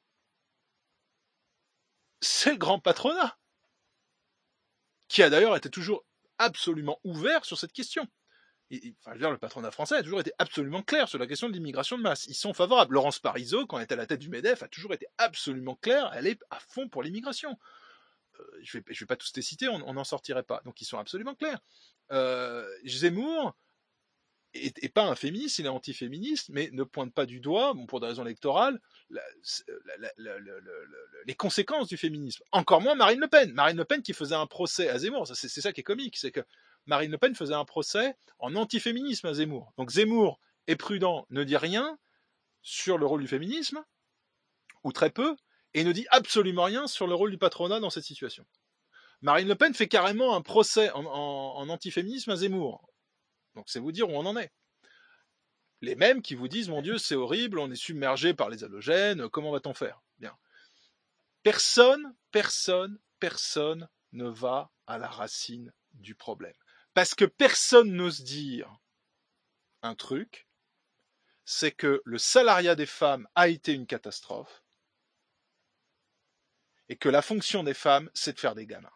c'est le grand patronat, qui a d'ailleurs été toujours absolument ouvert sur cette question. Et, enfin, je veux dire, le patronat français a toujours été absolument clair sur la question de l'immigration de masse. Ils sont favorables. Laurence Parisot, quand elle était à la tête du MEDEF, a toujours été absolument claire. Elle est à fond pour l'immigration. Euh, je ne vais, je vais pas tous les citer, on n'en sortirait pas. Donc ils sont absolument clairs. Euh, Zemmour est, est pas un féministe, il est antiféministe, mais ne pointe pas du doigt, bon, pour des raisons électorales, la, la, la, la, la, la, les conséquences du féminisme. Encore moins Marine Le Pen. Marine Le Pen qui faisait un procès à Zemmour. C'est, c'est ça qui est comique, c'est que Marine Le Pen faisait un procès en antiféminisme à Zemmour. Donc Zemmour est prudent, ne dit rien sur le rôle du féminisme, ou très peu, et ne dit absolument rien sur le rôle du patronat dans cette situation. Marine Le Pen fait carrément un procès en, en, en antiféminisme à Zemmour. Donc c'est vous dire où on en est. Les mêmes qui vous disent, mon Dieu, c'est horrible, on est submergé par les halogènes, comment va-t-on faire ? Bien. Personne, personne, personne ne va à la racine du problème. Parce que personne n'ose dire un truc, c'est que le salariat des femmes a été une catastrophe et que la fonction des femmes, c'est de faire des gamins.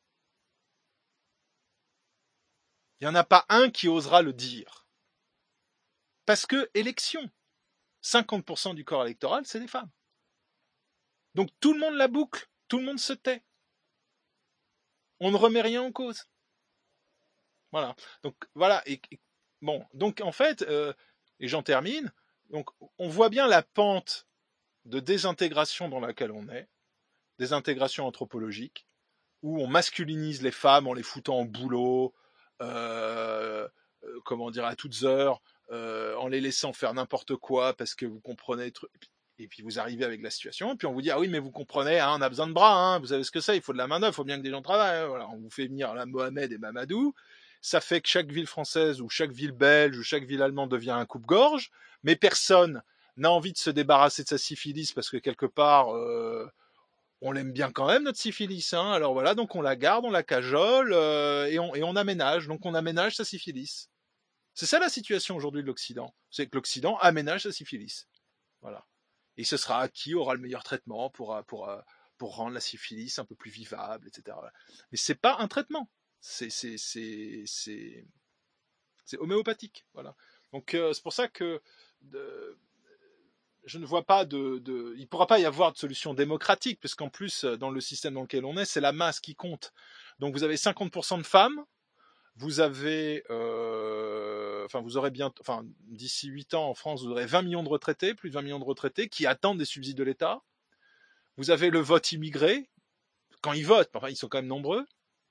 Il n'y en a pas un qui osera le dire. Parce que, élection, cinquante pour cent du corps électoral, c'est des femmes. Donc tout le monde la boucle, tout le monde se tait. On ne remet rien en cause. Voilà. Donc voilà. Et, et, bon, donc en fait, euh, et j'en termine. Donc on voit bien la pente de désintégration dans laquelle on est, désintégration anthropologique, où on masculinise les femmes en les foutant au boulot, euh, euh, comment dire, à toutes heures, euh, en les laissant faire n'importe quoi parce que vous comprenez. Et puis vous arrivez avec la situation, et puis on vous dit, ah oui, mais vous comprenez, hein, on a besoin de bras, hein, vous savez ce que c'est, il faut de la main-d'œuvre, il faut bien que des gens travaillent. Hein, voilà. On vous fait venir la Mohamed et Mamadou. Ça fait que chaque ville française ou chaque ville belge ou chaque ville allemande devient un coupe-gorge, mais personne n'a envie de se débarrasser de sa syphilis parce que quelque part, euh, on l'aime bien quand même, notre syphilis. Hein. Alors voilà, donc on la garde, on la cajole euh, et, on, et on aménage. Donc on aménage sa syphilis. C'est ça la situation aujourd'hui de l'Occident. C'est que l'Occident aménage sa syphilis. Voilà. Et ce sera qui aura le meilleur traitement pour, pour, pour rendre la syphilis un peu plus vivable, et cetera. Mais c'est pas un traitement. C'est, c'est, c'est, c'est, c'est homéopathique. Voilà. Donc euh, c'est pour ça que de, je ne vois pas de, de... Il ne pourra pas y avoir de solution démocratique, parce qu'en plus, dans le système dans lequel on est, c'est la masse qui compte. Donc vous avez cinquante pour cent de femmes, vous avez... Euh... Enfin, vous aurez bien... Enfin, d'ici huit ans, en France, vous aurez vingt millions de retraités, plus de vingt millions de retraités, qui attendent des subsides de l'État. Vous avez le vote immigré, quand ils votent, enfin, ils sont quand même nombreux.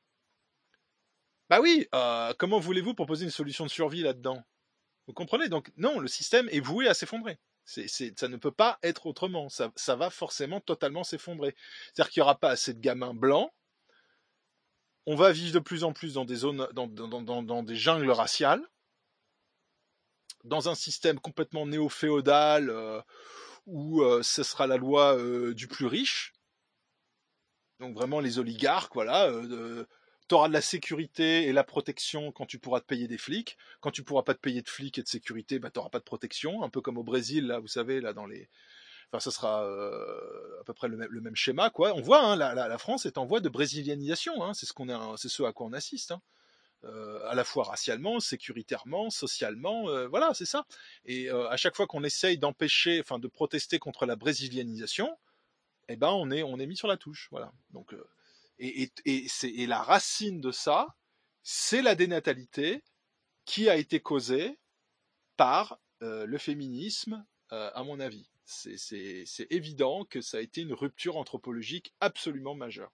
Bah oui, euh, comment voulez-vous proposer une solution de survie là-dedans ? Vous comprenez ? Donc non, le système est voué à s'effondrer. C'est, c'est, ça ne peut pas être autrement. Ça, ça va forcément totalement s'effondrer. C'est-à-dire qu'il n'y aura pas assez de gamins blancs. On va vivre de plus en plus dans des zones, dans, dans, dans, dans des jungles raciales, dans un système complètement néo-féodal euh, où euh, ce sera la loi euh, du plus riche. Donc vraiment les oligarques, voilà. Euh, tu auras de la sécurité et la protection quand tu pourras te payer des flics. Quand tu pourras pas te payer de flics et de sécurité, bah, tu n'auras pas de protection. Un peu comme au Brésil, là, vous savez, là, dans les... Enfin, ça sera euh, à peu près le même, le même schéma, quoi. On voit, hein, la, la, la France est en voie de brésilianisation. Hein. C'est, ce qu'on est, c'est ce à quoi on assiste. Hein. Euh, à la fois racialement, sécuritairement, socialement, euh, voilà, c'est ça. Et euh, à chaque fois qu'on essaye d'empêcher, enfin, de protester contre la brésilianisation, eh ben, on est, on est mis sur la touche, voilà. Donc... Euh, Et, et, et, c'est, et la racine de ça, c'est la dénatalité qui a été causée par euh, le féminisme, euh, à mon avis. C'est, c'est, c'est évident que ça a été une rupture anthropologique absolument majeure.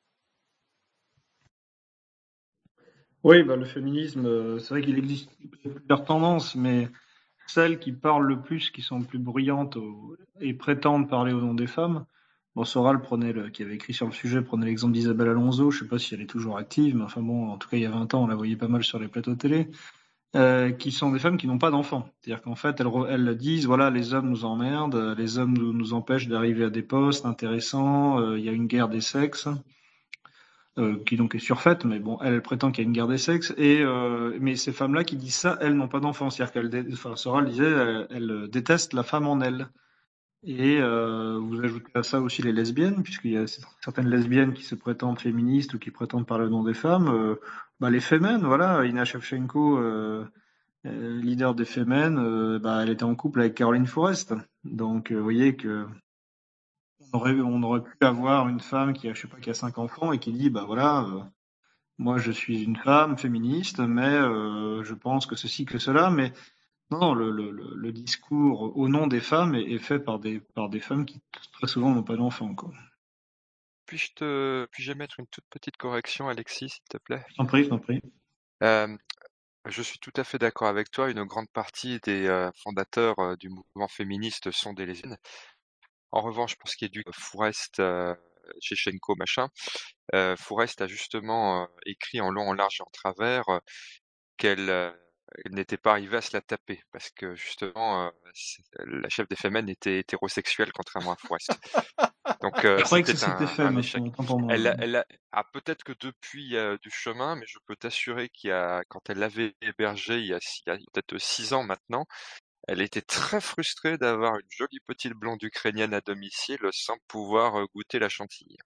Oui, bah, le féminisme, c'est vrai qu'il existe plusieurs tendances, mais celles qui parlent le plus, qui sont plus bruyantes au, et prétendent parler au nom des femmes, bon, Soral prenait le, qui avait écrit sur le sujet, prenait l'exemple d'Isabelle Alonso, je sais pas si elle est toujours active, mais enfin bon, en tout cas il y a vingt ans, on la voyait pas mal sur les plateaux télé, euh, qui sont des femmes qui n'ont pas d'enfants. C'est-à-dire qu'en fait, elles, elles disent, voilà, les hommes nous emmerdent, les hommes nous, nous empêchent d'arriver à des postes intéressants, il euh, y a une guerre des sexes. euh, qui donc est surfaite, mais bon, elle, elle prétend qu'il y a une guerre des sexes. Et euh, mais ces femmes-là qui disent ça, elles n'ont pas d'enfants. C'est-à-dire qu'elle, dé- enfin, Soral disait, elle, elle déteste la femme en elle. Et euh, vous ajoutez à ça aussi les lesbiennes, puisqu'il y a certaines lesbiennes qui se prétendent féministes ou qui prétendent parler au nom des femmes. Euh, bah, les Femen, voilà, Ina Shevchenko, euh, euh, leader des Femen, euh, bah, elle était en couple avec Caroline Forrest. Donc, euh, vous voyez que on aurait, on aurait pu avoir une femme qui a, je sais pas, qui a cinq enfants et qui dit, bah voilà, euh, moi je suis une femme féministe, mais euh, je pense que ceci, que cela, mais non, non, le, le, le le discours au nom des femmes est, est fait par des, par des femmes qui très souvent n'ont pas d'enfants, quoi. Puis-je te, puis-je mettre une toute petite correction, Alexis, s'il te plaît? Je t'en prie, je t'en prie. Euh, je suis tout à fait d'accord avec toi. Une grande partie des euh, fondateurs euh, du mouvement féministe sont des lesbiennes. En revanche, pour ce qui est du Forrest, euh, Shevchenko, machin, euh, Forrest a justement euh, écrit en long, en large et en travers euh, qu'elle euh, elle n'était pas arrivée à se la taper parce que justement euh, c'est- la chef des Femen était hétérosexuelle contrairement à Forrest. Donc euh, Je croyais que c'était ça s'était un, fait un échec. maintenant, autant pour moi. Elle, a- elle a, ah, peut-être que depuis il y a du chemin, mais je peux t'assurer qu'il y a, quand elle l'avait hébergé il y a, six- il y a peut-être six ans maintenant, elle était très frustrée d'avoir une jolie petite blonde ukrainienne à domicile sans pouvoir euh, goûter la chantilly.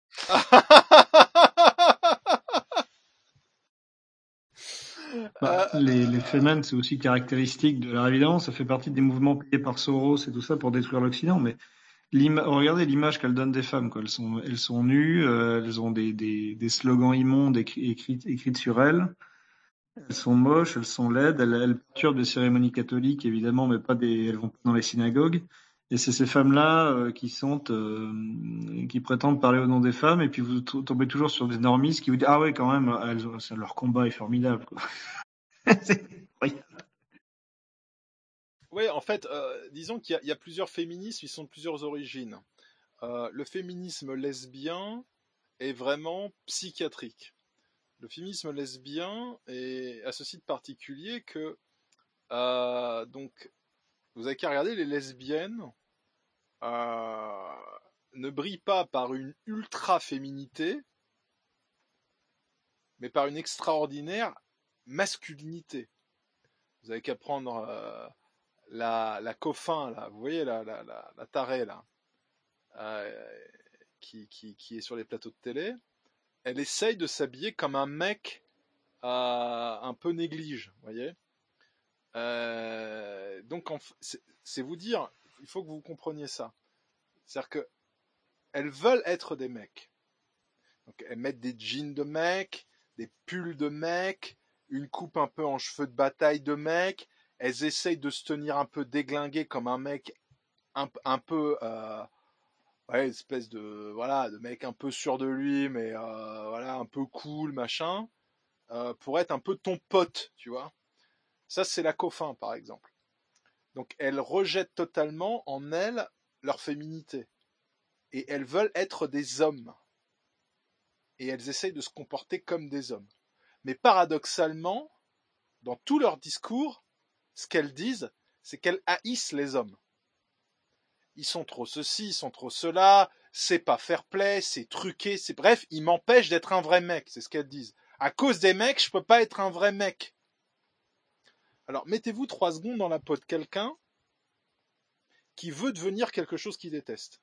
Bah, les, les Femen, c'est aussi caractéristique de leur évidence. Ça fait partie des mouvements payés par Soros et tout ça pour détruire l'Occident. Mais l'ima- regardez l'image qu'elles donnent des femmes, quoi. Elles sont, elles sont nues, euh, elles ont des, des, des slogans immondes écrits, écrits, écrits sur elles. Elles sont moches, elles sont laides, elles, elles perturbent des cérémonies catholiques, évidemment, mais pas des, elles vont pas dans les synagogues. Et c'est ces femmes-là euh, qui sont, euh, qui prétendent parler au nom des femmes, et puis vous t- tombez toujours sur des normistes qui vous disent ah ouais quand même, elles, ont- ça, leur combat est formidable, quoi. C'est incroyable. Oui, en fait, euh, disons qu'il y, a- il y a plusieurs féminismes, ils sont de plusieurs origines. Euh, le féminisme lesbien est vraiment psychiatrique. Le féminisme lesbien est à ceci de particulier que euh, donc vous avez qu'à regarder les lesbiennes euh, ne brillent pas par une ultra féminité, mais par une extraordinaire masculinité. Vous avez qu'à prendre euh, la, la coffin, là, vous voyez la, la, la, la tarée là, euh, qui, qui, qui est sur les plateaux de télé. Elle essaye de s'habiller comme un mec euh, un peu néglige, vous voyez. Euh, donc c'est, c'est vous dire, il faut que vous compreniez ça. C'est-à-dire que elles veulent être des mecs. Donc elles mettent des jeans de mecs, des pulls de mecs, une coupe un peu en cheveux de bataille de mec. Elles essayent de se tenir un peu déglinguées comme un mec un, un peu euh, ouais, espèce de voilà, de mec un peu sûr de lui, mais euh, voilà, un peu cool, machin, euh, pour être un peu ton pote, tu vois. Ça, c'est la coffin, par exemple. Donc, elles rejettent totalement en elles leur féminité. Et elles veulent être des hommes. Et elles essayent de se comporter comme des hommes. Mais paradoxalement, dans tout leur discours, ce qu'elles disent, c'est qu'elles haïssent les hommes. Ils sont trop ceci, ils sont trop cela, c'est pas fair play, c'est truqué, c'est bref, ils m'empêchent d'être un vrai mec, c'est ce qu'elles disent. À cause des mecs, je peux pas être un vrai mec. Alors, mettez-vous trois secondes dans la peau de quelqu'un qui veut devenir quelque chose qu'il déteste.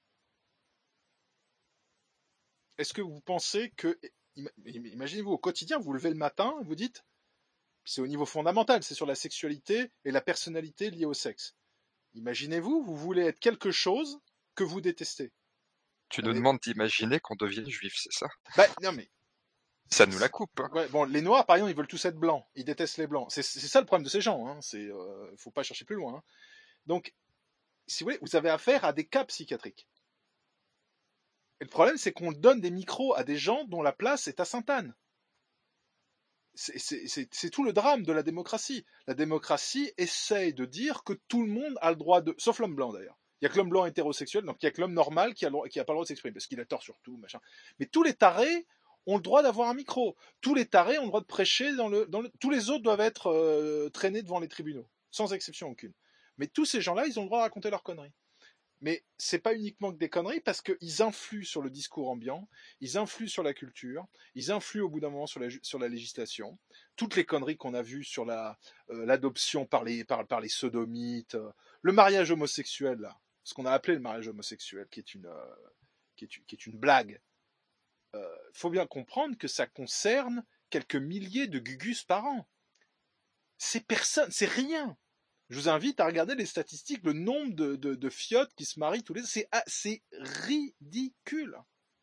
Est-ce que vous pensez que... Imaginez-vous, au quotidien, vous vous levez le matin et vous dites, c'est au niveau fondamental, c'est sur la sexualité et la personnalité liée au sexe. Imaginez-vous, vous voulez être quelque chose que vous détestez. Tu nous demandes d'imaginer qu'on devienne juif, c'est ça? Bah, non mais... Ça nous la coupe. Hein. Ouais, bon, les Noirs, par exemple, ils veulent tous être blancs. Ils détestent les blancs. C'est, c'est ça le problème de ces gens. Hein. C'est, euh, faut pas chercher plus loin. Hein. Donc, si vous voulez, vous avez affaire à des cas psychiatriques. Et le problème, c'est qu'on donne des micros à des gens dont la place est à Sainte-Anne. C'est, c'est, c'est, c'est tout le drame de la démocratie. La démocratie essaye de dire que tout le monde a le droit de... Sauf l'homme blanc, d'ailleurs. Il n'y a que l'homme blanc hétérosexuel, donc il n'y a que l'homme normal qui n'a qui a pas le droit de s'exprimer, parce qu'il a tort sur tout, machin. Mais tous les tarés ont le droit d'avoir un micro. Tous les tarés ont le droit de prêcher dans le... Dans le... Tous les autres doivent être euh, traînés devant les tribunaux, sans exception aucune. Mais tous ces gens-là, ils ont le droit de raconter leurs conneries. Mais c'est pas uniquement que des conneries, parce qu'ils influent sur le discours ambiant, ils influent sur la culture, ils influent au bout d'un moment sur la, sur la législation. Toutes les conneries qu'on a vues sur la, euh, l'adoption par les, par, par les sodomites, euh, le mariage homosexuel, là, ce qu'on a appelé le mariage homosexuel, qui est une, euh, qui est, qui est une blague. Il euh, faut bien comprendre que ça concerne quelques milliers de gugus par an. C'est personne, c'est rien. Je vous invite à regarder les statistiques, le nombre de, de, de fiottes qui se marient tous les ans. C'est, c'est ridicule.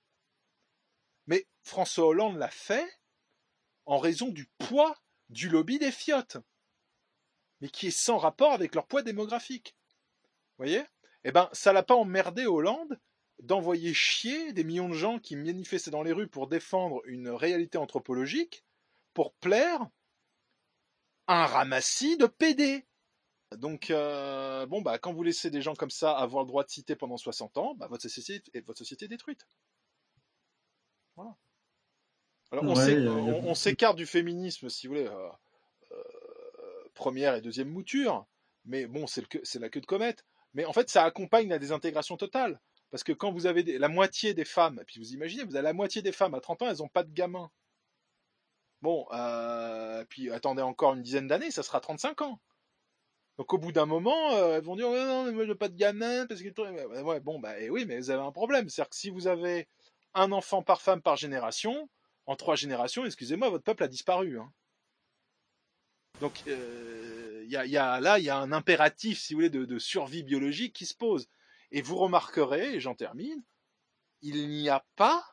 Mais François Hollande l'a fait en raison du poids du lobby des fiottes, mais qui est sans rapport avec leur poids démographique. Vous voyez ? Eh ben, ça l'a pas emmerdé Hollande d'envoyer chier des millions de gens qui manifestaient dans les rues pour défendre une réalité anthropologique, pour plaire à un ramassis de pédés. Donc, euh, bon, bah, quand vous laissez des gens comme ça avoir le droit de citer pendant soixante ans, bah, votre société, votre société est détruite. Voilà. Alors, on, ouais, on, on s'écarte du féminisme, si vous voulez, euh, euh, première et deuxième mouture, mais bon, c'est, le, c'est la queue de comète. Mais en fait, ça accompagne la désintégration totale. Parce que quand vous avez des, la moitié des femmes, et puis vous imaginez, vous avez la moitié des femmes à trente ans, elles n'ont pas de gamins. Bon, euh, puis attendez encore une dizaine d'années, ça sera trente-cinq ans. Donc au bout d'un moment, euh, elles vont dire oh, non, mais moi j'ai pas de gamin parce que ouais, bon bah et oui, mais vous avez un problème, c'est-à-dire que si vous avez un enfant par femme par génération, en trois générations, excusez-moi, votre peuple a disparu. Hein. Donc euh, y a, y a, là, il y a un impératif, si vous voulez, de, de survie biologique qui se pose. Et vous remarquerez, et j'en termine, il n'y a pas,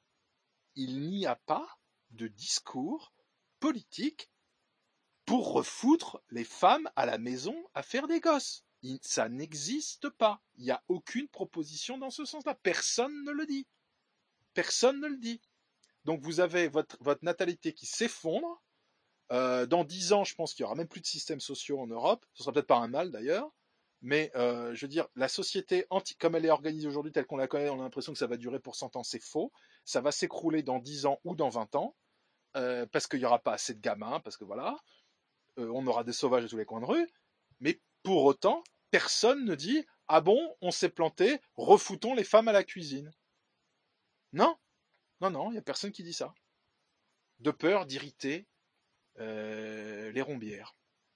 il n'y a pas de discours politique pour refoutre les femmes à la maison à faire des gosses. Il, ça n'existe pas. Il n'y a aucune proposition dans ce sens-là. Personne ne le dit. Personne ne le dit. Donc vous avez votre, votre natalité qui s'effondre. Euh, dans dix ans, je pense qu'il n'y aura même plus de systèmes sociaux en Europe. Ce ne sera peut-être pas un mal d'ailleurs. Mais euh, je veux dire, la société, anti, comme elle est organisée aujourd'hui, telle qu'on la connaît, on a l'impression que ça va durer pour cent ans. C'est faux. Ça va s'écrouler dans dix ans ou dans vingt ans. Euh, parce qu'il n'y aura pas assez de gamins. Parce que voilà. Euh, on aura des sauvages à tous les coins de rue, mais pour autant, personne ne dit « Ah bon, on s'est planté, refoutons les femmes à la cuisine ». Non, non, non, il n'y a personne qui dit ça. De peur d'irriter euh, les rombières.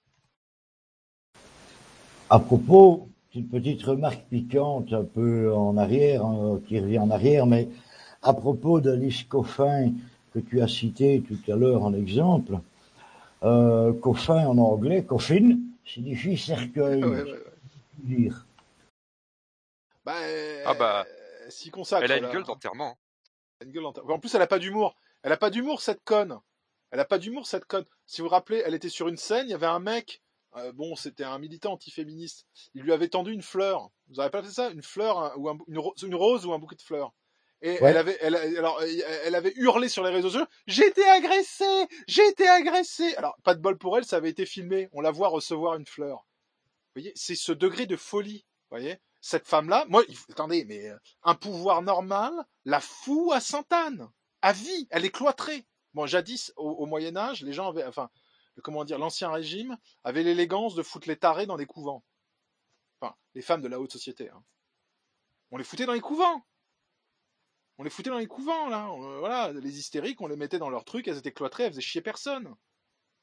À propos, une petite remarque piquante un peu en arrière, hein, qui revient en arrière, mais à propos de Lise Coffin que tu as cité tout à l'heure en exemple, Euh, coffin en anglais, coffin, signifie cercueil. Ouais, ouais, ouais. Dire. Bah, euh, ah bah, si consacre, elle a une là. gueule d'enterrement. Une gueule d'enterrement. En plus, elle a pas d'humour. Elle a pas d'humour, cette conne. Elle a pas d'humour, cette conne. Si vous vous rappelez, elle était sur une scène, il y avait un mec, euh, bon, c'était un militant antiféministe. Il lui avait tendu une fleur. Vous avez pas fait ça? Une fleur, un, ou un, une, ro- une rose ou un bouquet de fleurs. Et ouais. elle avait, elle, alors, elle avait hurlé sur les réseaux sociaux. J'ai été agressée, j'ai été agressée. Alors, pas de bol pour elle, ça avait été filmé. On la voit recevoir une fleur. Vous voyez, c'est ce degré de folie. Vous voyez, cette femme-là, moi, il, attendez, mais un pouvoir normal la fout à Sainte-Anne, à vie. Elle est cloîtrée. Bon, jadis, au, au Moyen Âge, les gens avaient, enfin, comment dire, l'ancien régime avait l'élégance de foutre les tarés dans des couvents. Enfin, les femmes de la haute société. Hein. On les foutait dans les couvents. On les foutait dans les couvents, là. Euh, voilà, les hystériques, on les mettait dans leurs trucs, elles étaient cloîtrées, elles faisaient chier personne. Vous voyez ?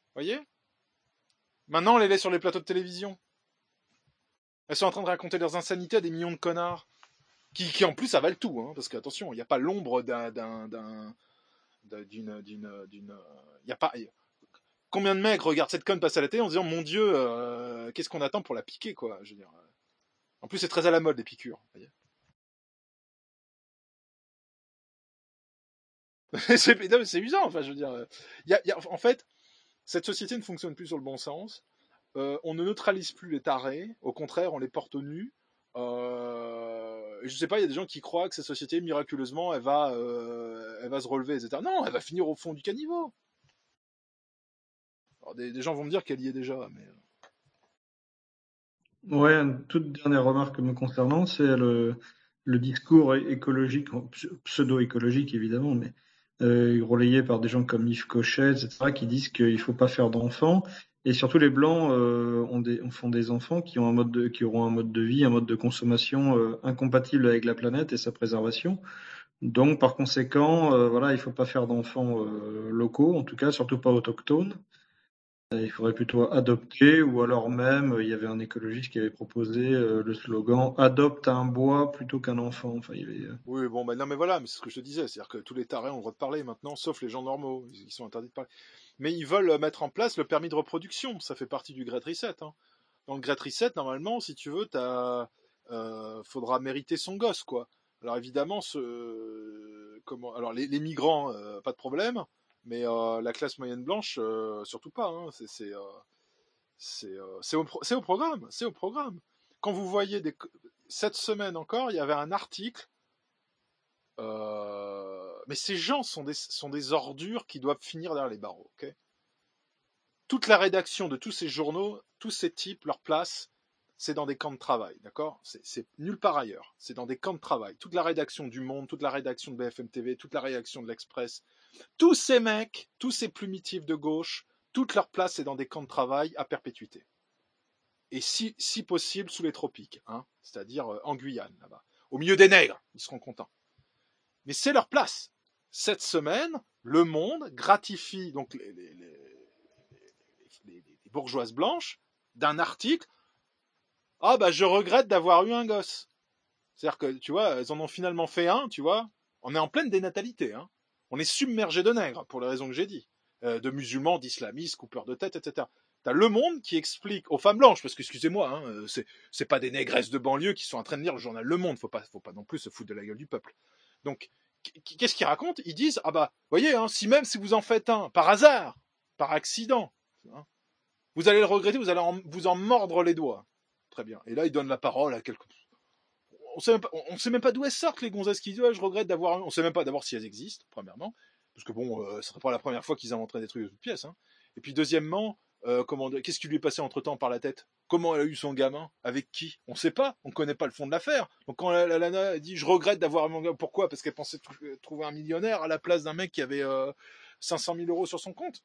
Maintenant, on les laisse sur les plateaux de télévision. Elles sont en train de raconter leurs insanités à des millions de connards. Qui, qui en plus, avalent tout, hein, parce qu'attention, il n'y a pas l'ombre d'un, d'un, d'un, d'une, d'une, d'une... Il n'y a pas... Combien de mecs regardent cette conne passer à la télé en se disant, mon Dieu, euh, qu'est-ce qu'on attend pour la piquer, quoi, je veux dire. En plus, c'est très à la mode, les piqûres, vous voyez. c'est, non, c'est usant, enfin, je veux dire. Y a, y a, en fait, cette société ne fonctionne plus sur le bon sens. Euh, on ne neutralise plus les tarés. Au contraire, on les porte au nu. Euh, je sais pas, il y a des gens qui croient que cette société, miraculeusement, elle va, euh, elle va se relever, et cetera. Non, elle va finir au fond du caniveau. Alors, des, des gens vont me dire qu'elle y est déjà, mais... Ouais, une toute dernière remarque me concernant, c'est le, le discours écologique, pseudo-écologique évidemment, mais euh, relayée par des gens comme Yves Cochet, et cetera, qui disent qu'il faut pas faire d'enfants. Et surtout, les Blancs euh, ont des, font des enfants qui, ont un mode de, qui auront un mode de vie, un mode de consommation euh, incompatible avec la planète et sa préservation. Donc, par conséquent, euh, voilà, il faut pas faire d'enfants euh, locaux, en tout cas, surtout pas autochtones. Euh, Il faudrait plutôt adopter, ou alors même, euh, il y avait un écologiste qui avait proposé euh, le slogan "Adopte un bois plutôt qu'un enfant". Enfin, il y avait, euh, Oui, bon, bah, non, mais voilà, mais c'est ce que je te disais, c'est-à-dire que tous les tarés ont le droit de parler maintenant, sauf les gens normaux, ils sont interdits de parler. Mais ils veulent mettre en place le permis de reproduction, ça fait partie du Great Reset. Hein. Dans le Great Reset, normalement, si tu veux, t'as, euh, faudra mériter son gosse, quoi. Alors évidemment, ce, comment, alors les, les migrants, euh, pas de problème, mais euh, la classe moyenne blanche, euh, surtout pas. Hein. C'est, c'est, euh, c'est, euh, c'est au, pro- c'est au programme, c'est au programme. Quand vous voyez des, cette semaine encore, il y avait un article. Euh, mais ces gens sont des, sont des ordures qui doivent finir derrière les barreaux. Okay, toute la rédaction de tous ces journaux, tous ces types, leur place, c'est dans des camps de travail, d'accord, c'est, c'est nulle part ailleurs. C'est dans des camps de travail. Toute la rédaction du Monde, toute la rédaction de B F M T V, toute la rédaction de l'Express, tous ces mecs, tous ces plumitifs de gauche, toute leur place est dans des camps de travail à perpétuité. Et si, si possible, sous les tropiques, hein, c'est-à-dire en Guyane, là-bas. Au milieu des nègres, ils seront contents. Mais c'est leur place. Cette semaine, Le Monde gratifie donc les, les, les, les, les bourgeoises blanches d'un article. Ah bah je regrette d'avoir eu un gosse. C'est-à-dire que tu vois, elles en ont finalement fait un, tu vois. On est en pleine dénatalité, hein. On est submergé de nègres pour les raisons que j'ai dit, euh, de musulmans, d'islamistes, coupeurs de tête, et cetera. T'as Le Monde qui explique aux femmes blanches, parce que excusez-moi, hein, c'est c'est pas des négresses de banlieue qui sont en train de lire le journal Le Monde. Faut pas, faut pas non plus se foutre de la gueule du peuple. Donc qu'est-ce qu'ils racontent? Ils disent, ah bah, voyez, hein, si même si vous en faites un, par hasard, par accident, hein, vous allez le regretter, vous allez en, vous en mordre les doigts. Très bien. Et là, ils donnent la parole à quelques... On sait même pas, on sait même pas d'où elles sortent, les gonzesses qui disent, ouais, je regrette d'avoir un... On sait même pas d'abord si elles existent, premièrement, parce que bon, euh, ce serait pas la première fois qu'ils inventeraient des trucs de toutes pièces. Hein. Et puis deuxièmement, euh, comment, qu'est-ce qui lui est passé entre-temps par la tête? Comment elle a eu son gamin? Avec qui? On sait pas. On connaît pas le fond de l'affaire. Donc quand la, la nana dit je regrette d'avoir mon gamin, pourquoi? Parce qu'elle pensait trouver un millionnaire à la place d'un mec qui avait euh, cinq cent mille euros sur son compte.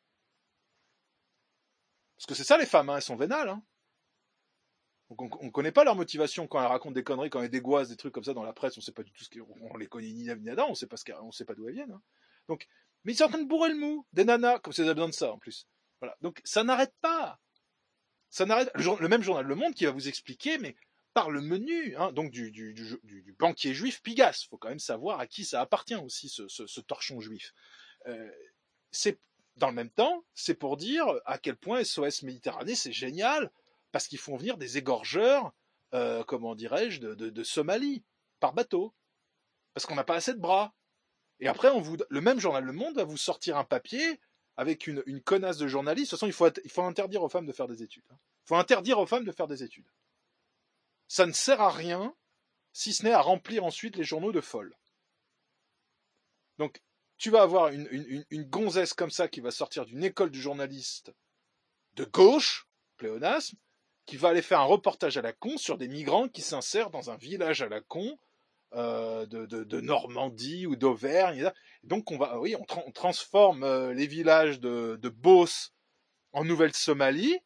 Parce que c'est ça les femmes, hein, elles sont vénales. Hein. Donc on, on connaît pas leur motivation quand elles racontent des conneries, quand elles dégoisent des trucs comme ça dans la presse. On sait pas du tout ce qu'on on les connaît ni ni Adam, on sait pas ce on sait pas d'où elles viennent. Hein. Donc, mais ils sont en train de bourrer le mou, des nanas, comme si elles avaient besoin de ça en plus. Voilà. Donc ça n'arrête pas. Ça n'arrête le, le même journal Le Monde qui va vous expliquer, mais par le menu, hein, donc du, du, du, du banquier juif Pigasse. Il faut quand même savoir à qui ça appartient aussi ce, ce, ce torchon juif. Euh, c'est dans le même temps, c'est pour dire à quel point S O S Méditerranée c'est génial parce qu'ils font venir des égorgeurs, euh, comment dirais-je, de, de, de Somalie par bateau, parce qu'on n'a pas assez de bras. Et après, on vous, le même journal Le Monde va vous sortir un papier avec une, une connasse de journalistes. De toute façon, il faut, il faut interdire aux femmes de faire des études. Il faut interdire aux femmes de faire des études. Ça ne sert à rien, si ce n'est à remplir ensuite les journaux de folles. Donc, tu vas avoir une, une, une gonzesse comme ça qui va sortir d'une école de journalistes de gauche, pléonasme, qui va aller faire un reportage à la con sur des migrants qui s'insèrent dans un village à la con, Euh, de, de, de Normandie ou d'Auvergne. Donc on va, oui, on, tra- on transforme euh, les villages de, de Beauce en Nouvelle-Somalie.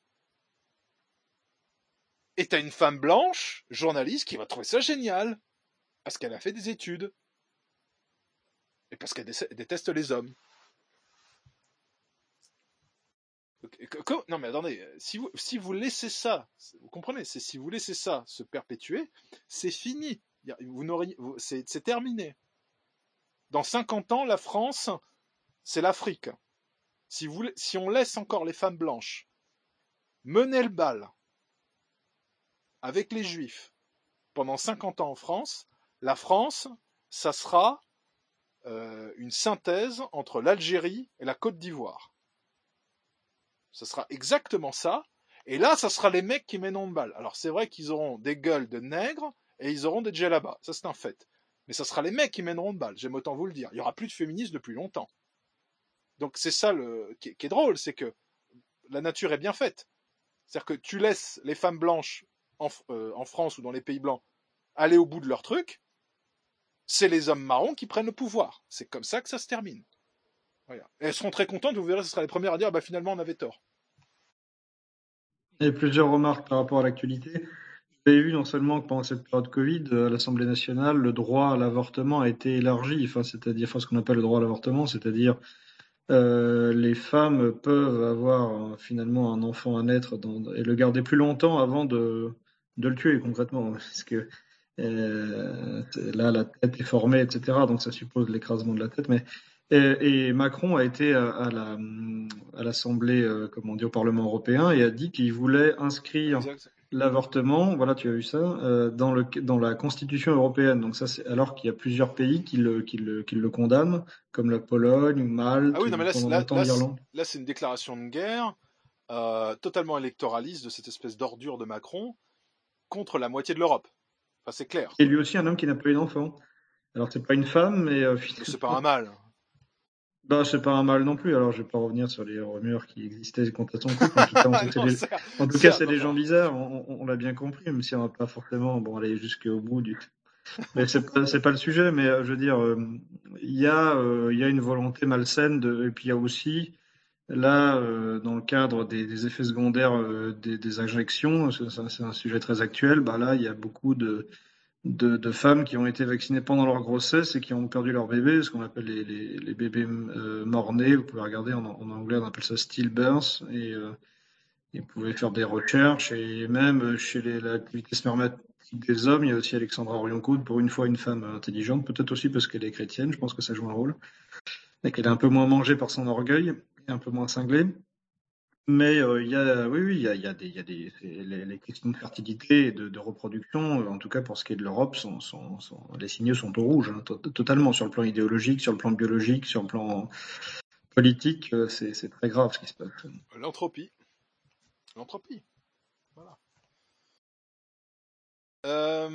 Et t'as une femme blanche, journaliste, qui va trouver ça génial parce qu'elle a fait des études et parce qu'elle dé- déteste les hommes. Donc, non mais attendez, si vous, si vous laissez ça, vous comprenez, c'est si vous laissez ça se perpétuer, c'est fini. Vous n'auriez, c'est, c'est terminé. Dans cinquante ans, la France, c'est l'Afrique. Si, vous, si on laisse encore les femmes blanches mener le bal avec les juifs pendant cinquante ans en France, la France, ça sera euh, une synthèse entre l'Algérie et la Côte d'Ivoire. Ça sera exactement ça. Et là, ça sera les mecs qui mèneront le bal. Alors c'est vrai qu'ils auront des gueules de nègres et ils auront des djellabas. Ça, c'est un fait. Mais ça sera les mecs qui mèneront le bal. J'aime autant vous le dire. Il n'y aura plus de féministes depuis longtemps. Donc c'est ça le qui est, qui est drôle, c'est que la nature est bien faite. C'est-à-dire que tu laisses les femmes blanches en, euh, en France ou dans les pays blancs aller au bout de leur truc, c'est les hommes marrons qui prennent le pouvoir. C'est comme ça que ça se termine. Voilà. Et elles seront très contentes, vous verrez, ce sera les premières à dire, bah finalement on avait tort. Et plusieurs remarques par rapport à l'actualité. Vous avez vu non seulement que pendant cette période Covid, à l'Assemblée nationale, le droit à l'avortement a été élargi, enfin, c'est-à-dire enfin, ce qu'on appelle le droit à l'avortement, c'est-à-dire euh, les femmes peuvent avoir euh, finalement un enfant à naître dans, et le garder plus longtemps avant de, de le tuer concrètement, parce que euh, là la tête est formée, et cetera. Donc ça suppose l'écrasement de la tête, mais et, et Macron a été à, à la à l'Assemblée, euh, comment dire, au Parlement européen et a dit qu'il voulait inscrire Exact. l'avortement, voilà, tu as vu ça, euh, dans, le, dans la Constitution européenne. Donc ça, c'est alors qu'il y a plusieurs pays qui le, qui le, qui le condamnent, comme la Pologne, Malte, Ah oui, non, mais là, pendant là, longtemps là, l'Irlande. là, c'est une déclaration de guerre euh, totalement électoraliste de cette espèce d'ordure de Macron contre la moitié de l'Europe. Enfin, c'est clair. Et lui aussi un homme qui n'a pas eu d'enfant. Alors c'est pas une femme, mais euh, finalement... c'est pas un mâle. Bah, c'est pas un mal non plus. Alors, je vais pas revenir sur les rumeurs qui existaient quant à son couple. En tout cas, on sait que non, c'est ça, des, en tout ça, cas, c'est non, des non. gens bizarres. On, on, on l'a bien compris, même si on n'a pas forcément bon aller jusqu'au bout du. Mais c'est pas, c'est pas le sujet. Mais euh, je veux dire, euh, il y a, euh, il y a une volonté malsaine de, et puis il y a aussi là, euh, dans le cadre des, des effets secondaires euh, des, des injections, c'est, c'est un sujet très actuel. Bah là, il y a beaucoup de De, de femmes qui ont été vaccinées pendant leur grossesse et qui ont perdu leur bébé, ce qu'on appelle les, les, les bébés euh, morts-nés. Vous pouvez regarder en, en anglais, on appelle ça stillbirth. Et, euh, et vous pouvez faire des recherches. Et même chez les, l'activité spermatique des hommes, il y a aussi Alexandra Orion-Coude, pour une fois une femme intelligente, peut-être aussi parce qu'elle est chrétienne, je pense que ça joue un rôle. Et qu'elle est un peu moins mangée par son orgueil, et un peu moins cinglée. Mais euh, il y a, oui, oui, il y a, il y a des, il y a des, les, les questions de fertilité et de, de reproduction, euh, en tout cas pour ce qui est de l'Europe, sont, sont, sont, les signaux sont au rouge, hein, to- totalement sur le plan idéologique, sur le plan biologique, sur le plan politique, euh, c'est, c'est très grave ce qui se passe. L'entropie. L'entropie. Voilà. Euh...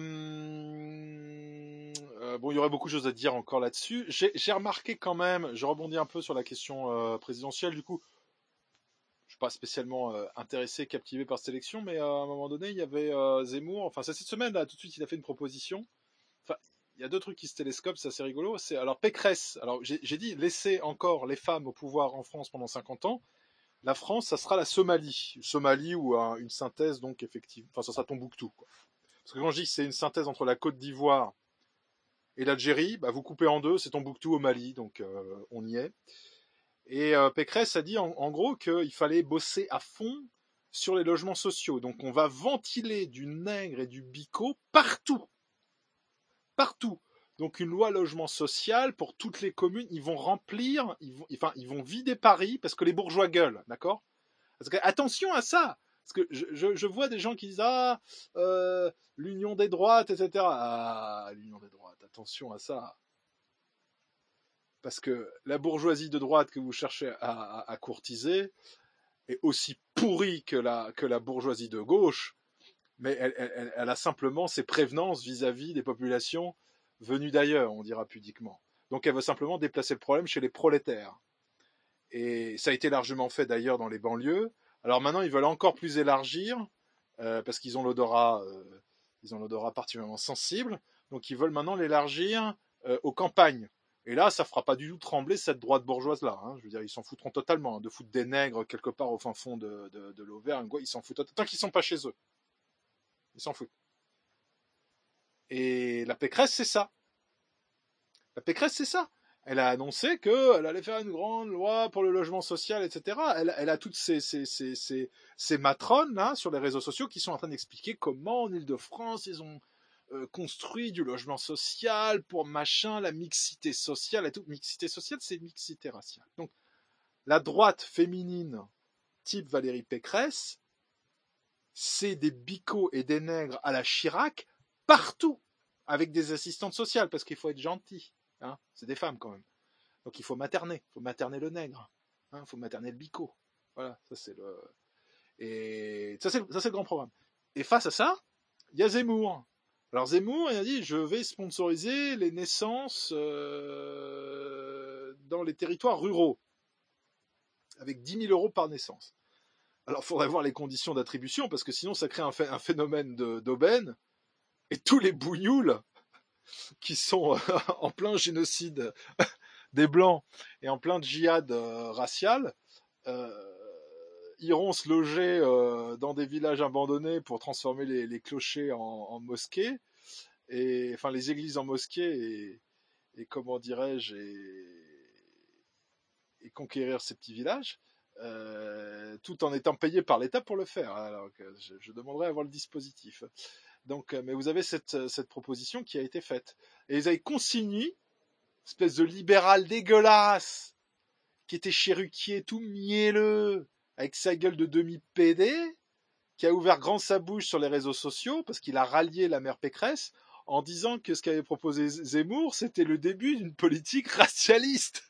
Euh, bon, il y aurait beaucoup de choses à dire encore là-dessus. J'ai, j'ai remarqué quand même, je rebondis un peu sur la question euh, présidentielle, du coup, je suis pas spécialement euh, intéressé, captivé par cette élection, mais euh, à un moment donné, il y avait euh, Zemmour, enfin, c'est cette semaine, là, tout de suite, il a fait une proposition. Enfin, il y a deux trucs qui se télescopent, c'est assez rigolo. C'est, alors, Pécresse, alors, j'ai, j'ai dit, laisser encore les femmes au pouvoir en France pendant cinquante ans. La France, ça sera la Somalie. Somalie ou un, une synthèse, donc, effectivement, enfin, ça sera Tombouctou, quoi. Parce que quand je dis que c'est une synthèse entre la Côte d'Ivoire et l'Algérie, bah, vous coupez en deux, c'est Tombouctou au Mali, donc euh, on y est. Et euh, Pécresse a dit en, en gros qu'il fallait bosser à fond sur les logements sociaux. Donc on va ventiler du nègre et du bico partout. Partout. Donc une loi logement social pour toutes les communes, ils vont remplir, ils vont, enfin, ils vont vider Paris parce que les bourgeois gueulent, d'accord ? Parce que attention à ça. Parce que je, je, je vois des gens qui disent ah euh, l'union des droites, et cetera. Ah l'union des droites, attention à ça. Parce que la bourgeoisie de droite que vous cherchez à, à, à courtiser est aussi pourrie que la, que la bourgeoisie de gauche, mais elle, elle, elle a simplement ses prévenances vis-à-vis des populations venues d'ailleurs, on dira pudiquement. Donc elle veut simplement déplacer le problème chez les prolétaires. Et ça a été largement fait d'ailleurs dans les banlieues. Alors maintenant, ils veulent encore plus élargir, euh, parce qu'ils ont l'odorat, euh, ils ont l'odorat particulièrement sensible, donc ils veulent maintenant l'élargir euh, aux campagnes. Et là, ça fera pas du tout trembler cette droite bourgeoise-là. Hein. Je veux dire, ils s'en foutront totalement. Hein, de foutre des nègres quelque part au fin fond de, de, de l'Auvergne, ils s'en foutent. Tant qu'ils sont pas chez eux. Ils s'en foutent. Et la Pécresse, c'est ça. La Pécresse, c'est ça. Elle a annoncé qu'elle allait faire une grande loi pour le logement social, et cetera. Elle, elle a toutes ces, ces, ces, ces, ces matrones là, sur les réseaux sociaux qui sont en train d'expliquer comment en Ile-de-France, ils ont euh, construit du logement social pour machin, la mixité sociale et tout. Mixité sociale, c'est mixité raciale. Donc, la droite féminine type Valérie Pécresse, c'est des bicots et des nègres à la Chirac partout, avec des assistantes sociales, parce qu'il faut être gentil. Hein, c'est des femmes quand même. Donc il faut materner, il faut materner le nègre, il hein, faut materner le bico. Voilà, ça c'est le et ça c'est ça c'est le grand programme. Et face à ça, il y a Zemmour. Alors Zemmour, il a dit je vais sponsoriser les naissances euh, dans les territoires ruraux avec dix mille euros par naissance. Alors il faudrait voir les conditions d'attribution parce que sinon ça crée un, ph- un phénomène de, d'aubaine et tous les bougnoules qui sont en plein génocide des blancs et en plein djihad euh, racial, euh, iront se loger euh, dans des villages abandonnés pour transformer les, les clochers en, en mosquées, et enfin les églises en mosquées, et, et comment dirais-je, et, et conquérir ces petits villages, euh, tout en étant payé par l'État pour le faire. Alors que je, je demanderai à voir le dispositif. Donc, mais vous avez cette, cette proposition qui a été faite. Et vous avez Consigny, espèce de libéral dégueulasse, qui était chéruquier tout mielleux, avec sa gueule de demi-P D, qui a ouvert grand sa bouche sur les réseaux sociaux, parce qu'il a rallié la mère Pécresse, en disant que ce qu'avait proposé Zemmour, c'était le début d'une politique racialiste.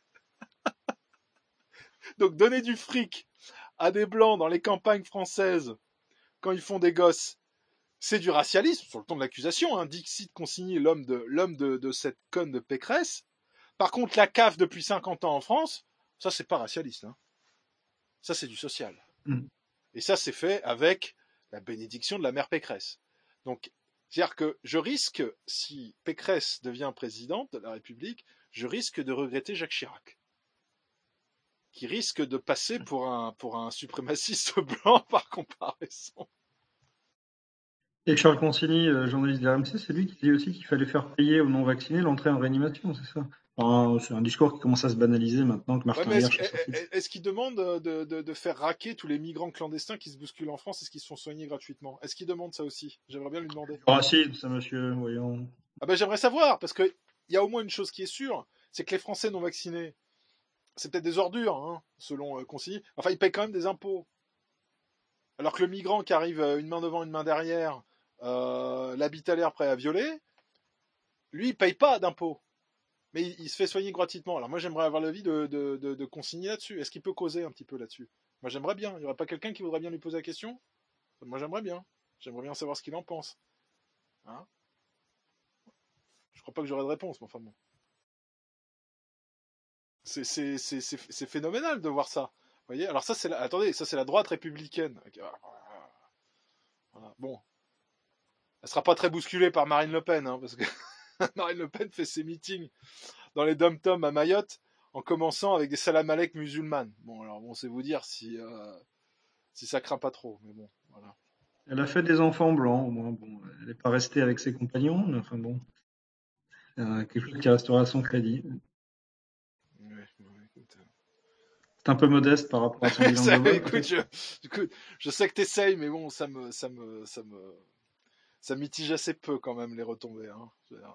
Donc donner du fric à des blancs dans les campagnes françaises, quand ils font des gosses, c'est du racialisme, sur le ton de l'accusation, hein. Dixit Consigny, l'homme de, l'homme de, de cette conne de Pécresse. Par contre, la C A F depuis cinquante ans en France, ça c'est pas racialiste, hein. Ça c'est du social. Mm. Et ça c'est fait avec la bénédiction de la mère Pécresse. Donc, c'est-à-dire que je risque, si Pécresse devient présidente de la République, je risque de regretter Jacques Chirac, qui risque de passer pour un, pour un suprémaciste blanc par comparaison. Et Charles Consigny, euh, journaliste de R M C, c'est lui qui dit aussi qu'il fallait faire payer aux non-vaccinés l'entrée en réanimation, c'est ça? Enfin, c'est un discours qui commence à se banaliser maintenant que Martin Ouais, Hirsch est est-ce, sorti. est, est-ce qu'il demande de, de, de faire raquer tous les migrants clandestins qui se bousculent en France et qui se font soigner gratuitement? Est-ce qu'il demande ça aussi? J'aimerais bien lui demander. Ah si, ça monsieur, voyons. Ah ben j'aimerais savoir, parce qu'il y a au moins une chose qui est sûre, c'est que les Français non vaccinés, c'est peut-être des ordures, hein, selon euh, Consigny. Enfin, ils payent quand même des impôts. Alors que le migrant qui arrive euh, une main devant, une main derrière, euh, l'habitat l'air prêt à violer, lui, il paye pas d'impôts. Mais il, il se fait soigner gratuitement. Alors moi, j'aimerais avoir l'avis de, de, de, de Consigny là-dessus. Est-ce qu'il peut causer un petit peu là-dessus? Moi, j'aimerais bien. Il n'y aurait pas quelqu'un qui voudrait bien lui poser la question? Moi, j'aimerais bien. J'aimerais bien savoir ce qu'il en pense. Hein? Je crois pas que j'aurai de réponse, mais enfin bon. C'est, c'est, c'est, c'est, c'est phénoménal de voir ça. Vous voyez? Alors ça, c'est la... Attendez, ça c'est la droite républicaine. Voilà. Bon. Elle sera pas très bousculée par Marine Le Pen, hein, parce que Marine Le Pen fait ses meetings dans les dom-toms à Mayotte, en commençant avec des salam alek musulmanes. Bon, alors bon, c'est vous dire si, euh, si ça craint pas trop, mais bon, voilà. Elle a fait des enfants blancs, au moins. Bon, elle n'est pas restée avec ses compagnons, mais enfin bon. Euh, quelque chose qui restera à son crédit. Ouais, ouais, écoute. C'est un peu modeste par rapport à son bilan ça, global. écoute, je, écoute, je sais que t'essayes, mais bon, ça me, ça me, ça me, ça mitige assez peu quand même les retombées. Hein.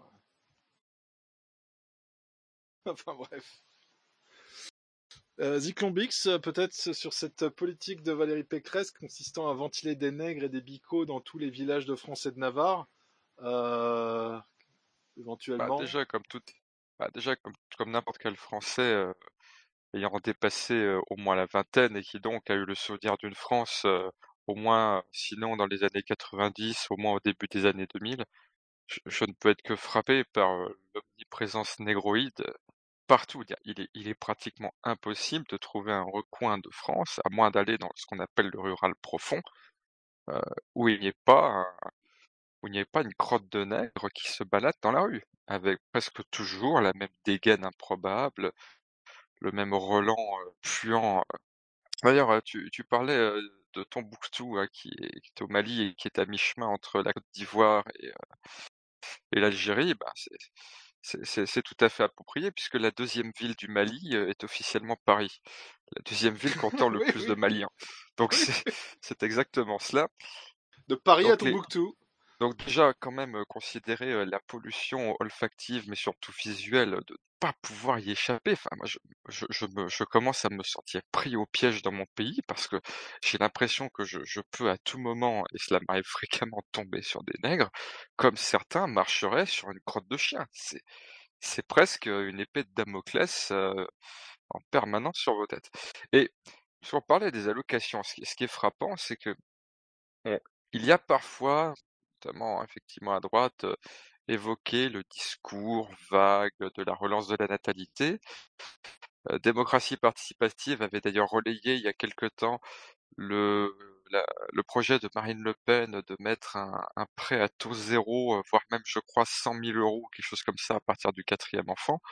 Enfin bref. Euh, Zyclombix, peut-être sur cette politique de Valérie Pécresse consistant à ventiler des nègres et des bicots dans tous les villages de France et de Navarre, euh, éventuellement. Bah déjà comme tout, bah déjà comme comme n'importe quel Français euh, ayant dépassé euh, au moins la vingtaine et qui donc a eu le souvenir d'une France euh, au moins, sinon dans les années quatre-vingt-dix, au moins au début des années deux mille, je, je ne peux être que frappé par euh, l'omniprésence négroïde partout. Il est, il est pratiquement impossible de trouver un recoin de France, à moins d'aller dans ce qu'on appelle le rural profond, euh, où il n'y ait pas un, où il n'y ait pas une crotte de nègre qui se balade dans la rue, avec presque toujours la même dégaine improbable, le même relent euh, puant. D'ailleurs, euh, tu, tu parlais euh, de Tombouctou, hein, qui est, qui est au Mali et qui est à mi-chemin entre la Côte d'Ivoire et, euh, et l'Algérie. Bah, c'est, c'est, c'est, c'est tout à fait approprié, puisque la deuxième ville du Mali euh, est officiellement Paris. La deuxième ville comptant le Oui, plus oui. de Maliens. Donc Oui. c'est, c'est exactement cela. De Paris Donc à les- Tombouctou. Donc déjà, quand même, euh, considérer euh, la pollution olfactive, mais surtout visuelle, de ne pas pouvoir y échapper. Enfin, moi, je, je, je, me, je commence à me sentir pris au piège dans mon pays parce que j'ai l'impression que je, je peux à tout moment, et cela m'arrive fréquemment, tomber sur des nègres, comme certains marcheraient sur une crotte de chien. C'est, c'est presque une épée de Damoclès euh, en permanence sur vos têtes. Et si on parlait des allocations, ce qui, ce qui est frappant, c'est que on- il y a parfois, notamment effectivement à droite, euh, évoqué le discours vague de la relance de la natalité. Euh, Démocratie participative avait d'ailleurs relayé il y a quelque temps le, la- le projet de Marine Le Pen de mettre un, un prêt à taux zéro, euh, voire même je crois cent mille euros, quelque chose comme ça à partir du quatrième enfant.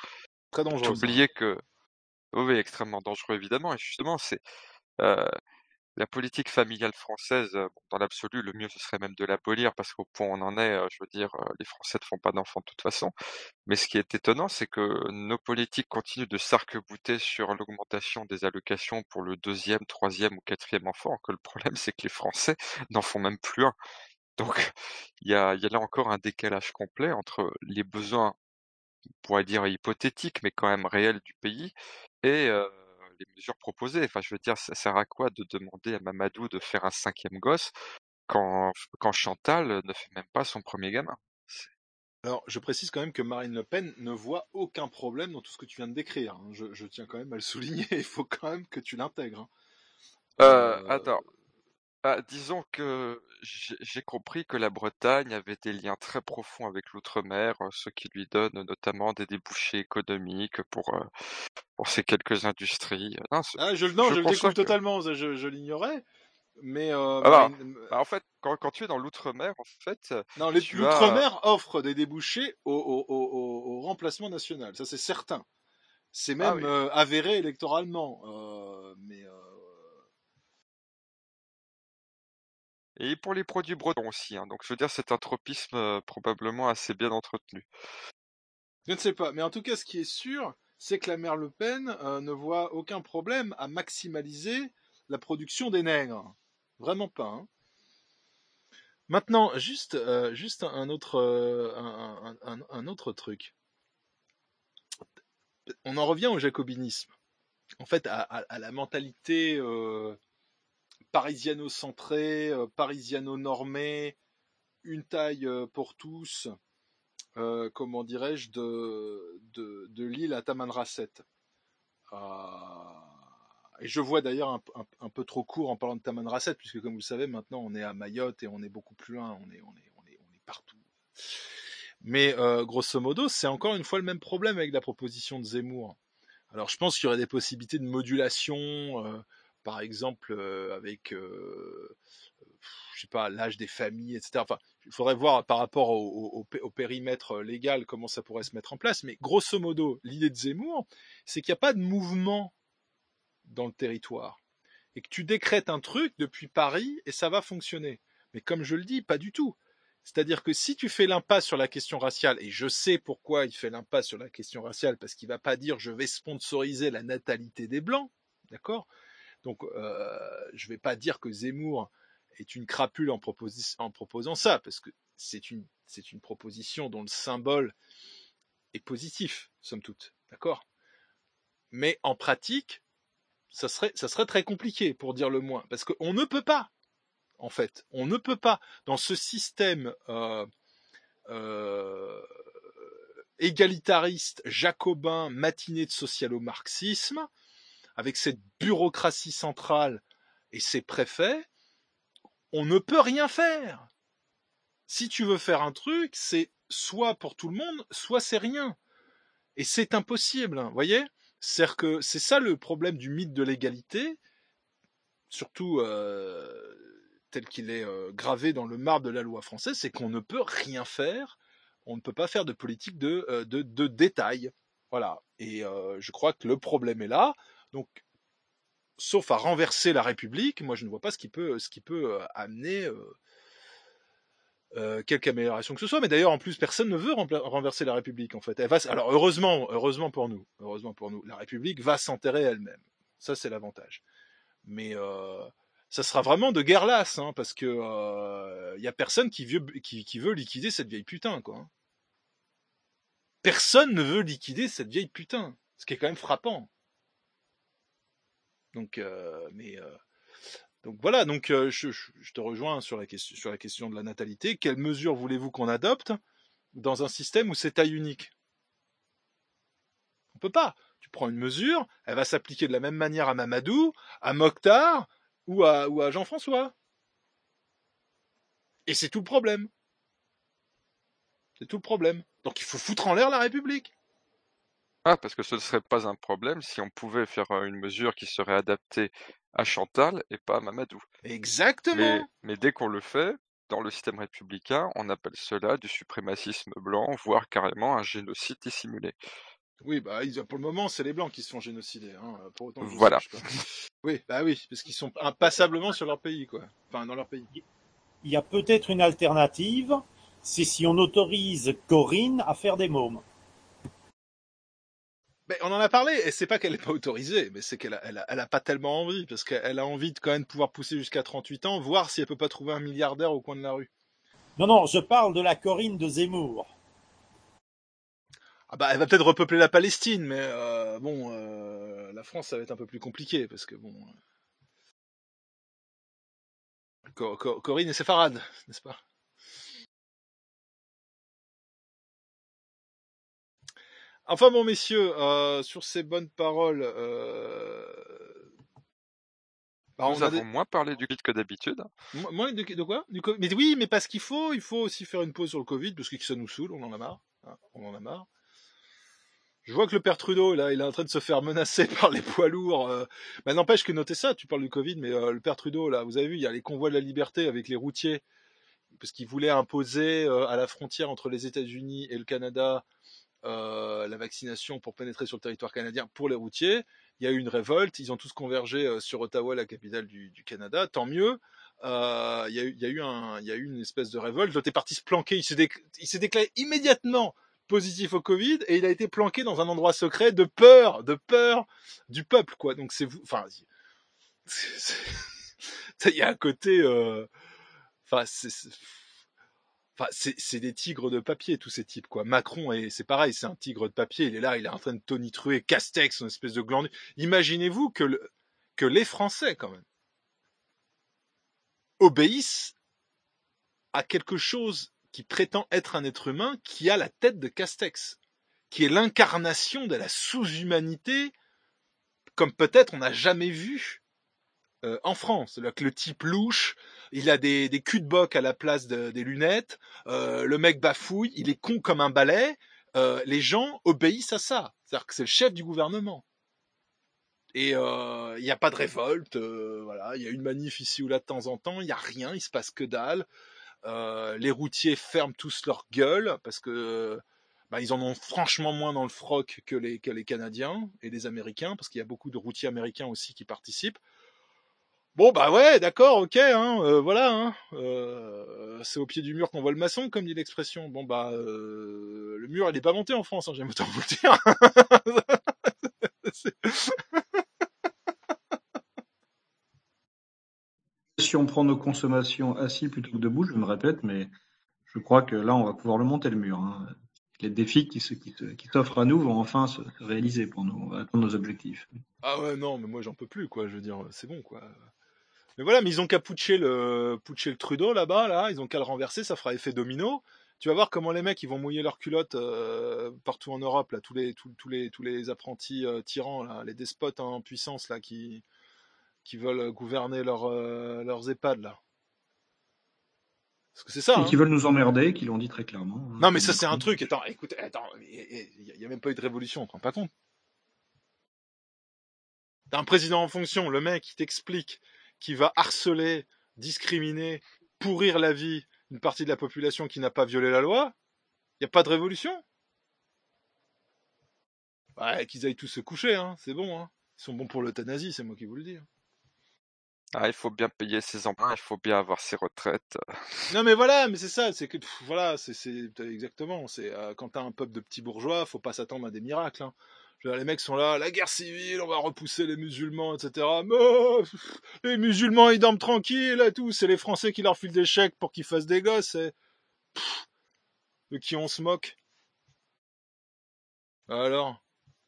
Très dangereux, ça. J'oubliais que oui, oui, extrêmement dangereux évidemment et justement c'est, heu, la politique familiale française, heu, bon dans l'absolu, le mieux ce serait même de l'abolir parce qu'au point où on en est, heu, je veux dire, heu, les Français ne font pas d'enfants de toute façon. Mais ce qui est étonnant, c'est que nos politiques continuent de s'arc-bouter sur l'augmentation des allocations pour le deuxième, troisième ou quatrième enfant, alors que le problème c'est que les Français n'en font même plus un. Donc il y a il y a là encore un décalage complet entre les besoins, on pourrait dire hypothétiques, mais quand même réels du pays et heu, les mesures proposées. Enfin je veux dire, ça sert à quoi de demander à Mamadou de faire un cinquième gosse quand quand Chantal ne fait même pas son premier gamin? C'est Alors, je précise quand même que Marine Le Pen ne voit aucun problème dans tout ce que tu viens de décrire, hein. Je, je tiens quand même à le souligner, il faut quand même que tu l'intègres, hein. Heu, Euh, attends, bah, disons que j'ai j'ai compris que la Bretagne avait des liens très profonds avec l'outre-mer, heu, ce qui lui donne notamment des débouchés économiques pour, heu, pour ces quelques industries. Non, ce Ah, je, non, je je le conçois découvre que totalement, ça, je, je l'ignorais, mais euh, alors, Marine, bah, en fait, quand quand tu es dans l'outre-mer, en fait, non, les- tu as l'outre-mer offre des débouchés au, au, au, au- au remplacement national, ça c'est certain. C'est ah même oui, euh, avéré électoralement, euh, mais euh, et pour les produits bretons aussi, hein, donc je veux dire c'est un tropisme, heu, probablement assez bien entretenu. je ne sais pas. Mais en tout cas, ce qui est sûr, c'est que la mère Le Pen euh, ne voit aucun problème à maximaliser la production des nègres. Vraiment pas, hein. Maintenant, juste, euh, juste un autre, euh, un, un- un- un autre truc. On en revient au jacobinisme. En fait, à, à- à la mentalité euh, parisiano-centrée, euh, parisiano-normée, une taille euh, pour tous, euh, comment dirais-je, de, de, de l'île à Tamanrasset. Euh, et je vois d'ailleurs un, un- un peu trop court en parlant de Tamanrasset, puisque comme vous le savez, maintenant on est à Mayotte et on est beaucoup plus loin, on est, on est, on est, on est partout. Mais euh, grosso modo, c'est encore une fois le même problème avec la proposition de Zemmour. Alors je pense qu'il y aurait des possibilités de modulation, euh, par exemple euh, avec, euh, je sais pas, l'âge des familles, et cetera. Enfin, il faudrait voir par rapport au, au, au périmètre légal comment ça pourrait se mettre en place. Mais grosso modo, l'idée de Zemmour, c'est qu'il n'y a pas de mouvement dans le territoire et que tu décrètes un truc depuis Paris et ça va fonctionner. Mais comme je le dis, pas du tout. C'est-à-dire que si tu fais l'impasse sur la question raciale, et je sais pourquoi il fait l'impasse sur la question raciale, parce qu'il va pas dire je vais sponsoriser la natalité des Blancs, d'accord? Donc euh, je vais pas dire que Zemmour est une crapule en, proposi- en proposant ça, parce que c'est une, c'est une proposition dont le symbole est positif, somme toute, d'accord? Mais en pratique, ça serait, ça serait très compliqué, pour dire le moins, parce qu'on ne peut pas, en fait, on ne peut pas, dans ce système euh, euh, égalitariste, jacobin, matiné de socialo-marxisme, avec cette bureaucratie centrale et ses préfets, on ne peut rien faire. Si tu veux faire un truc, c'est soit pour tout le monde, soit c'est rien. Et c'est impossible, vous voyez? C'est-à-dire que c'est ça le problème du mythe de l'égalité, surtout euh, tel qu'il est euh, gravé dans le marbre de la loi française, c'est qu'on ne peut rien faire, on ne peut pas faire de politique de, euh, de, de détail. Voilà. Et euh, je crois que le problème est là. Donc, sauf à renverser la République, moi je ne vois pas ce qui peut, ce qui peut euh, amener euh, euh, quelque amélioration que ce soit. Mais d'ailleurs, en plus, personne ne veut renverser la République, en fait. Elle va, alors, heureusement, heureusement pour nous, heureusement pour nous, la République va s'enterrer elle-même. Ça, c'est l'avantage. Mais euh, ça sera vraiment de guerre lasse, hein, parce que il euh, y a personne qui veut, qui, qui veut liquider cette vieille putain, quoi. Personne ne veut liquider cette vieille putain, ce qui est quand même frappant. Donc, euh, mais euh, donc voilà, donc euh, je, je te rejoins sur la question, sur la question de la natalité. Quelles mesures voulez-vous qu'on adopte dans un système où c'est taille unique? On peut pas. Tu prends une mesure, elle va s'appliquer de la même manière à Mamadou, à Mokhtar ou à, ou à Jean-François. Et c'est tout le problème. C'est tout le problème. Donc il faut foutre en l'air la République. Ah, parce que ce ne serait pas un problème si on pouvait faire euh, une mesure qui serait adaptée à Chantal et pas à Mamadou. Mais, Exactement. mais dès qu'on le fait, dans le système républicain, on appelle cela du suprémacisme blanc, voire carrément un génocide dissimulé. Oui, bah ils- pour le moment, c'est les blancs qui se font génocider, hein, pour autant que je Voilà. sache, quoi. Oui, bah oui, parce qu'ils sont impassablement sur leur pays, quoi. Enfin, dans leur pays. Il y a peut-être une alternative, c'est si on autorise Corinne à faire des mômes. Mais on en a parlé, et c'est pas qu'elle est pas autorisée, mais c'est qu'elle a, elle a, elle a pas tellement envie, parce qu'elle a envie de quand même pouvoir pousser jusqu'à trente-huit ans, voir si elle peut pas trouver un milliardaire au coin de la rue. Non, non, je parle de la Corinne de Zemmour. Ah bah, elle va peut-être repeupler la Palestine, mais euh, bon, euh, la France, ça va être un peu plus compliqué, parce que bon... Cor- Cor- Corinne et séfarade, n'est-ce pas? Enfin bon, messieurs, euh, sur ces bonnes paroles... Euh... Bah, Nous on a avons des... moins parlé du Covid que d'habitude. Mo- Moi, de, de quoi du co- Mais oui, mais parce qu'il faut, il faut aussi faire une pause sur le Covid, parce que ça nous saoule, on en a marre. Hein, on en a marre. Je vois que le père Trudeau, là, il est en train de se faire menacer par les poids lourds. Euh... Bah, n'empêche que notez ça, tu parles du Covid, mais euh, le père Trudeau, là, vous avez vu, il y a les convois de la liberté avec les routiers, parce qu'il voulait imposer euh, à la frontière entre les États-Unis et le Canada euh, la vaccination pour pénétrer sur le territoire canadien pour les routiers. Il y a eu une révolte, ils ont tous convergé euh, sur Ottawa, la capitale du, du Canada, tant mieux. Euh, il, y a eu, il, y a eu un, il y a eu une espèce de révolte, l'autre est parti se planquer, il s'est, déc... il s'est déclaré immédiatement positif au Covid et il a été planqué dans un endroit secret de peur, de peur du peuple, quoi. Donc c'est vous, enfin, c'est, c'est... il y a un côté, euh... enfin, c'est, c'est... Enfin, c'est, c'est des tigres de papier, tous ces types, quoi. Macron, et c'est pareil, c'est un tigre de papier. Il est là, il est en train de tonitruer Castex, une espèce de glandu. Imaginez-vous que, le, que les Français, quand même, obéissent à quelque chose qui prétend être un être humain qui a la tête de Castex, qui est l'incarnation de la sous-humanité, comme peut-être on n'a jamais vu euh, en France. C'est-à-dire que le type louche, il a des, des culs de boc à la place de, des lunettes, euh, le mec bafouille, il est con comme un balai, euh, les gens obéissent à ça. C'est-à-dire que c'est le chef du gouvernement. Et il euh, n'y a pas de révolte, euh, voilà, il y a une manif ici ou là de temps en temps, il n'y a rien, il se passe que dalle. Euh, les routiers ferment tous leur gueule parce que bah, ils en ont franchement moins dans le froc que les, que les Canadiens et les Américains, parce qu'il y a beaucoup de routiers américains aussi qui participent. Bon bah ouais, d'accord, ok, hein, euh, voilà, hein, euh, c'est au pied du mur qu'on voit le maçon, comme dit l'expression. Bon bah euh, le mur il est pas monté en France, hein, j'aime autant vous le dire. Si on prend nos consommations assis plutôt que debout, je me répète, mais je crois que là, on va pouvoir le monter le mur. Hein. Les défis qui, se, qui, se, qui s'offrent à nous vont enfin se réaliser pour nous, atteindre nos objectifs. Ah ouais, non, mais moi j'en peux plus, quoi, je veux dire, c'est bon, quoi. Mais voilà, mais ils ont qu'à putcher le, putcher le Trudeau là-bas, là, ils ont qu'à le renverser, ça fera effet domino. Tu vas voir comment les mecs ils vont mouiller leurs culottes euh, partout en Europe, là, tous les, tous, tous les, tous les apprentis euh, tyrans, là, les despotes en puissance, là, qui, qui veulent gouverner leur, euh, leurs EHPAD, là. Parce que c'est ça, Et hein. qui veulent nous emmerder, qui l'ont dit très clairement. Hein, non, mais ça, c'est un truc. Attends, écoute, attends, il n'y a même pas eu de révolution, on te rend pas compte. T'as un président en fonction, le mec, qui t'explique qu'il va harceler, discriminer, pourrir la vie d'une partie de la population qui n'a pas violé la loi. Il n'y a pas de révolution. Ouais, qu'ils aillent tous se coucher, hein, c'est bon. Hein. Ils sont bons pour l'euthanasie, c'est moi qui vous le dis. Ah, il faut bien payer ses emprunts, il faut bien avoir ses retraites. Non mais voilà, mais c'est ça, c'est que pff, voilà, c'est, c'est exactement, c'est euh, quand t'as un peuple de petits bourgeois, faut pas s'attendre à des miracles. Hein. Je veux dire, les mecs sont là, la guerre civile, on va repousser les musulmans, et cetera. Mais pff, les musulmans ils dorment tranquilles et tout, c'est les Français qui leur filent des chèques pour qu'ils fassent des gosses. Et... Pff, de qui on se moque. Alors.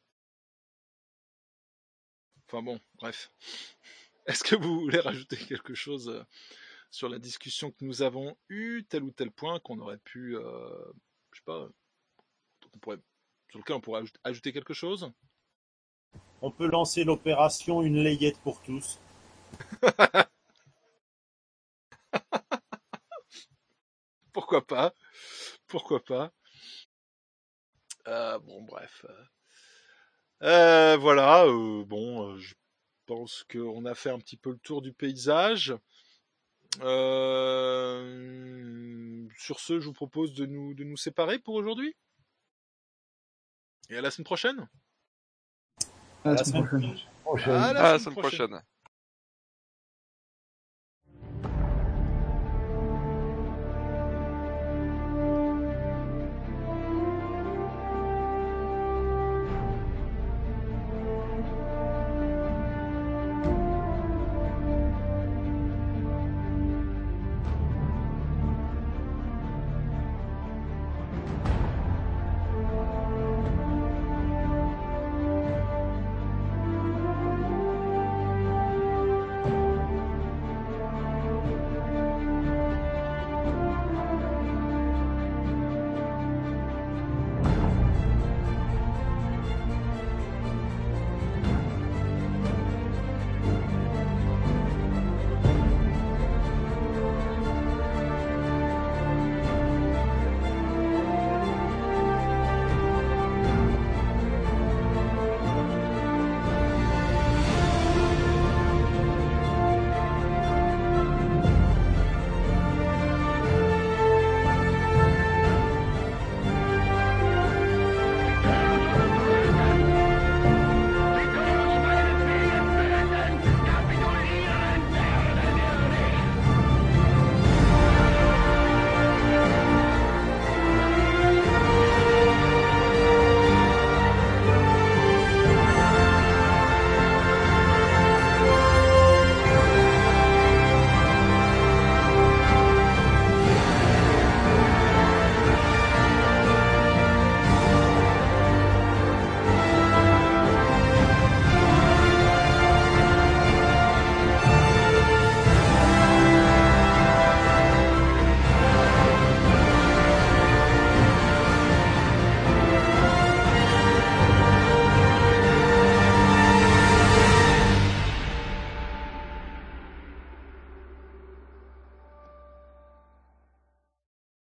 Enfin bon, bref. Est-ce que vous voulez rajouter quelque chose sur la discussion que nous avons eue, tel ou tel point qu'on aurait pu, euh, je sais pas, on pourrait, sur lequel on pourrait ajouter quelque chose? On peut lancer l'opération Une layette pour tous. Pourquoi pas? Pourquoi pas? Euh, bon, bref. Euh, voilà, euh, bon, euh, je pense qu'on a fait un petit peu le tour du paysage. Euh, sur ce, je vous propose de nous, de nous séparer pour aujourd'hui. Et à la semaine prochaine. À la semaine prochaine. À la À la semaine semaine prochaine. prochaine.